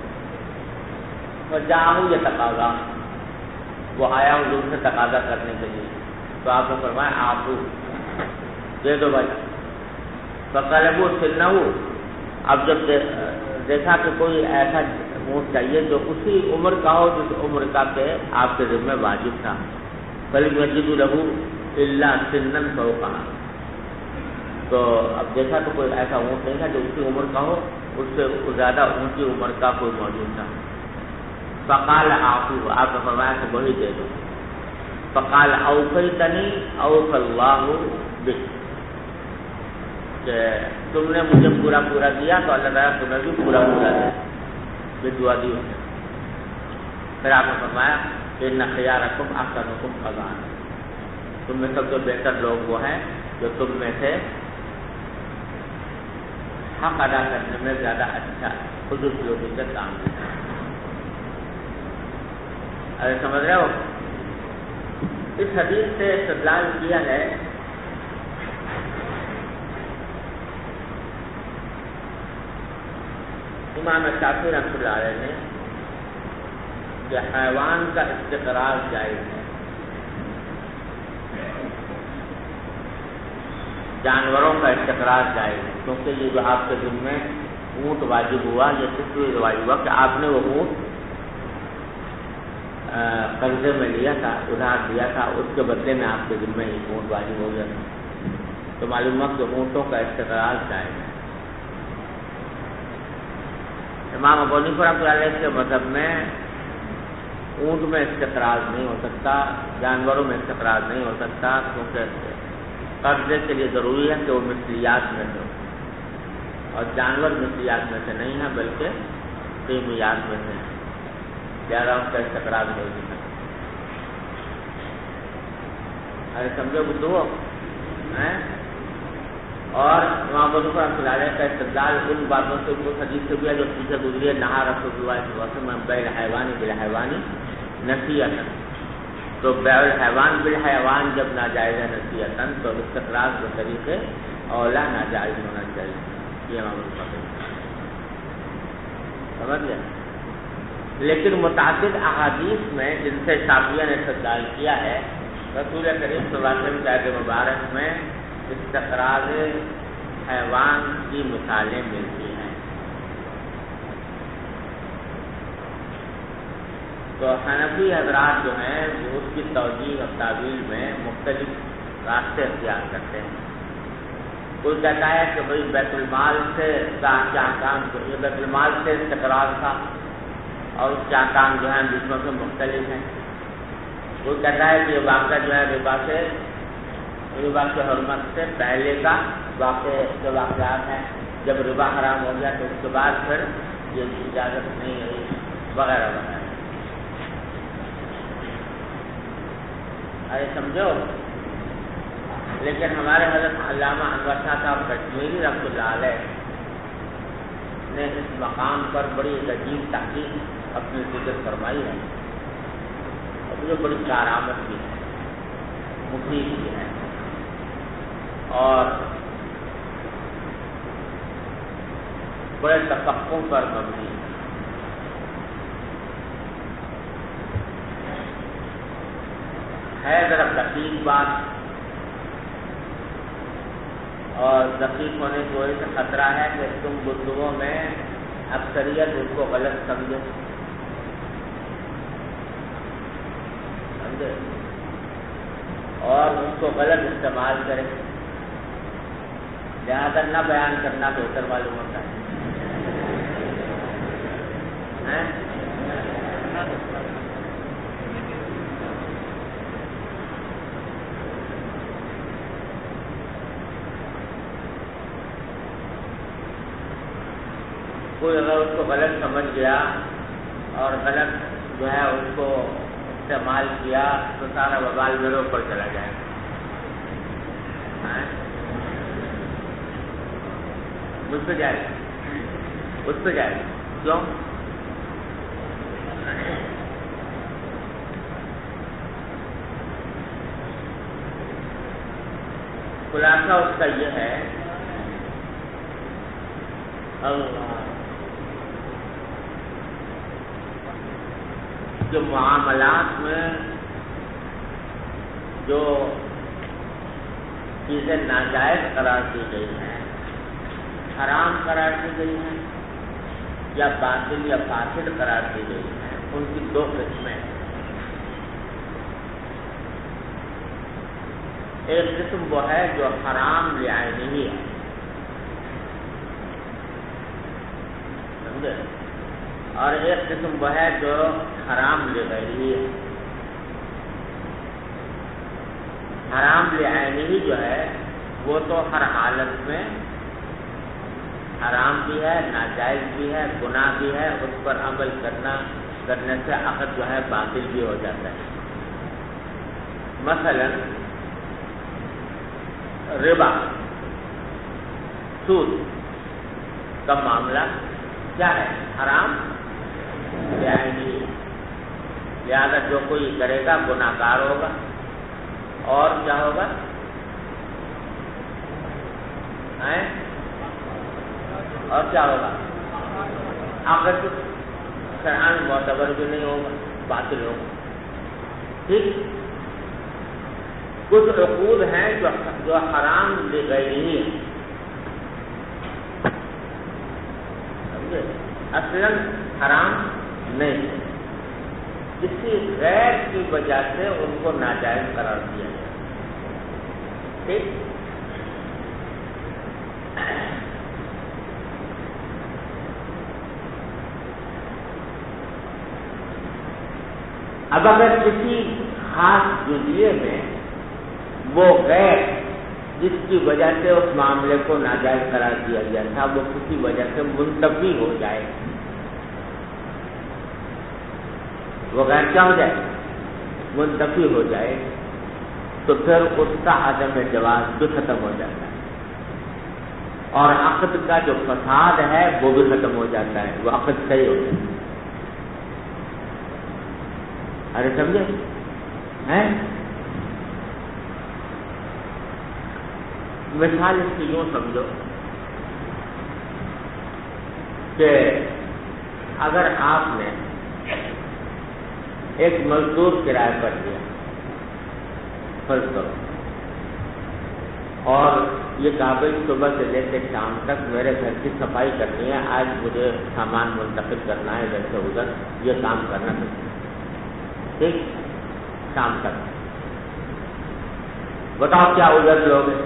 جاؤ یہ تقاضا، وہ آیا حضور سے تقاضا کرنے کے لیے، تو آپ نے فرمایا آپ دے دو بھائی۔ فطلبوا سنہ، اب جب دیکھا کہ کوئی ایسا اونٹ چاہیے جو اسی عمر کا ہو جس عمر کا کہ آپ کے ذمہ واجب تھا، فلم یجدوا لہ الا سنا فوقها، تو اب دیکھا تو کوئی ایسا اونٹ نہیں تھا جو اسی عمر کا ہو، اس سے زیادہ اونچی عمر کا کوئی موجود تھا۔ فقال آتوا، آپ نے فرمایا کہ وہی دے دو۔ فقال اوفیتنی اوفی اللہ بک، کہ تم نے مجھے پورا دیا تو اللہ تعالیٰ تمہیں بھی پورا دے۔ یہ دعا دی ہوئی ہے۔ پھر آپ نے فرمایا کہ ان خیارکم احسنکم قضاء، تم میں سب سے بہتر لوگ وہ ہیں جو تم میں سے حق ادا کرنے میں زیادہ اچھا حدود سے کام کرتے ہیں۔ ارے سمجھ رہے ہو؟ اس حدیث سے استدلال کیا ہے امام شافعی رحمۃ اللہ علیہ نے کہ حیوان کا استقرار جائز ہے، جانوروں کا استقرار جائز ہے، کیونکہ یہ جو آپ کے دن میں اونٹ واجب ہوا، یہ فطری واجب ہوا کہ آپ نے وہ اونٹ قرضے میں لیا تھا، ادھار دیا تھا، اس کے بدلے میں آپ کے دن میں ایک اونٹ واجب ہو گیا تھا، تو معلوم ہوا کہ اونٹوں کا استقرار جائز ہے۔ امام ابو حنیفہ رحمۃ اللہ علیہ کے مذہب میں اونٹ میں استقرار نہیں ہو سکتا، جانوروں میں استقرار نہیں ہو سکتا، کیونکہ قرضے کے لیے ضروری ہے کہ وہ مثلیات میں سے ہو، اور جانور مثلیات میں سے نہیں ہے بلکہ قیمیات میں سے ہے، لہٰذا ان کا استقرار نہیں ہو سکتا۔ ارے سمجھو بدھو ہیں؟ اور امام ابو حنیفہ رحمۃ اللہ علیہ کا استدلال ان باتوں سے اس حدیث سے بھی ہے جو پیچھے گزری ہے، نہا رسول اللہ صلی اللہ علیہ وسلم بیع الحیوان بالحیوان نصیحۃ، تو بیع الحیوان بالحیوان جب ناجائز ہے نصیحۃ، تو استقرار کے طریقے اولا ناجائز ہونا چاہیے، یہ امام ابو حنیفہ سمجھ لیا۔ لیکن متعدد احادیث میں جن سے شافعیہ نے استدلال کیا ہے، رسول کریم صلی اللہ علیہ وسلم کے عہد مبارک میں استقرار حیوان کی مثالیں ملتی ہیں، تو حنفی حضرات جو ہیں وہ اس کی توجیہ اور تعویل میں مختلف راستے اختیار کرتے ہیں۔ کوئی کہتا ہے کہ بھائی بیت المال سے کیا کام، یہ بیت المال سے استقرار تھا اور اس کے احکام جو ہیں دوسروں سے مختلف ہیں۔ کوئی کہتا ہے کہ یہ واقعہ جو ہے ربا کی حرمت سے پہلے کا جو واقعات ہیں، جب ربا حرام ہو گیا تو اس کے بعد پھر یہ اجازت نہیں ہوئی وغیرہ وغیرہ۔ ارے سمجھو، لیکن ہمارے حضرت علامہ انور شاہ صاحب کشمیری رحمۃ اللہ علیہ نے اس مقام پر بڑی عجیب تحقیق اپنی ذکر فرمائی ہے، اور مجھے بڑی کارآمد بھی ہے، مفید بھی ہے، اور بڑے تفقع پر مبنی ہے، ذرا دقیق بات، اور دقیق ہونے کی وجہ سے خطرہ ہے کہ تم گفتگو میں اکثریت اس کو غلط سمجھے اور اس کو غلط استعمال کرے، لہٰذا نہ بیان کرنا بہتر معلوم ہوتا ہے۔ کوئی اگر اس کو غلط سمجھ گیا اور غلط جو ہے اس کو استعمال کیا تو سارا وبال میرے اوپر چلا جائے گا۔ مجھ پہ جائے گا، اس پہ جائے گا، کیوں؟ خلاصہ اس کا یہ ہے، جو معاملات میں جو چیزیں ناجائز قرار دی گئی ہیں، حرام قرار دی گئی ہیں، یا باطل یا فاسد قرار دی گئی ہیں، ان کی دو قسمیں ہیں۔ ایک قسم وہ ہے جو حرام لعینی ہے، سمجھے، اور ایک قسم وہ ہے جو حرام لغیری ہے۔ حرام لعینی جو ہے وہ تو ہر حالت میں حرام بھی ہے، ناجائز بھی ہے، گناہ بھی ہے، اس پر عمل کرنے سے عقد جو ہے باطل بھی ہو جاتا ہے۔ مثلا ربا، سود کا معاملہ کیا ہے؟ حرام جائز، لہذا جو کوئی کرے گا گناہ گار ہوگا، اور کیا ہوگا؟ اور کیا ہوگا؟ عقد شرعاً معتبر بھی نہیں ہوگا، باطل ہوگا۔ ٹھیک، کچھ عقود ہیں جو حرام لغیرہ ہیں، سمجھے، اصلاً حرام نہیں ہے، کسی غیر کی وجہ سے ان کو ناجائز قرار دیا گیا۔ ٹھیک، اب اگر کسی خاص جزیے میں وہ غیر جس کی وجہ سے اس معاملے کو ناجائز قرار دیا گیا تھا وہ کسی وجہ سے منتفی ہو جائے، وہ غیر کیا ہو جائے؟ منتفی ہو جائے، تو پھر اس کا عدم جواز بھی ختم ہو جاتا ہے، اور عقد کا جو فساد ہے وہ بھی ختم ہو جاتا ہے، وہ عقد صحیح ہو جاتا ہے۔ ارے سمجھے ہیں؟ مثال اس کی یوں سمجھو کہ اگر آپ نے ایک مزدور کرایہ پر لیا، فرض کرو، اور یہ قابل صبح سے لے کے شام تک میرے گھر کی صفائی کرنی ہے، آج مجھے سامان منتقل کرنا ہے ادھر سے ادھر، یہ کام کرنا ہے، ٹھیک، شام تک، بتاؤ کیا ادھر لوگ ہیں؟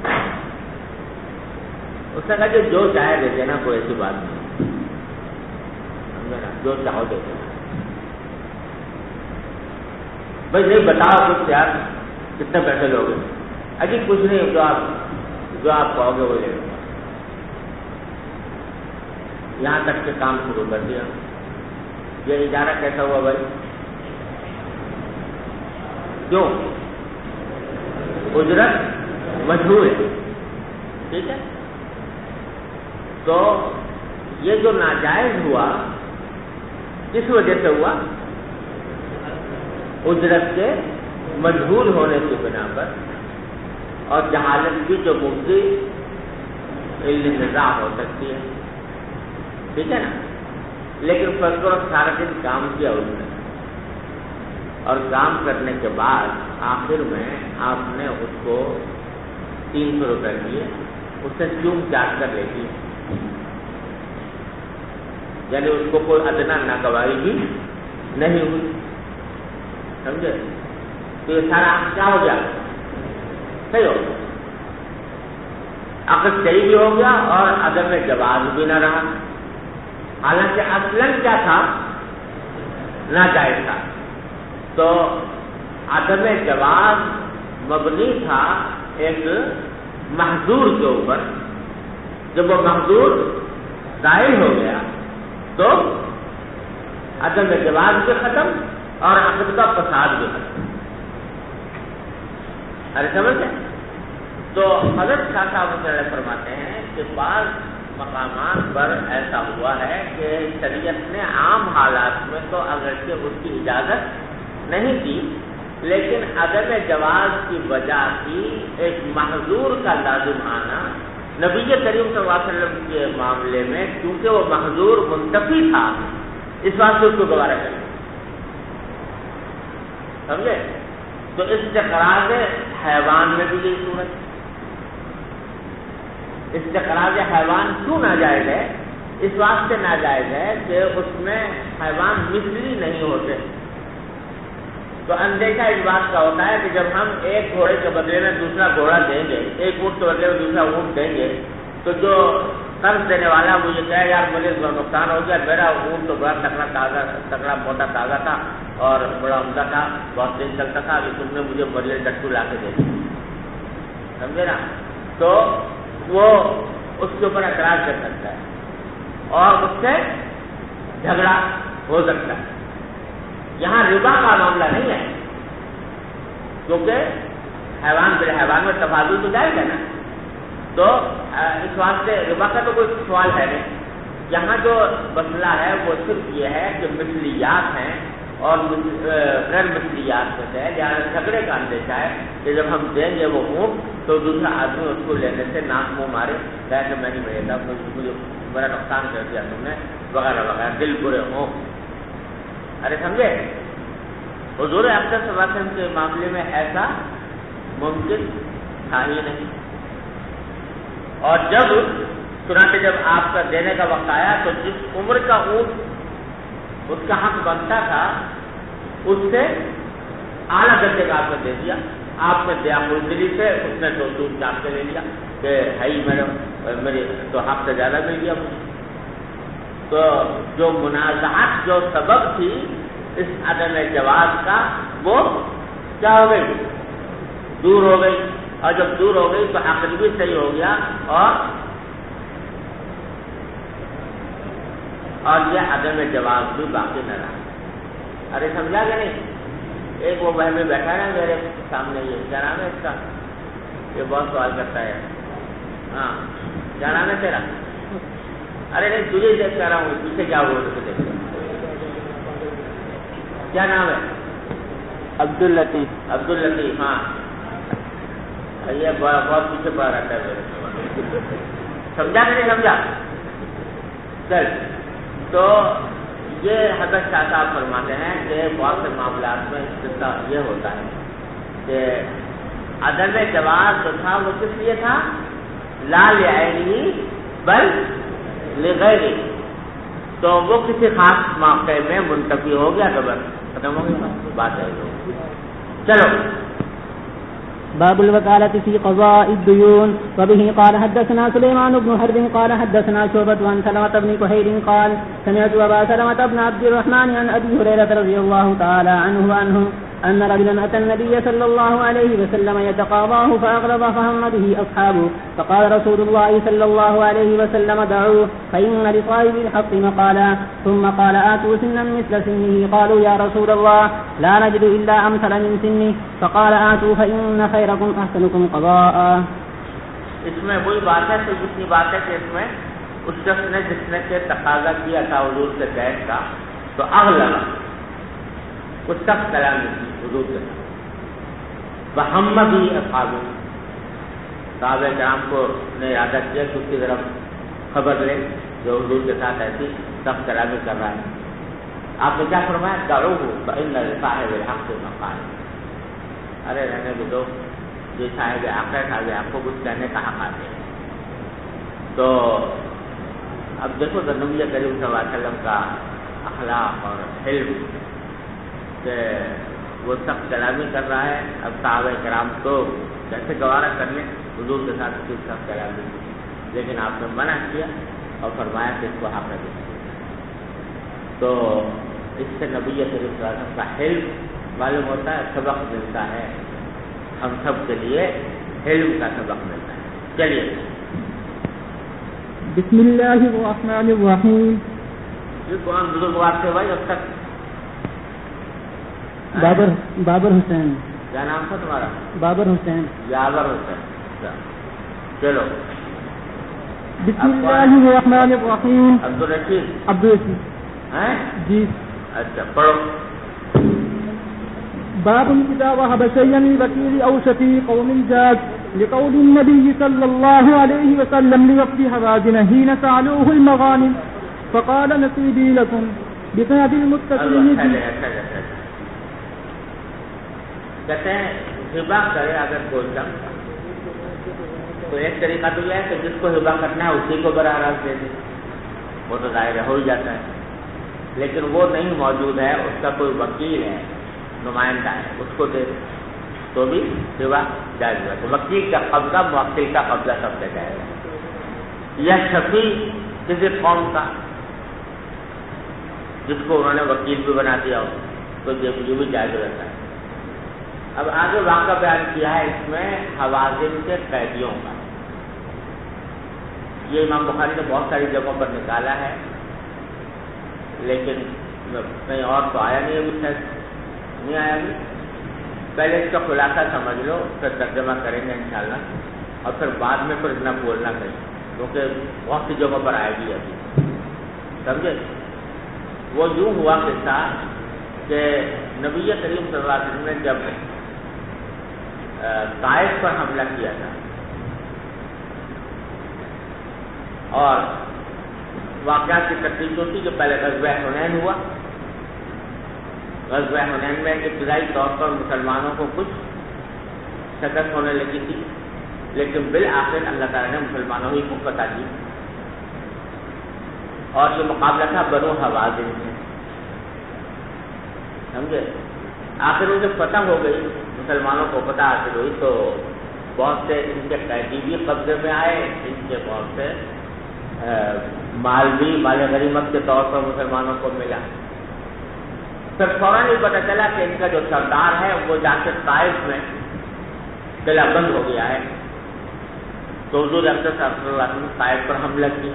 اس نے کہا کہ جو چاہے دے دینا، کوئی ایسی بات نہیں، سمجھے نا، جو چاہو دے دینا۔ بھائی نہیں بتاؤ کچھ یار، کتنے پیسے لوگے؟ اجی کچھ نہیں، جو آپ کہو گے وہ لے لوں گا۔ یہاں تک کے کام شروع کر دیا۔ یہ اجارہ کیسا ہوا بھائی؟ کیوں؟ اجرت مجبور ہے، ٹھیک ہے، تو یہ جو ناجائز ہوا کس وجہ سے ہوا؟ اجرت کے مجبور ہونے کی بنا پر، اور جہالت کی جو مفتی نزاع ہو سکتی ہے، ٹھیک ہے نا۔ لیکن فرض کرو سارا دن کام کیا اس نے، اور کام کرنے کے بعد آخر میں آپ نے اس کو 300 روپے دیے، اس سے چوم چاٹ کر لے لی، یعنی اس کو کوئی ادنا ناگواری بھی نہیں ہوئی، سمجھے؟ تو یہ سارا کیا ہو گیا؟ صحیح ہو گیا، عقد صحیح بھی ہو گیا اور عدم جواز بھی نہ رہا، حالانکہ اصلاً کیا تھا؟ ناجائز تھا۔ تو عدم جواز مبنی تھا ایک محظور کے اوپر، جب وہ محظور ظاہر ہو گیا تو عدم جواز بھی ختم اور عقد کا فساد بھی ختم۔ ارے سمجھے؟ تو حضرت شاہ صاحب فرماتے ہیں کہ بعض مقامات پر ایسا ہوا ہے کہ شریعت نے عام حالات میں تو اگرچہ اس کی اجازت نہیں کی، لیکن عدم جواز کی وجہ کی ایک محظور کا لازم آنا نبی کریم صلی اللہ علیہ وسلم کے معاملے میں، کیونکہ وہ محظور منتفی تھا، اس بات سے اس کو گوارا کریں، سمجھے؟ تو استقراض حیوان میں بھی یہی صورت، استقراض حیوان کیوں ناجائز ہے؟ اس واسطے ناجائز ہے کہ اس میں حیوان مثلی نہیں ہوتے، تو اندیشہ اس بات کا ہوتا ہے کہ جب ہم ایک گھوڑے کے بدلے میں دوسرا گھوڑا دیں گے، ایک اونٹ کے بدلے میں دوسرا اونٹ دیں گے، تو جو قرض دینے والا وہ یہ کہے یار مجھے نقصان ہو گیا، میرا اونٹ تو بڑا تکڑا موٹا تازہ تھا اور بڑا عمدہ تھا، بہت دن چلتا تھا، ابھی تم نے مجھے بڑے ڈٹو لا کے دے دیا، سمجھے نا؟ تو وہ اس کے اوپر اعتراض کر سکتا ہے اور اس سے جھگڑا ہو سکتا ہے. یہاں ربا کا معاملہ نہیں ہے کیونکہ حیوان بالحیوان میں تبادل تو جائز ہے نا. تو اس واسطے ربا کا تو کوئی سوال ہے نہیں. یہاں جو مسئلہ ہے وہ صرف یہ ہے کہ مثلیات ہیں اور غیر مثلیات میں سے جہاں جھگڑے کا اندیشہ ہے کہ جب ہم دیں گے وہ اونٹ تو دوسرا آدمی اس کو لینے سے ناک منہ مارے کہ میں نہیں بھیجتا, مجھے بڑا نقصان کر دیا تم نے وغیرہ وغیرہ, دل برے ہوں. ارے سمجھے, حضور اکرم صلی اللہ علیہ وسلم کے معاملے میں ایسا ممکن تھا ہی نہیں. اور جب چنانچہ جب آپ کا دینے کا وقت آیا تو جس عمر کا اونٹ اس کا حق بنتا تھا اس سے اعلیٰ درجے کا آپ نے دے دیا. آپ نے دیا مزدلی سے, اس نے تو دودھ چاپ کے لے لیا کہ بھائی میرے تو حق سے زیادہ مل گیا مجھے. تو جو منازعات جو سبب تھی اس عدم جواز کا وہ کیا ہو گئی, دور ہو گئی. اور جب دور ہو گئی تو عقل بھی صحیح ہو گیا اور یہ عدم جواز بھی باقی نہ رہا. ارے سمجھا کہ نہیں؟ ایک وہ بہن میں بیٹھا ہے میرے سامنے, یہ کیا نام ہے اس کا, یہ بہت سوال کرتا ہے. ہاں کیا نام ہے تیرا؟ ارے نہیں تجھے دیکھ کر رہا ہوں, پیچھے کیا ہوا تجھے دیکھ, کیا نام ہے؟ عبد اللطیف. عبد اللطیف. ہاں یہ بہت پیچھے پڑ رہتا ہے میرے. سمجھا کہ نہیں سمجھا؟ چل, تو یہ حضرت شاہ صاحب فرماتے ہیں کہ بہت سے معاملات میں یہ ہوتا ہے کہ عدم جواز جو تھا وہ کس لیے تھا, لا لعینہ بل لغیرہ. تو وہ کسی خاص موقع میں منتفی ہو گیا تو بس ختم ہو گیا بات ہے. چلو باب الوكالة في قضاء الديون. وبه قال حدثنا سليمان بن حرب قال حدثنا شعبة عن سلمة بن كهيل قال سمعت أبا سلمة بن عبد الرحمن عن أبي هريرة رضي الله تعالى عنه أن رجلا أتى النبي صلى الله عليه وسلم يتقاضاه فأغلب فهم به أصحابه فقال رسول الله صلى الله عليه وسلم دعوه فإن لصاحب الحق مقالا. ثم قال آتوا سنا مثل سنه. قالوا يا رسول الله لا نجد إلا أمثل من سنه. فقال آتوا فإن خيركم أحسنكم قضاء. اس میں وہی بات ہے تو جتنی بات ہے کہ اس میں اس شخص نے جس نے کہ تقاضا کیا تھا حضور سے بیعت کا تو اغلب اس سخت کلام حضور کے بہم بھی اصحاب صحابہ کرام کو نے ارادہ کیا کہ اس کی طرف خبر لے جو حضور کے ساتھ ایسی سخت کلامی کر رہا ہے. آپ نے کیا فرمایا, دعوہ فإن لصاحب الحق مقال. ارے رہنے بھی دو, جو صاحب حق ہے صاحب حق کو کچھ کہنے کا حق آتے ہیں. تو اب دیکھو تو نبی کریم صلی اللہ علیہ وسلم کا اخلاق اور علم کہ وہ سخت کلامی کر رہا ہے. اب صحابہ کرام تو کیسے گوارا کر لیں حضور کے ساتھ اس کی سخت کلامی, لیکن آپ نے منع کیا اور فرمایا کہ اس کو حق نہ دیں. تو اس سے نبی کریم صلی اللہ علیہ وسلم کا علم معلوم ہوتا ہے, سبق ملتا ہے, ہم سب کے لیے علم کا سبق ملتا ہے. چلیے بسم اللہ الرحمن الرحیم. یہ کون بزرگوار سے بھائی اب تک؟ بابر حسین. کیا نام تھا تمہارا؟ بابر حسین. یابر حسین. چلو بسم اللہ الرحمن الرحیم. عبد الرشید. عبد الرشید ہیں جی. اچھا پڑھو. باب اذا وهب شيئا لوكيل او شفيق او مزاج لقول النبي صلى الله عليه وسلم لوفد هوازن حين سألوه المغانم فقال نصيبي لكم بقيد المتقين. کہتے ہیں ہبا کرے اگر کوئی شخص, تو ایک طریقہ تو یہ ہے کہ جس کو ہبا کرنا ہے اسی کو براہ راست دے دے, وہ تو ظاہر ہو ہی جاتا ہے. لیکن وہ نہیں موجود ہے, اس کا کوئی وکیل ہے, نمائندہ ہے, اس کو دے دے تو بھی ہبا جائز ہے. تو وکیل کا قبضہ موکل کا قبضہ سب سے جائے گا. یا شفیع کسی قوم کا جس کو انہوں نے وکیل بھی بنا دیا ہو تو یہ بھی جائز رہتا ہے. اب آگے واقعہ بیان کیا ہے اس میں حوازن کے قیدیوں کا. یہ امام بخاری نے بہت ساری جگہوں پر نکالا ہے، لیکن کہیں اور تو آیا نہیں ابھی تک، نہیں آیا ابھی۔ پہلے اس کا خلاصہ سمجھ لو، پھر ترجمہ کریں گے انشاءاللہ، اور پھر بعد میں پھر اتنا بولنا کہیں، کیونکہ بہت سی جگہوں پر آئے گی ابھی، سمجھے؟ وہ یوں ہوا قصہ کہ نبی کریم صلی اللہ علیہ وسلم نے جب طائف پر حملہ کیا تھا اور واقعات کی تفصیل ہوتی کہ پہلے غزوہ حنین ہوا۔ غزوہ حنین میں ابتدائی طور پر مسلمانوں کو کچھ شکست ہونے لگی تھی، لیکن بالآخر اللہ تعالیٰ نے مسلمانوں ہی کو فتح دی، اور یہ مقابلہ تھا بنو حوازن سے، سمجھے؟ آخر ان سے فتح ہو گئی، مسلمانوں کو فتح حاصل ہوئی، تو بہت سے ان کے قیدی بھی قبضے میں آئے، ان کے بہت سے مال بھی مال غنیمت کے طور پر مسلمانوں کو ملا۔ پھر فوراً یہ پتہ چلا کہ ان کا جو سردار ہے وہ جا کے طائف میں قلعہ بند ہو گیا ہے، تو حضور اقدس صلی اللہ علیہ وسلم نے طائف پر حملہ کیا،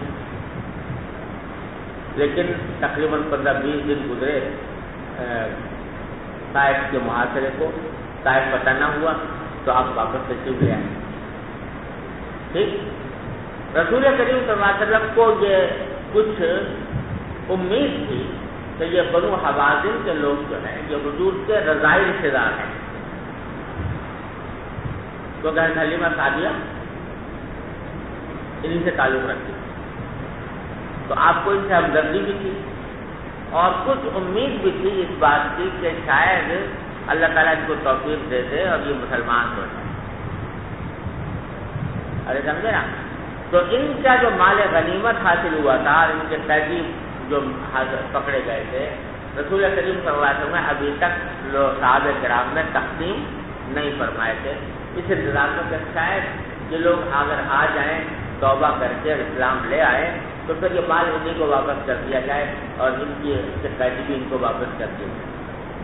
لیکن تقریباً 15-20 دن گزرے طائف کے محاصرے کو، طائف فتح نہ ہوا، تو آپ واپس تشریف لے آئے۔ ٹھیک، رسول کریم صلی اللہ علیہ وسلم کو یہ کچھ امید تھی کہ یہ بنو حوازن کے لوگ جو ہیں یہ حضور کے رضائی رشتے دار ہیں، تو حضرت حلیمہ سعدیہ انہیں سے تعلق رکھتی، تو آپ کو ان سے ہمدردی بھی تھی اور کچھ امید بھی تھی اس بات کی کہ شاید اللہ تعالیٰ ان کو توفیق دے دے اور یہ مسلمان ہو جائے۔ ارے سمجھے نا؟ تو ان کا جو مال غنیمت حاصل ہوا تھا اور ان کے قیدی جو پکڑے گئے تھے، رسول کریم صلی اللہ علیہ وسلم نے ابھی تک صحابہ کرام میں تقسیم نہیں فرمائے تھے، اس انتظار میں کہ شاید یہ لوگ اگر آ جائیں توبہ کر کے اسلام لے آئے تو پھر یہ مال انہیں کو واپس کر دیا جائے اور ان کی قیدی بھی ان کو واپس کر دیا جائے۔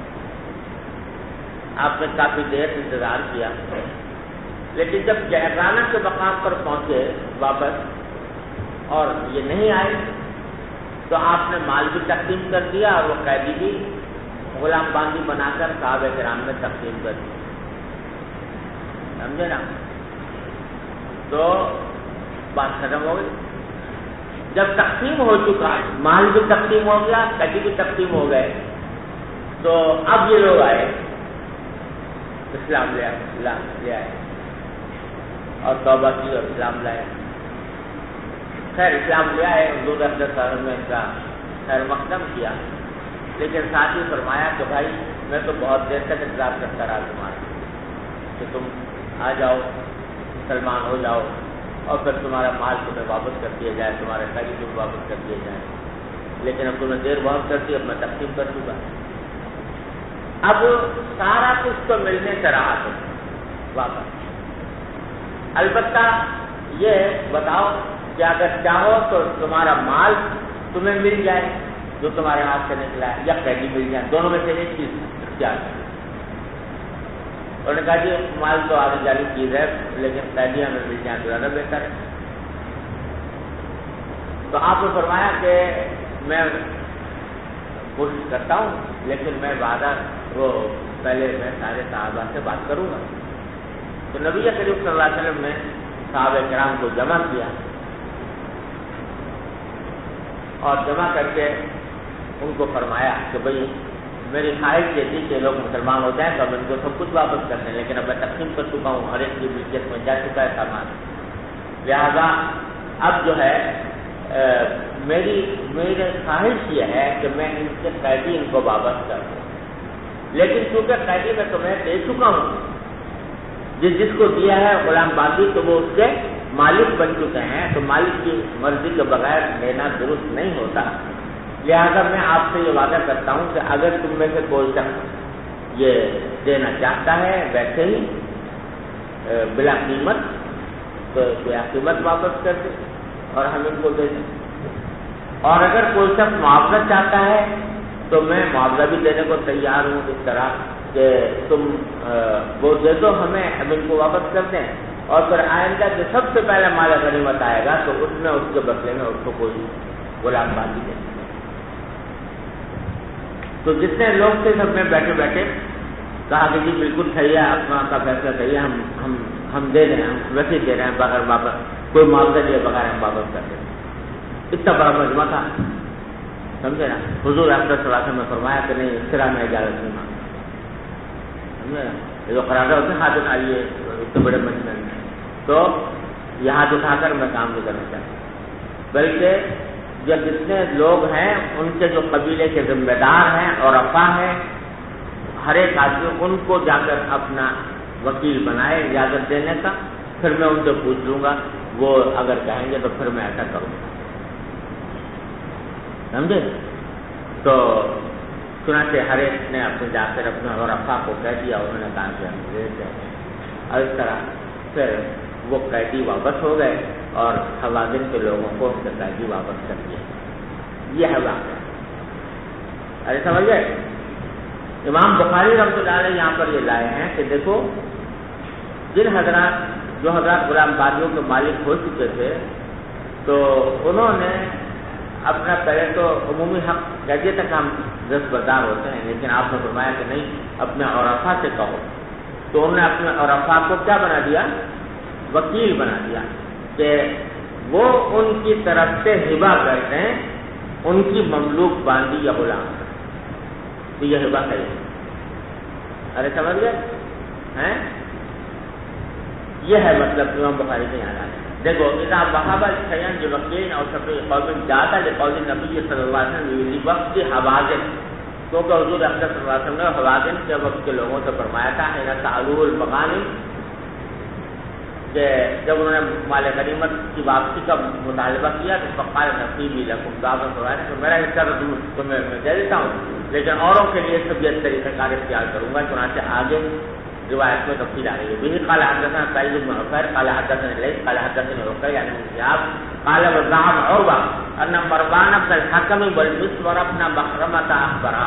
آپ نے کافی دیر انتظار کیا، لیکن جب جعرانہ کے مقام پر پہنچے واپس اور یہ نہیں آئے تو آپ نے مال بھی تقسیم کر دیا اور وہ قیدی بھی غلام باندھی بنا کر صحابہ کرام میں تقسیم کر دی، سمجھے نا؟ تو بات ختم ہو گئی۔ جب تقسیم ہو چکا، مال بھی تقسیم ہو گیا، قیدی بھی تقسیم ہو گئے، تو اب یہ لوگ آئے، اسلام لے آئے اور توبہ کی اور اسلام لائے۔ خیر اسلام لے آئے، حضور اقدس صلی اللہ علیہ وسلم نے ان کا خیر مقدم کیا، لیکن ساتھ ہی فرمایا کہ بھائی میں تو بہت دیر تک انتظار کرتا رہا تمہارا کہ تم آ جاؤ، مسلمان ہو جاؤ اور پھر تمہارا مال تمہیں واپس کر دیا جائے، تمہارے قیدی تمہیں واپس کر دیا جائے، لیکن اب تمہیں دیر بہت کر دی، اب میں تقسیم کر چکا۔ اب سارا کچھ تو ملنے سے رہا تھا واپس، البتہ یہ بتاؤ کہ اگر چاہو تو تمہارا مال تمہیں مل جائے جو تمہارے ہاتھ سے نکلا ہے، یا قیدی مل جائے، دونوں میں سے ایک چیز اختیار ہے۔ انہوں نے کہا جی مال تو آنے جانے چیز ہے، لیکن قیدی ہمیں مل جائیں تو زیادہ بہتر ہے۔ تو آپ نے فرمایا کہ میں کوشش کرتا ہوں، لیکن میں وعدہ وہ پہلے میں سارے صحابہ سے بات کروں گا۔ تو نبی کریم صلی اللہ علیہ وسلم نے صحابہ کرام کو جمع کیا اور جمع کر کے ان کو فرمایا کہ بھئی میری خواہش یہ تھی کہ لوگ مسلمان ہو جائیں تو اب ان کو سب کچھ واپس کر دیں، لیکن اب میں تقسیم کر چکا ہوں، ہر ایک کی ملکیت میں جا چکا ہے سامان، لہذا اب جو ہے میری خواہش یہ ہے کہ میں ان کے قیدی ان کو واپس کر دوں، لیکن چونکہ قیدی میں تمہیں دے چکا ہوں، جس کو دیا ہے غلام باندھی تو وہ اس کے مالک بن چکے ہیں، تو مالک کی مرضی کے بغیر لینا درست نہیں ہوتا، لہذا میں آپ سے یہ وعدہ کرتا ہوں کہ اگر تم میں سے کوئی شخص یہ دینا چاہتا ہے ویسے ہی بلا قیمت تو بلا قیمت واپس کر دے اور ہم ان کو دے دیں، اور اگر کوئی شخص معاوضہ چاہتا ہے تو میں معاوضہ بھی دینے کو تیار ہوں، اس طرح کہ تم وہ دے دو ہمیں، ہم ان کو واپس کر دیں، اور پھر آئندہ جو سب سے پہلے مال غنیمت آئے گا تو اس میں اس کے بدلے میں اس کو کوئی غلام بازی دے. تو جتنے لوگ تھے سب میں بیٹھے بیٹھے کہا کہ جی بالکل صحیح ہے، اپنا کا فیصلہ صحیح ہے، ہم دے رہے ہیں، ہم ویسے دے رہے ہیں بغیر واپس، کوئی معاوضہ لیے بغیر ہم واپس کر دیں. اتنا بڑا مجمع تھا، سمجھے نا. حضور اکرم صلی اللہ علیہ وسلم نے فرمایا کہ نہیں، اس طرح میں اجازت نہیں مانگتا. سمجھے نا، یہ جو قرارداد ہوتے ہیں ہاتھ اٹھائیے اتنے بڑے مجمع میں، تو یہ ہاتھ اٹھا کر میں کام نہیں کرنا چاہتا، بلکہ جو جتنے لوگ ہیں ان کے جو قبیلے کے ذمہ دار ہیں اور افا ہیں، ہر ایک آدمی ان کو جا کر اپنا وکیل بنائے اجازت دینے کا. پھر میں ان سے پوچھ لوں گا، وہ اگر کہیں گے تو پھر میں ایسا کروں گا. سمجھے؟ تو چنانچہ ہر ایک نے اپنے جا کر اپنے اور افا کو کہہ دیا، انہوں نے کہا کہ ہم دے دیں. اور اس طرح پھر وہ قیدی واپس ہو گئے اور حوازن کے لوگوں کو ان کے قیدی واپس کر دیا. یہ ہے واقعہ. ارے سمجھ گئے؟ امام بخاری رحمۃ اللہ علیہ یہاں پر یہ لائے ہیں کہ دیکھو، جن حضرات غلام بازیوں کے مالک ہو چکے تھے تو انہوں نے اپنا پہلے تو عمومی حق کہتے تک ہم دستبردار ہوتے ہیں، لیکن آپ نے فرمایا کہ نہیں، اپنے عرفا سے کہو. تو انہوں نے اپنے عرفا کو کیا بنا دیا؟ وکیل بنا دیا کہ وہ ان کی طرف سے ہبہ کرتے ہیں ان کی مملوک باندی یا غلام. تو یہ ہبہ ہے. ارے سمجھ گئے ہیں؟ یہ ہے مطلب امام بخاری کے یہاں. دیکھو، اذا وهب الشيئا لوكيل او شفيع قوم جاز لقول النبي صلی اللہ علیہ وسلم في وقت حوازن، کیونکہ حضور اکرم صلی اللہ علیہ وسلم نے حوازن کے وقت کے لوگوں سے فرمایا تھا حين تعلو المغانم، کہ جب انہوں نے مال غنیمت کی واپسی کا مطالبہ کیا تو فقال نصیبی لکم، دعوت فرمایا کہ میرا حصہ تو تمہیں میں دے دیتا ہوں، لیکن اوروں کے لیے سب یہ طریقہ کار اختیار کروں گا. چنانچہ آگے روایت میں تفصیل آ رہی ہے. به قال حدثنا سعيد بن عفير قال حدثنا الليث قال حدثنا عقيل عن ابن شهاب قال وزعم عروة ان مروان بن الحكم والمسور بن مخرمة اخبرا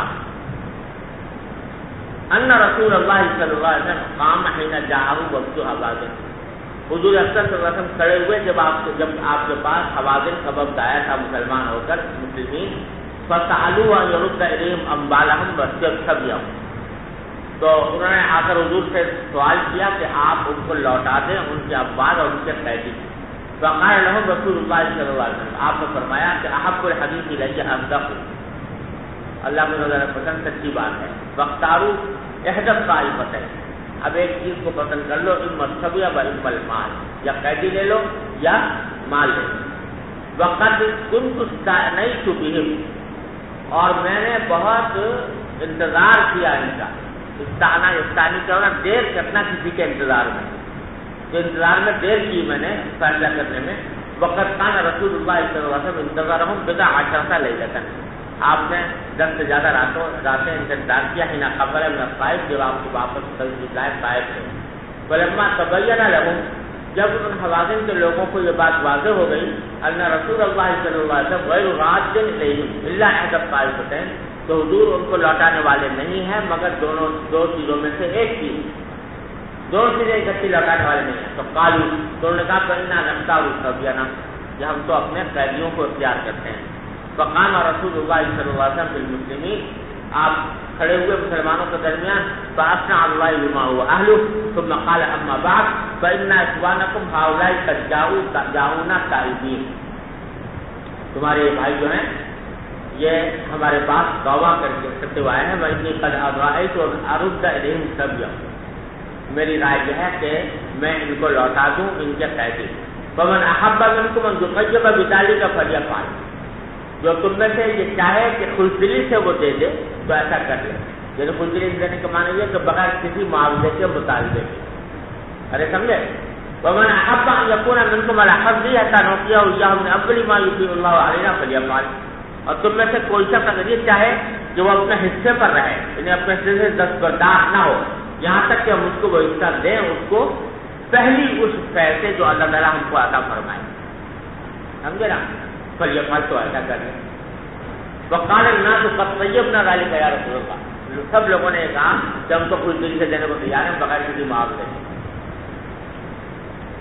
ان رسول الله صلی اللہ علیہ وسلم قام حين جاءه وقت حوازن. حضور اکرم صلی اللہ علیہ وسلم کھڑے ہوئے جب آپ کے پاس حوازن کا وقت آیا تھا مسلمان ہو کر مسلمین. فسألوا ان يرد اليهم اموالهم واستبيعهم، تو انہوں نے آ کر حضور سے سوال کیا کہ آپ ان کو لوٹا دیں ان کے اموال اور ان کے قیدی. فقال لهم رسول اللہ صلی اللہ علیہ وسلم، آپ نے فرمایا کہ احب الحدیث الی اصدق، اللہ کو نظر پسند سچی بات ہے. واختاروا احدى الطائفتين، اب ایک چیز کو پسند کر لو، اما الصبي و اما المال، یا قیدی لے لو یا مال لے لو. وقد كنت استعنيت بهم، اور میں نے بہت انتظار کیا ان کا. استانی کیا ہونا؟ دیر کرنا کسی کے انتظار میں، تو انتظار میں دیر کی میں نے فیصلہ کرنے میں. وقت کان رسول اللہ صلی اللہ علیہ وسلم انتظارهم بضع عشرة لیلة، آپ نے 10 سے زیادہ راتیں انتظار کیا. حين خبر من الطائف، جب آپ کو واپس لائے طائف سے. فلما تبین لهم، جب ان حوازن کے لوگوں کو یہ بات واضح ہو گئی، ان رسول اللہ صلی اللہ علیہ وسلم غیر راد الیہم الا احدى الطائفتین، تو حضور ان کو لوٹانے والے نہیں ہیں مگر دو چیزوں میں سے ایک چیز، دونوں چیزیں اکٹھی لوٹانے والے نہیں ہیں. تو قالوا، تو انہوں نے کہا فإنا نختار الصبيان، کہ ہم تو اپنے قیدیوں کو اختیار کرتے ہیں. فقام رسول اللہ صلی اللہ علیہ وسلم بالمسلمین، آپ کھڑے ہوئے مسلمانوں کے درمیان. فأثنى على الله بما هو أهله ثم قال أما بعد فإن إخوانكم هؤلاء قد جاءونا تائبين، تمہارے بھائی جو ہیں یہ ہمارے پاس توبہ کرتے ہوئے ہیں. وإني قد رأيت أرد إليهم صبيا، میری رائے یہ ہے کہ میں ان کو لوٹا دوں ان کے قیدی. فمن أحب منكم أن يقيم بذلك فليفعل، جو تم میں سے یہ چاہے کہ خوشدلی سے وہ دے دے تو ایسا کر لے. یعنی خوشدلی دینے کا معنی یہ کہ بغیر کسی معاوضے کے مطالبے کے. ارے سمجھے؟ ومن احب ان يكون منكم على حظه حتى نؤتيه اياه من اول ما يطيع الله علينا فليفعل، اور تم میں سے کوئی شخص اگر یہ چاہے کہ وہ اپنے حصے پر رہے، یعنی اپنے حصے سے دستبردار نہ ہو یہاں تک کہ ہم اس کو وہ حصہ دیں اس کو پہلی اس پیسے جو اللہ تعالیٰ ہم کو عطا فرمائے. سمجھے نا؟ فليفعل، تو ایسا کر لیں. وقال الناس قد طيبنا ذلك يا رسول اللہ، سب لوگوں نے کہا کہ ہم تو خوش دلی سے دینے کو تیار ہیں بغیر کسی معاوضے کے.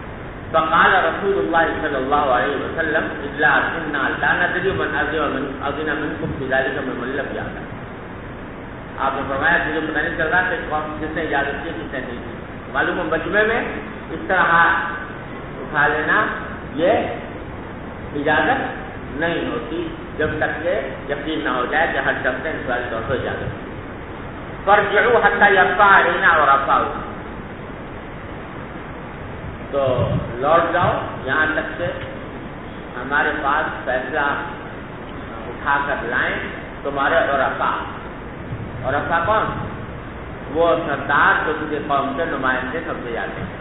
فقال رسول الله صلى الله عليه وسلم الا كنا لا ندري من اذن منكم بذلك من لم يعلم. آپ نے فرمایا مجھے پتہ نہیں چل رہا کہ کون کس نے اجازت کی کس نے نہیں کی. معلوم ہے مجمع میں اس طرح اٹھا لینا یہ اجازت نہیں ہوتی جب تک کہ یقین نہ ہو جائے کہ ہر شخص نے انفرادی طور پر اجازت. فرجعوا حتى يرفع علينا ورفعوا، تو لوٹ جاؤ یہاں تک کہ ہمارے پاس فیصلہ اٹھا کر لائیں تمہارے عرفاء. عرفاء کون؟ وہ سردار جو کسی قوم کے نمائندے سمجھے جاتے ہیں.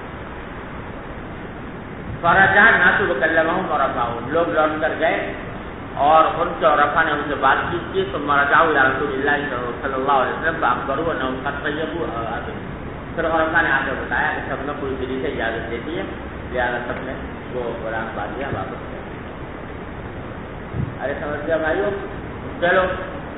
فرجع الناس وكلمهم عرفاءهم، لوگ لوٹ کر گئے اور ان کے عرفاء نے ان سے بات چیت کی. ثم رجعوا الى رسول الله صلی اللہ علیہ وسلم فاخبروا انهم قد طيبوا. پھر عرفاء نے آ کر بتایا کہ سب نے پوری طریقے سے اجازت دے دی ہے، لہٰذا سب نے وہ قرآن بازیاں واپس کر. ارے سمجھ گیا بھائیو؟ چلو.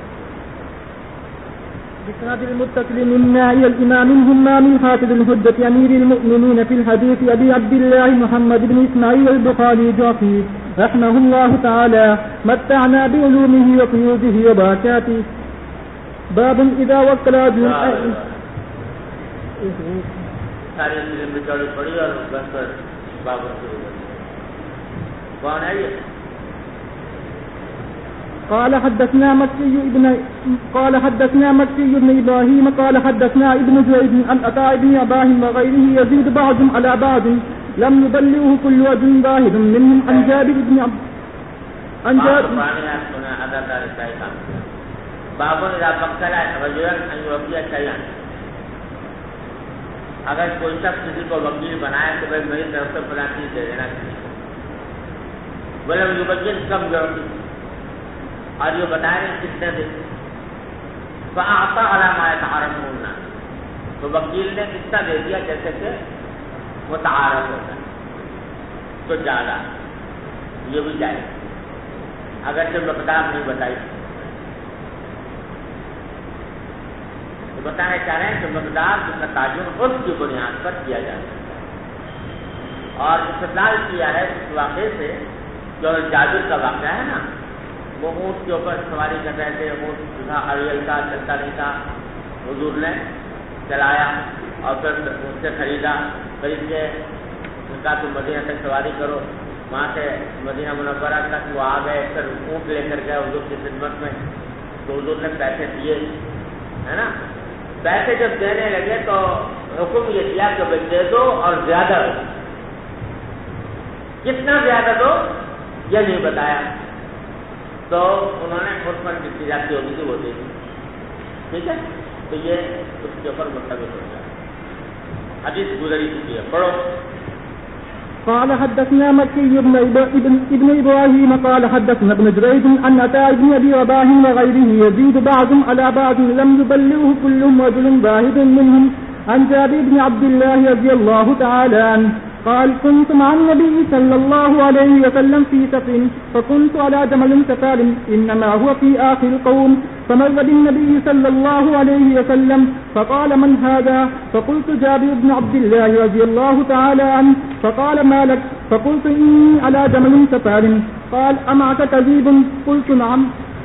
بسند المتصل مما إلى الإمام هما من حافظ الحجة أمير المؤمنين في الحديث أبي عبد الله محمد بن إسماعيل البخاري جعفي رحمه الله تعالى متعنا بعلومه وقيوده وبركاته. باب إذا وكل رجل ساری فلم بھی چوڑی پڑی اور بس بابر شروع کر. کون ہے یہ؟ قال حدثنا مكي بن إبراهيم قال حدثنا ابن جريج عن عطاء بن رباح وغيره يزيد بعضهم على بعض لم يبلغه كل رجل واحد منهم عن جابر بن عبد باب اذا فقل رجلا ان يوفي شيئا. اگر کوئی شخص کسی کو وکیل بنائے تو بھائی میری طرف سے فلاں چیز دے دینا چاہیے. ولم يبين کم ضرورت اور یہ بتائیں کتنے دن. فاعطى على ما يتعارفون الناس، تو وکیل نے کتنا دے دیا جیسے کہ متعارف ہوتا ہے تو زیادہ یہ بھی جائے اگرچہ مقدار نہیں بتائی. تو بتانا چاہ رہے ہیں کہ مقدار کا تعین اس کی بنیاد پر کیا جا سکتا ہے. اور استدلال کیا ہے اس واقعے سے جو جابر کا واقعہ ہے نا، وہ اونٹ کے اوپر سواری کر رہے تھے. اونٹ اڑیل کا چلتا نہیں تھا. حضور نے چلایا اور پھر اس سے خرید کے کہا تم مدینہ تک سواری کرو. وہاں سے مدینہ منورہ تک وہ آ گئے. پھر اونٹ لے کر گئے حضور کی خدمت میں. تو حضور نے پیسے دیے ہے نا. پیسے جب دینے لگے تو حکم یہ دیا کہ بھائی دے دو اور زیادہ دو. کتنا زیادہ دو یہ نہیں بتایا. تو انہوں نے خود پر جتنی جاتی ہوگی تھی وہ دے دی. ٹھیک ہے، تو یہ اس کے اوپر متفق ہو جائے. حدیث گزری چکی ہے، پڑھو. قال حدثنا مكي بن إبراهيم قال حدثنا ابن جريج عن عطاء بن أبي رباح وغيره يزيد بعضهم على بعض لم يبلغه كلهم رجل واحد منهم عن جابر بن عبد الله رضي الله تعالى عنه قال كنت مع النبي صلى الله عليه وسلم في سفر فكنت على جمل سفار إنما هو في آخر القوم فمر بالنبي صلى الله عليه وسلم فقال من هذا فقلت جابر بن عبد الله رضي الله تعالى عنه فقال ما لك فقلت إني على جمل سفار قال أمعك كذيب قلت نعم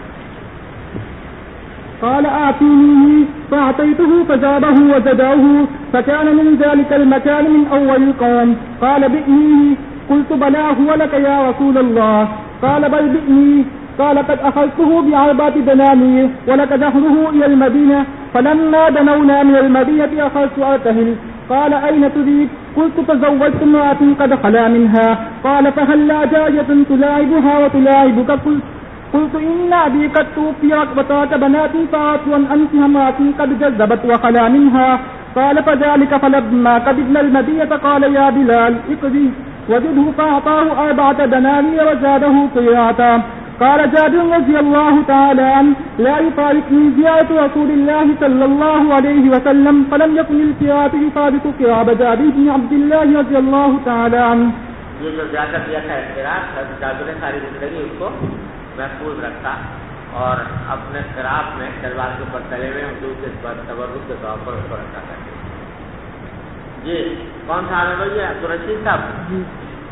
قال آتينيه فأعطيته فجابه وزداه فكان من ذلك المكان من أول القوم قال بئنيه قلت بلى هو لك يا رسول الله قال بل بئني قال قد أخذته ب4 دنانير ولك دهره إلى المدينة فلما دنونا من المدينة أخذت أرتهل قال أين تريد قلت تزوجت امرأة قد خلا منها قال فهلا جارية تلاعبها وتلاعبك قلت إن أبي قد توفي وترك بنات فأردت أن أنكح امرأة قد جذبت وخلا منها قال فذلك فلما قدمنا المدينة قال يا بلال اقضي وجده فأعطاه 4 دنانير وزاده قيراطا. قال جابر رضي الله تعالى عنه لا يفارقني زيارة رسول الله صلى الله عليه وسلم فلم يكن القراط يفارق قراب جابر بن عبد الله رضي الله تعالى عنه. یہ جو زیادہ کیا تھا اختلاف جابر نے ساری زندگی اس کو محفوظ رکھا اور اپنے خراب میں تلوار کے اوپر تلے ہوئے حضور کے تبرک کے طور پر اس کو رکھا تھا. جی کون سا عالم بھائی ہے؟ عبد الرشید صاحب.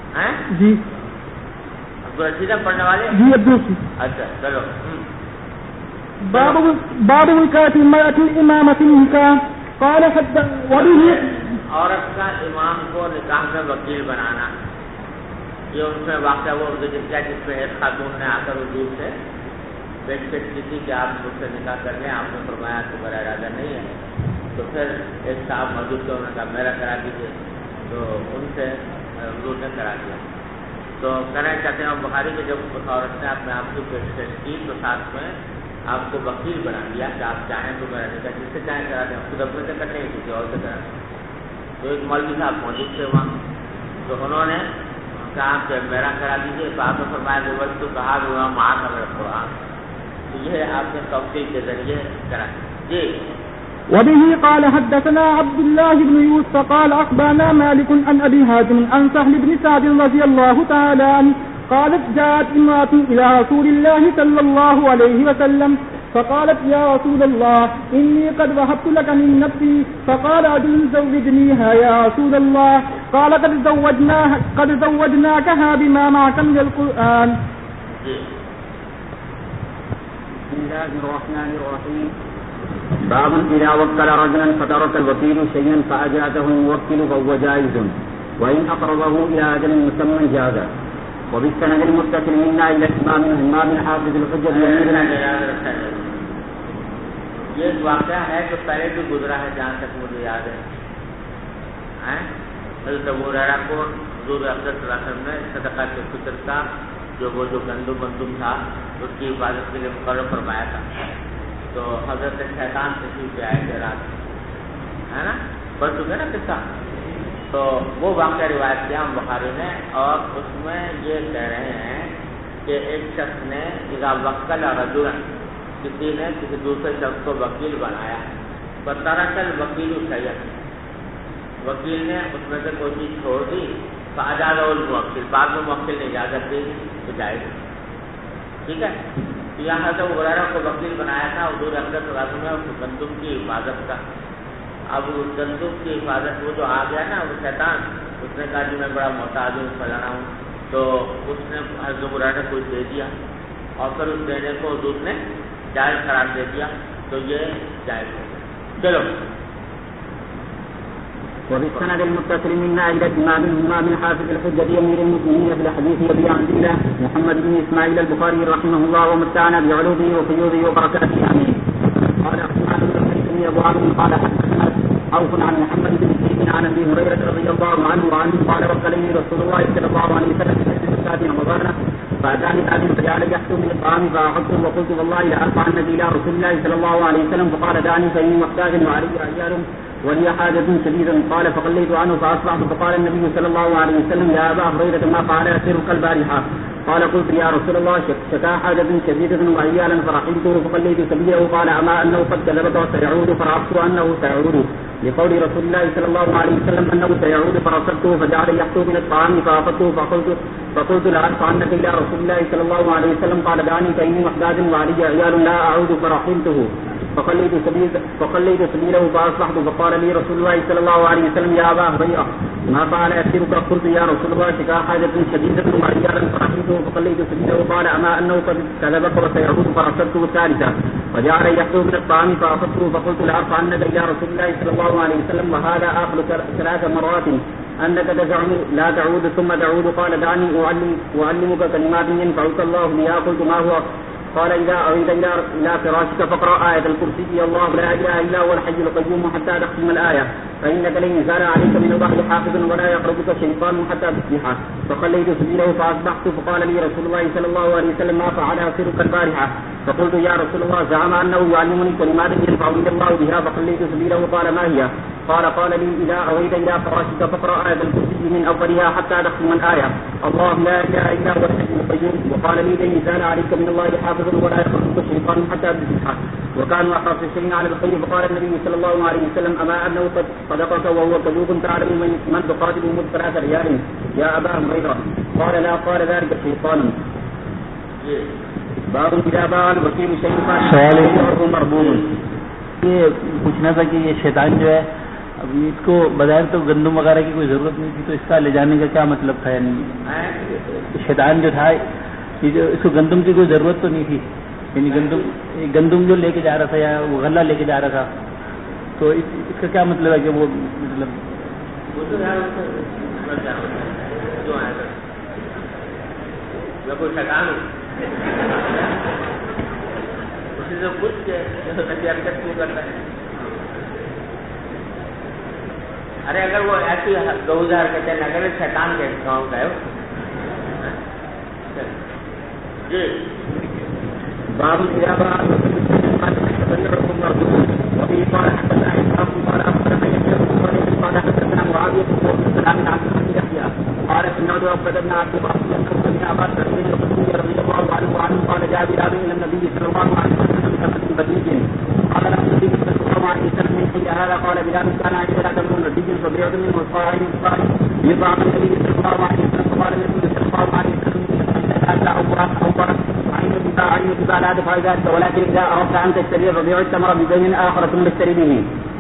جی عبدالرشید پڑھنے والے جی عبدالرشید. اچھا چلو. باب وکالة المرأة الإمامة النکاح قال وبه عورت کا امام کو نکاح میں وکیل بنانا. یہ ان میں واقعہ وہ جس میں ایک خاتون نے آ کر حضور سے پیش کی تھی کہ آپ مجھ سے نکاح کر لیں. آپ نے فرمایا کہ میرا ارادہ نہیں ہے. تو پھر ایک صاحب موجود تھے, انہوں نے کہا میرا کرا دیجیے. تو ان سے حضور نے کرا دیا. تو کہنا چاہتے ہیں بخاری کے جب عورت نے اپنے آپ کی پیشکش کی تو ساتھ میں آپ کو وکیل بنا دیا کہ آپ چاہیں تو میرا نکاح جس سے چاہیں کرا دیں. خود اپنے سے کرنے ہیں کسی اور سے کرا دیں. تو ایک مولوی صاحب موجود تھے وہاں, تو انہوں نے کہا کہ میرا کرا دیجیے. تو آپ نے فرمایا کہ وقت تو کہا بھی وہاں ماں کر رہے قرآن. تو یہ آپ نے توفیق کے ذریعے کرا. جی. وبه قال حدثنا عبد الله بن يوسف قال أخبرنا مالك عن أبي حازم عن سهل بن سعد رضي الله تعالى عنه قالت جاءت امرأة إلى رسول الله صلى الله عليه وسلم فقالت يا رسول الله إني قد وهبت لك من نفسي. فقال أجل زوجنيها يا رسول الله. قال قد زوجناكها بما معك من القرآن. بسم الله الرحمن الرحيم. باب إذا وكل رجلا فترك الوكيل شيئا فأجازه الموكل فهو جائز وإن أقرضه إلى أجل مسمى جاز. وبالسند المتصل منا إلى الإمام الحافظ الحجة یہ ایک واقعہ ہے جو پہلے بھی گزرا ہے جہاں تک مجھے یاد ہے. حضرت ابو ہریرہ کو حضور اقدس صلی اللہ علیہ وسلم نے صدقہ کے فطر کا جو گندم تھا اس کی حفاظت کے لیے مقرر فرمایا تھا. تو حضرت شیطان تشریف پہ آئے تھے رات, ہے نا, پڑھ چکے نا قصہ. تو وہ واقعہ روایت کیا ہم بخاری نے, اور اس میں یہ کہہ رہے ہیں کہ ایک شخص نے اذا وکل رجلا, کسی نے کسی دوسرے شخص کو وکیل بنایا. فترک الوکیل شیئا, وکیل نے اس میں سے کوئی چیز چھوڑ دی. فاجازہ الموکل, بعد میں موکل نے اجازت دی تو جائز. ٹھیک ہے. یہاں سے ہریرہ کو وکیل بنایا تھا حضور اقدس صلی اللہ علیہ وسلم نے گندم کی حفاظت کا. اب اس گندم کی حفاظت وہ جو آ گیا نا وہ شیطان, اس نے کہا جی میں بڑا محتاج ہوں, فلانا ہوں. تو اس نے حضرت ہریرہ کو دے دیا اور پھر اس دینے کو حضور نے جائز قرار دے دیا. تو یہ جائز ہو گیا. چلو. وبالسند المتصل منا إلى الإمام الحافظ الحجة أمير المؤمنين في الحديث أبي عبد الله محمد بن إسماعيل البخاري رحمه الله ومتعنا بعلومه وفيوضه وبركاته آمين. قال عثمان بن حسين أبو عمرو قال حدثنا عوف عن محمد بن سيرين عن أبي هريرة رضي الله عنه قال وكلني رسول الله صلى الله عليه وسلم في زكاة رمضان فأتاني آدم فجعل يحكم من الطعام فأخذته وقلت والله لأرفعنك إلى رسول الله صلى الله عليه وسلم فقال دعني فإني محتاج وعلي عيال ولي حاجة شديدة. قال فخليت عنه فأصبحت فقال النبي صلى الله عليه وسلم يا أبا هريرة ما فعل أسيرك البارحة؟ قال قلت يا رسول الله شكا حاجة شديدة وعيالا فرحمته فخليت سبيله. قال أما أنه قد كذبت وسيعود فرعبت أنه سيعود لقول رسول الله صلى الله عليه وسلم أنه سيعود فرصدته فجعل يحكم من الطعام فأخذته فقلت لأرفعنك إلى رسول الله صلى الله عليه وسلم. قال دعني فإني محتاج وعلي عيال لا أعود فرحمته فخليت سبيله فأصبحت فقال لي رسول الله صلى الله عليه وسلم يا أبا هريرة ما فعل أسيرك؟ قلت يا رسول الله شكا حاجة شديدة وعيالا فرحمته فخليت سبيله. قال أما أنه قد كذبك وسيعود فرصدته الثالثة فجعل يحكم من الطعام فأخذته فقلت لأرفعنك إلى رسول الله صلى الله عليه وسلم وهذا آخر 3 مرات أنك تزعم لا تعود ثم تعود. قال دعني أعلمك كلمات ينفعك الله بها. قلت ما هو؟ قال إذا أريد إلى فراشك فاقرأ آية الكرسي الله لا إله إلا هو الحي القيوم حتى تختم الآية فإنك لن يزال عليك من الله حافظ ولا يقربك شيطان حتى تصبح. فخليت سبيله فأصبحت فقال لي رسول الله صلى الله عليه وسلم ما فعل أسيرك البارحة؟ فقلت يا رسول الله زعم أنه يعلمني كلمات ينفعني الله بها فخليت سبيله. قال ما هي؟ قال لي إذا أويت إلى فراشك فاقرأ آية الكرسي من أولها حتى تختم الآية الله لا إله إلا هو الحي القيوم. وقال لي لن يزال عليك من الله حافظ ولا يقربك شيطان حتى تصبح. وكانوا أحرص الشيء على الخير. فقال النبي صلى الله عليه وسلم أما أنه قد صدقك وهو كذوب تعلم من تقاتل 3 ريال يا أبا هريرة؟ قال لا. قال ذلك الشيطان. باب إذا باع الوكيل شيئا فهو مربوط. یہ پوچھنا تھا کہ یہ شیطان جو ہے اب اس کو بظاہر تو گندم وغیرہ کی کوئی ضرورت نہیں تھی، تو اس کا لے جانے کا کیا مطلب تھا؟ یعنی شیطان جو تھا یہ جو اس کو گندم کی کوئی ضرورت تو نہیں تھی، یعنی گندم جو لے کے جا رہا تھا یا وہ غلہ لے کے جا رہا تھا، تو اس کا کیا مطلب ہے کہ وہ مطلب کوئی شیطان ہو اسی سے پوچھ کے حرکت کیوں کرتا ہے؟ ارے اگر وہ ایسی 2000 حرکتیں نہ کرے شیطان کے گاؤں کا ہے جی باب قال سمعت عقبة بن عبد الله بن عباس رضي الله عنه قال جاء بلال الى النبي صلى الله عليه وسلم بسمة بديج قال له النبي صلى الله عليه وسلم من اي هذا؟ قال بلال كان عندنا تمر بديج فبيعت منه الصاعين يطعم النبي صلى الله عليه وسلم قال النبي صلى الله عليه وسلم لا أوراق عين تباع لا دفع ذلك ولكن اذا اردت ان تشتري فبيع التمر بدين اخر ثم اشتري به.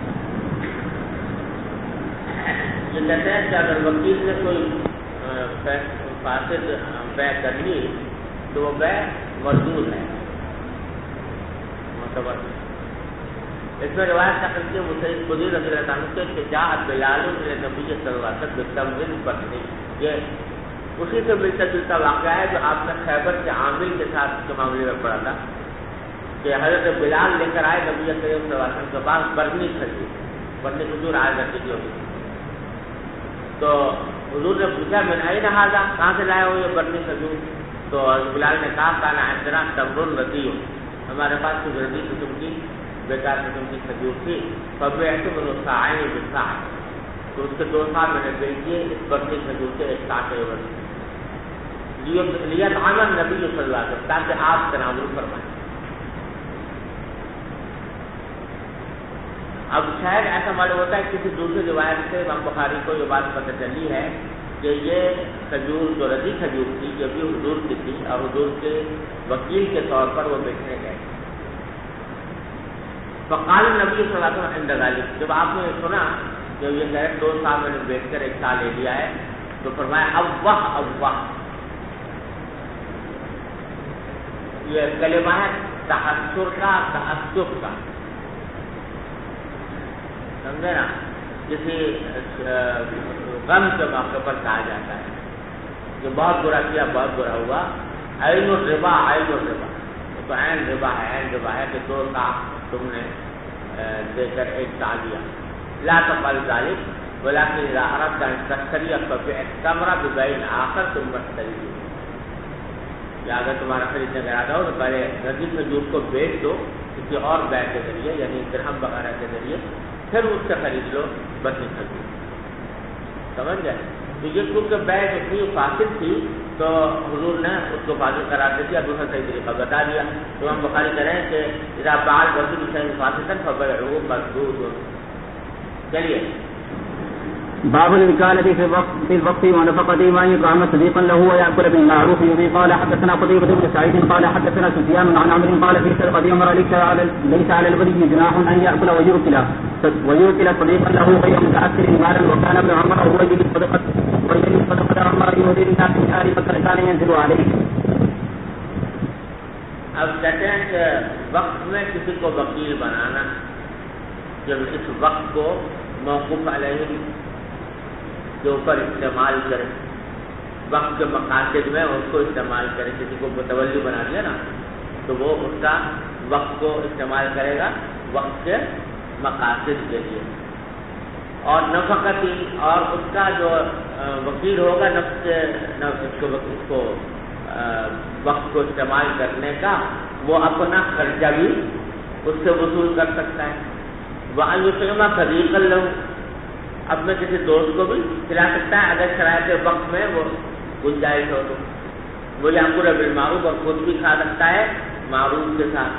یہ کہتے ہیں کہ اگر وکیل نے کوئی فاسد بیع کر لی تو وہ بیع مردود ہے، معتبر. اس میں روایت نقل کی مسعود خدری رضی اللہ عنہ سے کہ جاء بلال نبی صلی اللہ علیہ وسلم بتمر بدنی، یہ اسی سے ملتا جلتا واقعہ ہے جو آپ نے خیبر کے عامل کے ساتھ کے معاملے میں پڑھا تھا کہ حضرت بلال لے کر آئے نبی کریم صلی اللہ علیہ وسلم کے پاس برنی کھجور آئے کرتی تھی ہوگی. تو حضور نے پوچھا میں نہیں نہا تھا کہاں سے لائے ہو یہ برنی کھجور؟ تو بلال نے کہا کانا عندنا تمر ردی ہو، ہمارے پاس کچھ ردی قسم کی بیکار قسم کی کھجور تھی. فبعت منه صاعين بالصاع، تو اس کے 2 صاع میں نے بیچ دیے اس برنی کھجور کے 1 صاع کے عوض لیطعم النبی صلی اللہ علیہ وسلم، تاکہ آپ تناول فرمائیں. اب شاید ایسا معلوم ہوتا ہے کسی دوسری روایت سے امام بخاری کو یہ بات پتہ چلی ہے کہ یہ کھجور جو ردی کھجور تھی یہ بھی حضور کی تھی اور حضور کے وکیل کے طور پر وہ بیچنے گئے. فقال النبی صلی اللہ علیہ وسلم عند ذلك، جب آپ نے سنا کہ یہ کہہ 2 صاع میں نے بیچ کر 1 صاع لے لیا ہے تو فرمایا اوہ یہ کلمہ ہے تحسر کا تعصب کا، سمجھے نا، کسی غم کے موقع پر کہا جاتا ہے کہ بہت برا کیا بہت برا ہوا. عین الربا تو عین ربا ہے کہ 2 صاع تم نے دے کر 1 صاع لیا. لا تفعل ذلك ولكن اذا اردت ان تشتري فبيع التمر ببيع اخر ثم اشتري. یا اگر تمہارا خریدنے کا ارادہ ہو تو پہلے ردی کھجور کو بیچ دو کسی اور بیع کے ذریعے یعنی درہم وغیرہ کے ذریعے، پھر اس سے خرید لو برنی کھجور. سمجھ گئے؟ تو یہ کیونکہ بیع جو تھی فاسد تھی تو حضور نے اس کو فاسد قرار دے دیا، دوسرا صحیح طریقہ بتا دیا. تو ہم بخاری کہہ رہے ہیں کہ اذا باع الرجل شيئا فاسدا فبيعه مردود. چلیے باب الوكالة في الوقت ونفقته ما يطعم صديقا له ويأكل بالمعروف. قال حدثنا قتيبة بن سعيد قال حدثنا سفيان عن عمرو قال في سرقة عمر ليس على الولي جناح أن يأكل ويوكل صديقا له غير متأثر مالا. وكان ابن عمر هو يجري صدقة عمر يهدي الناس من آل بكر كان ينزل عليه. اب کہتے ہیں کہ وقت میں کسی کو وکیل بنانا، جب اس وقت کو موقوف علیہ کے اوپر استعمال کرے، وقت کے مقاصد میں اس کو استعمال کرے. کسی کو متولی بنا دیا نا تو وہ اس کا وقت کو استعمال کرے گا وقت کے مقاصد کے لیے. اور نفقتی اور اس کا جو وکیل ہوگا اس کو وقت کو استعمال کرنے کا وہ اپنا خرچہ بھی اس سے وصول کر سکتا ہے. وَأَنْ يُطْعِمَ صَدِيقًا لَهُ، اپنے کسی دوست کو بھی کھلا سکتا ہے اگر شرائط وقت میں وہ گنجائش ہو تو. وہ یأکل بالمعروف، اور خود بھی کھا سکتا ہے معروف کے ساتھ.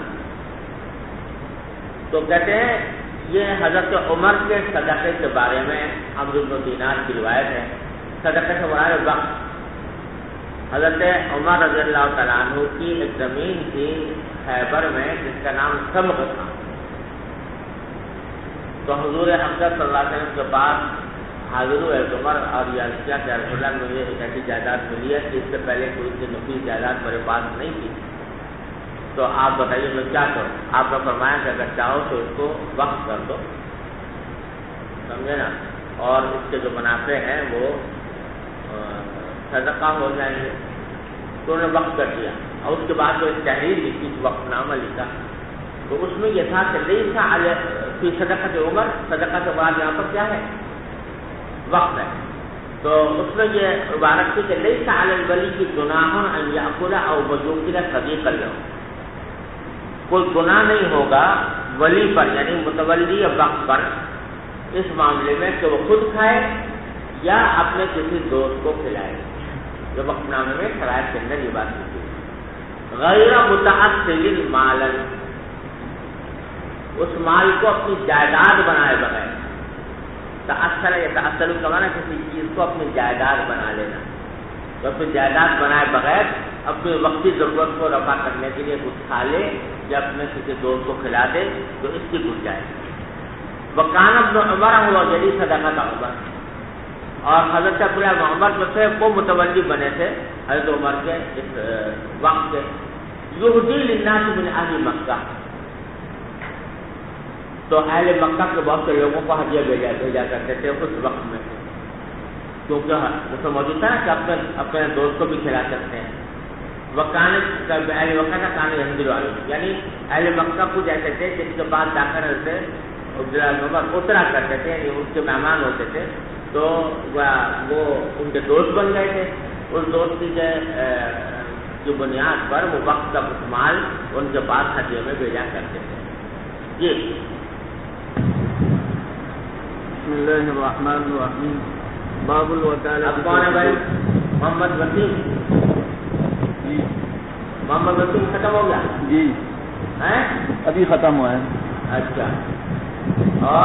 تو کہتے ہیں یہ حضرت عمر کے صدقے کے بارے میں عمرو بن دینار کی روایت ہے. صدقے سے مراد وقت. حضرت عمر رضی اللہ تعالیٰ عنہ کی ایک زمین تھی خیبر میں جس کا نام سمغ تھا. تو حضور اقدس صلی اللہ علیہ وسلم کے پاس حاضر ہوئے عمر اور یہ کیا کہ رسول اللہ مجھے ایک ایسی جائیداد ملی ہے کہ اس سے پہلے کوئی سی نفیس جائیداد میرے پاس نہیں تھی، تو آپ بتائیے میں کیا کروں؟ آپ نے فرمایا کہ اگر چاہو تو اس کو وقف کر دو، سمجھے نا، اور اس کے جو منافع ہیں وہ صدقہ ہو جائیں گے۔ تو انہوں نے وقف کر دیا، اور اس کے بعد جو ایک تحریر لکھی، وقف نامہ لکھا، تو اس میں یہ تھا کہ لیس علی فی صدقۃ عمر، صدقہ کے بعد یہاں پر کیا ہے؟ وقف ہے۔ تو اس میں یہ عبارت تھی کہ لیس علی الولی کی گناہ ان یاکل او یوکل صدیقا لہ، کوئی گناہ نہیں ہوگا ولی پر یعنی متولی وقف پر اس معاملے میں کہ وہ خود کھائے یا اپنے کسی دوست کو کھلائے، جو وقف نامے میں شرائط کے اندر یہ بات کی تھی۔ غیر متعصل مالا، اس مال کو اپنی جائیداد بنائے بغیر، تأثر یا تأثر کا معنی کسی چیز کو اپنی جائیداد بنا لینا، تو اپنی جائیداد بنائے بغیر اپنی وقتی ضرورت کو رفع کرنے کے لیے کچھ کھا لے یا اپنے کسی دوست کو کھلا دے تو اس کی گنجائش۔ وکان ابن عمر ہوا جلی صدقۃ عمر، اور حضرت عبداللہ بن عمر جو تھے وہ متولی بنے تھے حضرت عمر کے اس وقت کے۔ یہدی للناس من اہل مکہ، تو اہل مکہ کے بہت سے لوگوں کو ہدیہ بھیجا کرتے تھے اس وقت میں، کیونکہ اس میں موجود تھا نا کہ اپنے دوست کو بھی کھلا سکتے ہیں۔ وکان اہل مکہ کا کان یندر والے، یعنی اہل مکہ کو جیسے تھے جس کے بعد جا کر حضرت عبداللہ بن عمر اترا کرتے تھے، ان کے مہمان ہوتے تھے، تو وہ ان کے دوست بن گئے تھے۔ اس دوستی کی بنیاد پر وہ وقت کا مال ان کے پاس ہدیے میں بھیجا کرتے تھے۔ جی بسم اللہ الرحمن الرحیم، باب الوکالہ۔ اب کون ہے بھائی؟ محمد وسیم۔ جی محمد وسیم ختم ہو گیا؟ جی ہیں ابھی ختم ہوا ہے۔ اچھا، اور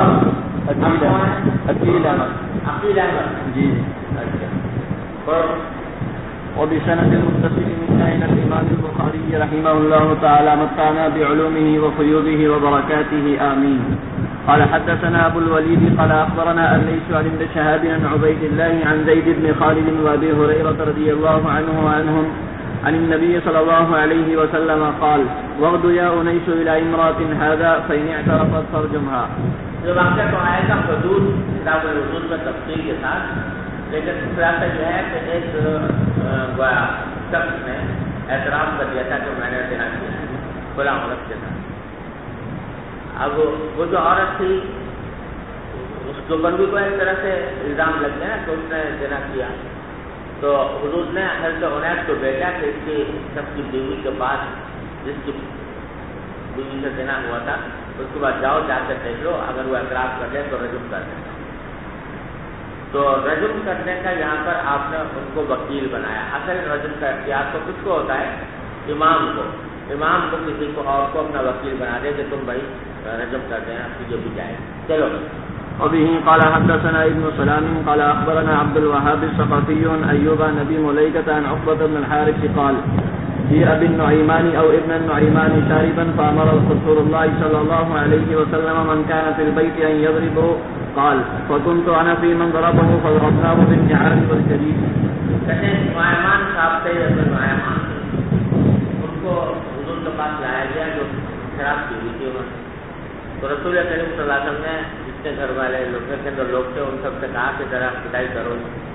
عقیل احمد۔ عقیل احمد، جی اچھا۔ وبسند المتصل منا إلى الإمام البخاري رحمه الله تعالى متعنا بعلومه وفيوضه وبركاته آمين. قال حدثنا أبو الوليد قال أخبرنا الليث عن ابن شهاب عن عبيد الله عن زيد بن خالد وأبي هريرة رضي الله عنه وعنهم عن النبي صلى الله عليه وسلم قال وغد يا أنيس إلى امرأة هذا فإن اعترفت فارجمها۔ جو واقعہ تو آئے گا حدود کتاب الحدود میں تفصیل کے ساتھ، لیکن خلاصہ یہ ہے کہ ایک شخص نے اعتراف کر دیا تھا کہ میں نے زنا کیا ہے کھلا عورت کے ساتھ۔ اب وہ جو عورت تھی اس کے اوپر بھی کوئی ایک طرح سے الزام لگ گیا نا کہ اس نے زنا کیا، تو حدود نے حضرت انیس کو بھیجا کہ اس کی شخص کی بیوی کے پاس جس کی بیوی سے زنا ہوا تھا اس کے بعد جاؤ جا کے دیکھ لو، اگر وہ اعتراف کر لے تو رجم کر دینا۔ تو رجم کرنے کا یہاں پر آپ نے ان کو وکیل بنایا۔ اصل رجم کا اختیار تو کس کو ہوتا ہے؟ امام کو کسی کو اور کو اپنا وکیل بنا دے کہ تم بھائی رجم کر دینا، جو بھی جائے۔ چلو وبه قال حدثنا ابن سلام قال أخبرنا عبد الوهاب الثقفي عن أيوب عن أبي مليكة عن عقبة بن الحارث قال جاء بالنعيمان أو ابن النعيمان شاربا فأمر رسول الله صلى الله عليه وسلم من كان في البيت أن يضربه قال فكنت أنا في من ضربه فضربناه بالنعال والجديد۔ کہتے ہیں نعیمان صاحب سے نعیمان ان کو حضور کے پاس لایا گیا جو شراب پی ہوئی تھی انہوں نے، تو رسول کریم صلی اللہ علیہ وسلم نے جس کے گھر والے لوگ کے اندر لوگ تھے ان سب سے کہا کہ ذرا پٹائی کرو،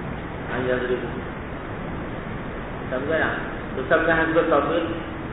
سمجھے نا، تو سب نے ہم کو توفیق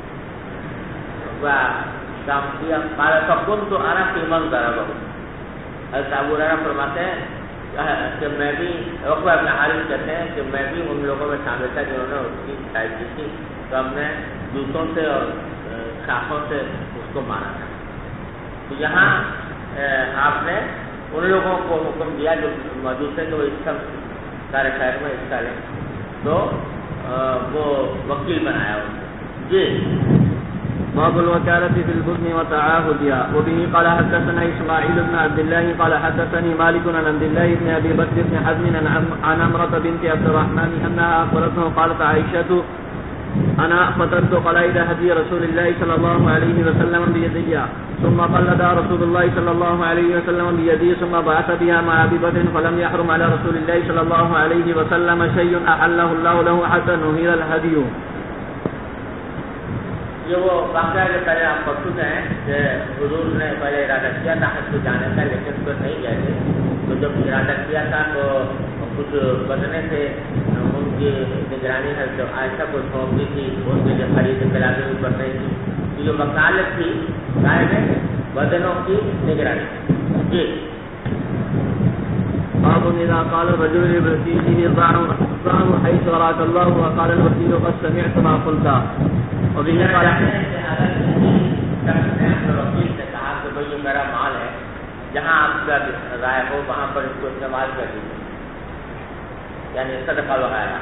کام کیا۔ فکن تو آنا قیمت ذرا بہت حضرت ابو ہریرہ فرماتے ہیں کہ میں بھی عقبہ بن حارث کہتے ہیں کہ میں بھی ان لوگوں میں شامل تھا جنہوں نے اس کی پٹائی کی تھی، تو ہم نے جوتوں سے اور شاخوں سے اس کو مارا تھا۔ تو یہاں آپ نے ان لوگوں کو حکم دیا جو موجود تھے کہ وہ اس سب سارے خیر میں حصہ لیں، تو وہ وکیل بنایا ان کو۔ جی باب الوكالة في البدن وتعاهدها وبه قال حدثنا إسماعيل بن عبد الله قال حدثني مالك عن عبد الله بن أبي بكر بن حزم عن عمرة بنت عبد الرحمن أنها أخبرته قالت عائشة أنا فترت قلائد هدي رسول الله صلى الله عليه وسلم بيدي ثم قلد رسول الله صلى الله عليه وسلم بيدي ثم بعث بها مع أبي بكر فلم يحرم على رسول الله صلى الله عليه وسلم شيء أحله الله له حتى نهر الهدي. یہ وہ واقعہ جو پہلے آپ پڑھ چکے ہیں کہ حضور نے پہلے ارادہ کیا تھا حج کو جانے کا لیکن اس کو نہیں گئے تھے. تو جب ارادہ کیا تھا تو کچھ بدنے سے ان کی نگرانی ہے جو عائشہ کو سونپی تھی ان کے لیے خرید پلانے بھی بن رہی تھی. جو وکالت تھی غائب ہے بدنوں کی نگرانی. جی باب إذا قال الرجل لابنته ضعه حيث أراك الله وقال الوكيل قد سمعت ما قلت. وبه قال وکیل نے کہا کہ بھائی یہ میرا مال ہے جہاں آپ کا رائے ہو وہاں پر اس کو استعمال کر دیجیے یعنی صدقہ وغیرہ.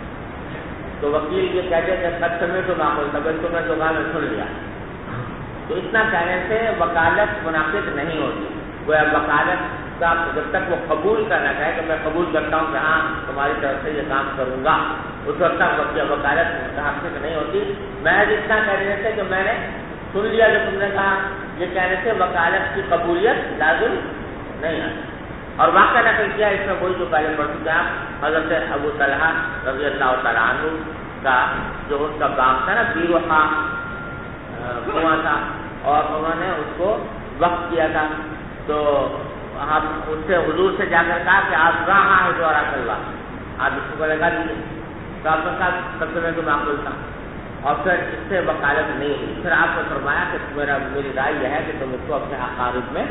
تو وکیل یہ کہتے ہیں قد سمعت ما قلت تو میں زبان میں سن لیا. تو اتنا کہنے سے وکالت منعقد نہیں ہوتی. گویا وکالت کا جب تک وہ قبول کرنا چاہے کہ میں قبول کرتا ہوں کہ ہاں تمہاری طرف سے یہ کام کروں گا اس وقت تک وکالت منعقد نہیں ہوتی. میں اتنا کہنے سے کہ میں نے سن لیا جو تم نے کہا یہ کہنے سے وکالت کی قبولیت لازم نہیں آتی. اور واقعہ نقل کیا اس میں وہی جو پہلے پڑھ چکے ہیں حضرت ابو طلحہ رضی اللہ تعالیٰ عنہ کا جو ان کا باغ تھا نا بیروحہ کنواں تھا اور انہوں نے اس کو وقف کیا تھا. تو آپ اس سے حضور سے جا کر کہا کہ آپ کہاں ہے جو اور اللہ آپ اس کو لگا دیجیے. تو آپ کا سب سے میں تو معقول تھا اور پھر اس سے وکالت نہیں ہوئی. پھر آپ نے فرمایا کہ میری رائے یہ ہے کہ تم اس کو اپنے اقارب میں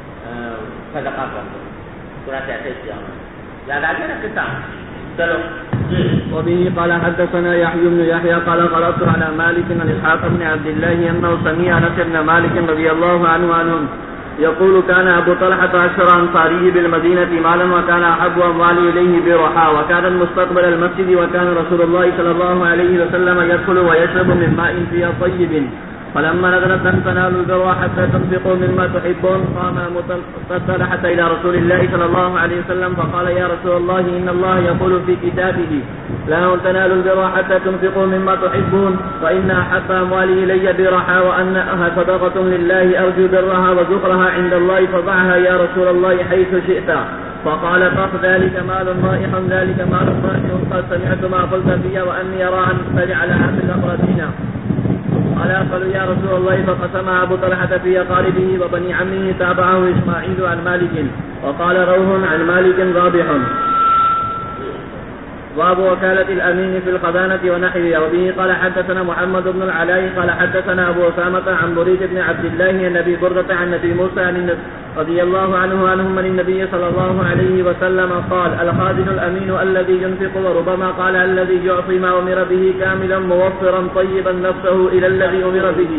صدقہ کر دو. پورا کیسے کیا یاد آ گیا نا کتاب. چلو. وبه قال حدثنا يحيى بن يحيى قال قرأت على مالك عن إسحاق بن عبد الله أنه سمع أنس بن مالك رضي الله عنهم يقول كان أبو طلحة أشهر أنصاره بالمدينة مالا وكان أحب أمواله إليه برحى وكان مستقبل المسجد وكان رسول الله صلى الله عليه وسلم يدخل ويشرب من ماء فيها طيب. فلما نزلت لن تنالوا البر حتى تنفقوا مما تحبون قام طلحة إلى رسول الله صلى الله عليه وسلم فقال يا رسول الله إن الله يقول في كتابه لا تنالوا البر حتى تنفقوا مما تحبون وإن أحب أموالي إلي برحى وأنها صدقة لله أرجو برها وزخرها عند الله فضعها يا رسول الله حيث شئت. فقال طف ذلك مال رائح ذلك مال رائح قد سمعت ما قلت في وأني أرى أن تجعل في الأقربين. قالوا يا رسول الله فقسمها أبو طلحة في أقاربه وبني عمه تابعه إسماعيل عن مالك وقال روح عن مالك رابح. باب وكالة الأمين في الخزانة ونحوها. وبه قال حدثنا محمد بن العلاء قال حدثنا أبو أسامة عن بريد بن عبد الله عن أبي بردة عن أبي موسى رضي الله عنهم عن النبي صلى الله عليه وسلم قال الخازن الأمين الذي ينفق وربما قال الذي يعطي ما أمر به كاملا موفرا طيبا نفسه إلى الذي أمر به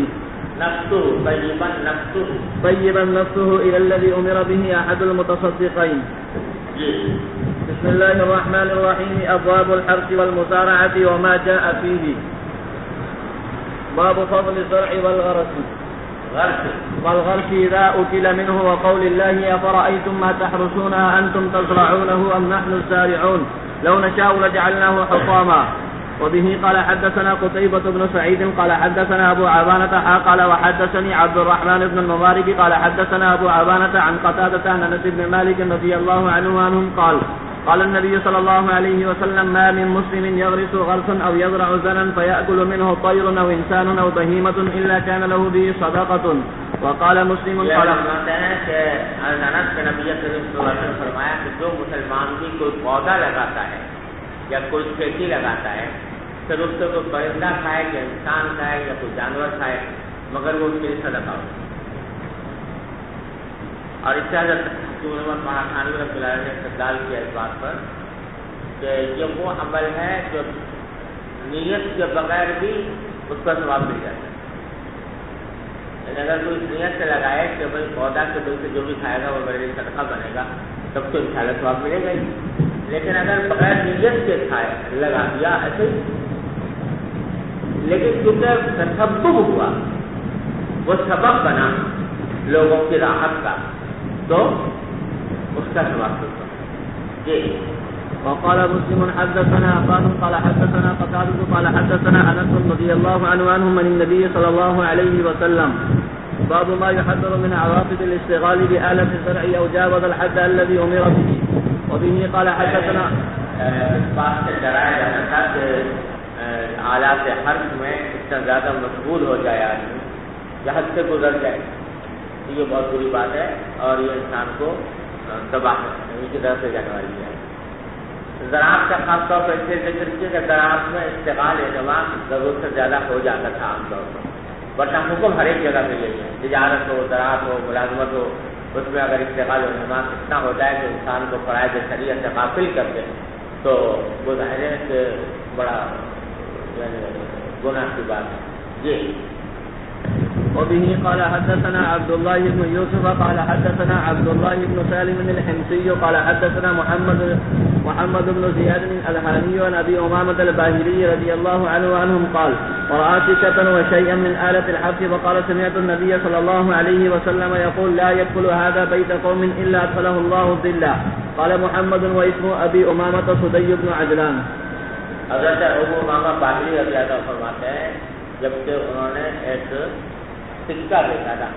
طيبا نفسه إلى الذي أمر به أحد المتصدقين. بسم الله الرحمن الرحيم. أبواب الحرث والمزارعة وما جاء فيه. باب فضل الزرع والغرس إذا أكل منه وقول الله أفرأيتم ما تحرثون أنتم تزرعونه أم نحن الزارعون لو نشاء لجعلناه حطاما. وبه قال حدثنا قتيبة بن سعيد قال حدثنا أبو عوانة قال وحدثني عبد الرحمن بن المبارك قال حدثنا أبو عوانة عن قتادة عن أنس بن مالك رضي الله عنهم قال النبي صلى الله عليه وسلم ما من مسلم يغرس غرسا أو يزرع زرعا فيأكل منه طير أو إنسان أو بهيمة إلا كان له به صدقة. وقال مسلم قال انس کے نبی کریم صلی اللہ علیہ وسلم فرمایا کہ جو مسلمان بھی کوئی پودا لگاتا ہے یا کوئی کھیتی لگاتا ہے پھر اس سے کوئی پرندہ کھائے یا انسان کھائے یا کوئی جانور کھائے مگر وہ اس کے لیے صدقہ ہو. اور اس سے حضرت مہاخانوی رحمۃ اللہ نے استدلال کیا اس بات پر کہ یہ وہ عمل ہے جو نیت کے بغیر بھی اس کا ثواب مل جاتا ہے. یعنی اگر کوئی نیت سے لگائے کہ بھائی پودا کے دل سے جو بھی کھائے گا وہ میرے لیے صدقہ بنے گا تب تو انشاءاللہ ثواب ملے گا ہی. لیکن اگر بغیر نیت کے کھائے لگا دیا ایسے ہی لیکن کیونکہ تسبب ہوا وہ سبب بنا لوگوں کی راحت کا تو اس کا ثواب ہوگا. جی. وقال مسلم حدثنا قال حدثنا قتادة قال حدثنا انس رضي الله عنه عن النبي صلى الله عليه وسلم باب ما يحذر من عواقب الاشتغال بآلة الزرع او جاوز الحد الذي امر به. وبه قال حدثنا بات سے ڈرایا جاتا تھا کہ آلات حرث میں اتنا زیادہ مشغول ہو جائے آدمی کہ حد سے گزر جائے، یہ بہت بری بات ہے اور یہ انسان کو تباہ کی طرف سے جانے والی ہے. زراعت کا خاص طور پر اس لیے ذکر کیا کہ زراعت میں اشتغال اہتمام ضرورت سے زیادہ ہو جاتا تھا عام طور پر، ورنہ حکم ہر ایک جگہ پہ یہی ہے، تجارت ہو، زراعت ہو، ملازمت ہو، اس میں اگر اشتغال اہتمام اتنا ہو جائے کہ انسان کو فرائض شریعت سے غافل کر دے تو وہ ظاہر ہے کہ بڑا گناہ کی بات ہے. جی. وبه قال حدثنا عبد الله بن يوسف قال حدثنا عبد الله بن سالم الحمصي قال حدثنا محمد بن زياد الهاني عن ابي امامه الباهلي رضي الله عنه عنهم قال ورأى سكة وشيئا من آلة الحرث فقال سمعت النبي صلى الله عليه وسلم يقول لا يدخل هذا بيت قوم الا ادخله الله ظلا. قال محمد واسم ابي امامه صدي بن عجلان. حضرت ابو امامہ باہلی رضی اللہ عنہ فرماتے ہیں جبکہ انہوں نے ایک سکہ دیکھا تھا،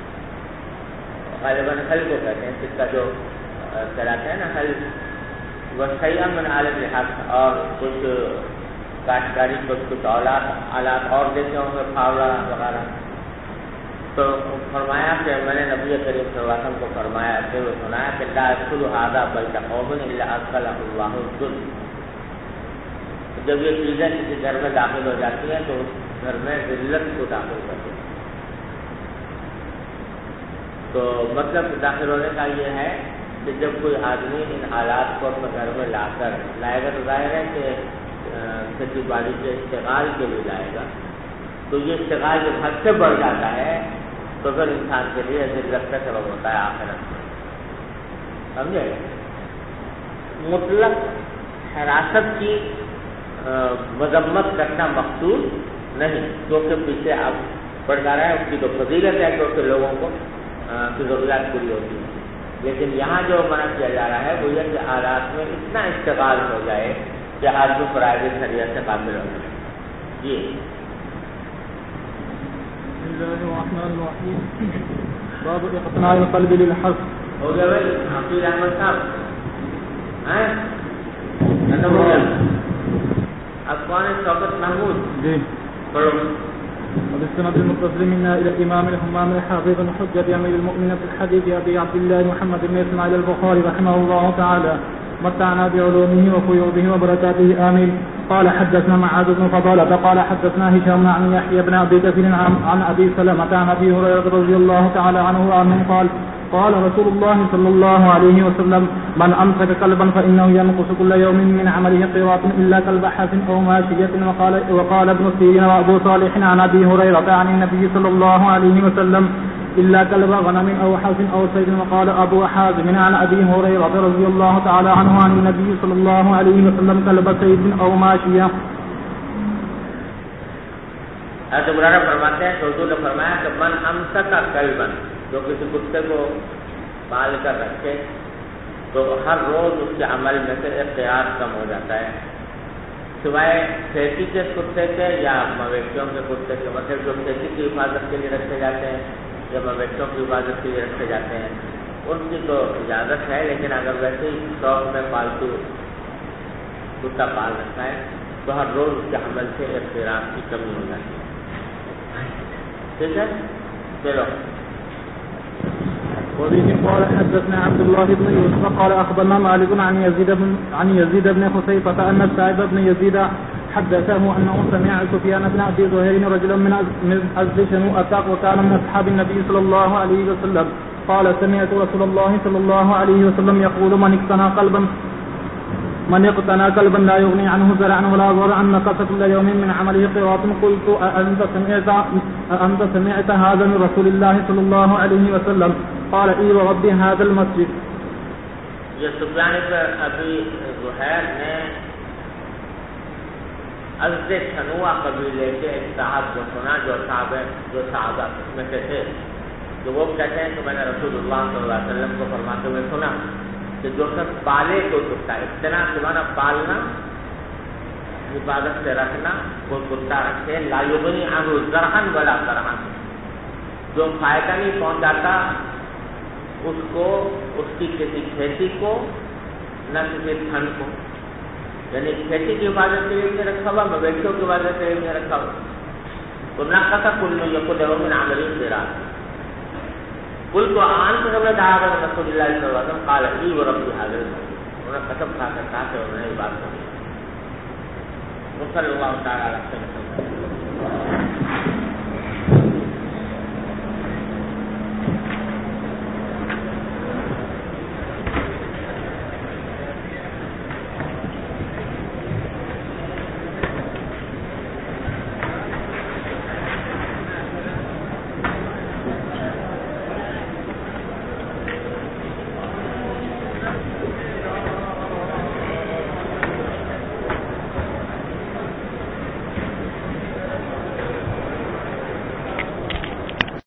غالباً حل کو کہتے ہیں سکہ جو چلاتے ہیں نا حل، وہ شیئا من آلۃ الحرث اور کچھ کاشتکاری کچھ آلات اور دیکھے ہوں گے پھاوڑا وغیرہ. تو فرمایا کہ میں نے نبی کریم صلی اللہ علیہ وسلم کو فرمایا کہ وہ سنایا کہ لا يدخل هذا بيت قوم الا ادخله الله الذل. جب یہ چیزیں کسی گھر میں داخل ہو جاتی ہیں تو اس گھر میں ذلت کو داخل کرتی ہے. تو مطلب داخل ہونے کا یہ ہے کہ جب کوئی آدمی ان آلات کو اپنے گھر میں لا کر لائے گا تو ظاہر ہے کہ کھیتی باڑی کے اشتغال کے لیے لائے گا، تو یہ اشتغال جب حد سے بڑھ جاتا ہے تو پھر انسان کے لیے ذلت کا سبب ہوتا ہے آخرت میں. سمجھے؟ مطلق حراست کی مذمت کرنا مقصود نہیں، کیونکہ پیچھے آپ پڑھ جا رہے ہیں اس کی تو فضیلت ہے کیونکہ لوگوں کو کی ضروریات پوری ہوتی ہے. لیکن یہاں جو منع کیا جا رہا ہے وہ یہ کہ آلات میں اتنا اشتغال ہو جائے کہ آدمی فرائض شریعت سے قابل ہو جائے. جی. بسم اللہ الرحمن الرحیم. باب اقتناء القلب للحرث. ہو گیا بھائی حفیظ احمد صاحب افغان شوکت محمود جی پڑھو. وبالسند المتصل منا الى الامام الحمام الحافظ الحجة امير المؤمنين في الحديث ابي عبد الله محمد بن اسماعيل البخاري رحمه الله تعالى متعنا بعلومه وفيوضه وبركاته آمين. قال حدثنا معاذ بن فضالة قال حدثنا هشام عن يحيى بن ابي كثير عن ابي سلمة عن ابي هريرة رضي الله تعالى عنه عنه قال قال رسول الله صلى الله عليه وسلم من أمسك كلبا فإنه ينقص كل يوم من عمله قيراط إلا كلب حاف أو ماشية. وقال ابن سيرين وأبو صالح عن أبي هريرة عن النبي صلى الله عليه وسلم إلا كلب غنم أو حاف أو صيد. وقال أبو حازم عن أبي هريرة رضي الله تعالى عنه عن النبي صلى الله عليه وسلم كلب صيد أو ماشية. حضرت مولانا فرماتے ہیں حضور نے فرمایا کہ من امسک کلبا، جو کسی کتے کو پال کر رکھے تو ہر روز اس کے عمل میں سے اختیار کم ہو جاتا ہے، سوائے کھیتی کے کتے کے یا مویشیوں کے کتے کے. مطلب جو کھیتی کی حفاظت کے لیے رکھے جاتے ہیں یا مویشیوں کی حفاظت کے لیے رکھے جاتے ہیں ان کی تو اجازت ہے، لیکن اگر ویسے ہی شوق میں پالتو کتا پال رکھا ہے تو ہر روز اس کے عمل سے اختیار کی کمی ہو جاتی ہے. ٹھیک ہے چلو. وبه قال حدثنا عبد الله بن يوسف قال اخبرنا مالك عن يزيد بن خصيفة ان سعيد بن يزيد حدثه انه سمع سفيان بن ابي زهير رجلا من ازد شنوءة وكان من اصحاب النبي صلى الله عليه وسلم قال سمعت رسول الله صلى الله عليه وسلم يقول من اقتنى كلبا لا يغني عنه زرعا ولا ضرعا نقص كل يوم من عمله قيراط. قلت أأنت سمعت هذا من رسول الله صلى الله عليه وسلم؟ قال اي ورب هذا المسجد. یہ سفیان بن ابی زہیر نے ازد شنوء قبیلے کے ایک صاحب کو سنا جو صحابہ میں سے تھے، تو وہ کہتے ہیں کہ میں نے رسول اللہ صلی اللہ علیہ وسلم کو فرماتے ہوئے سنا کہ جو شخص پالے تو کتا، اقتناء کے معنی پالنا حفاظت سے رکھنا، کوئی کتا رکھے لا یغنی عنہ زرعن ولا ذرعن، جو فائدہ نہیں پہنچاتا اس کو، اس کی کسی کھیتی کو، نہ کسی دھن کو. یعنی کھیتی کی حفاظت کے لیے بھی رکھا ہوا، مویشیوں کی حفاظت کے لیے بھی رکھا ہوا. تو نقص کل یقول من عمل قران. قلت انت قبل دعوت رسول اللہ صلی اللہ علیہ وسلم قال ای ورب هذا الموضوع. انہوں نے قسم کھا کر کہا کہ انہوں نے یہ بات کہی. صلی اللہ تعالی علیہ وسلم.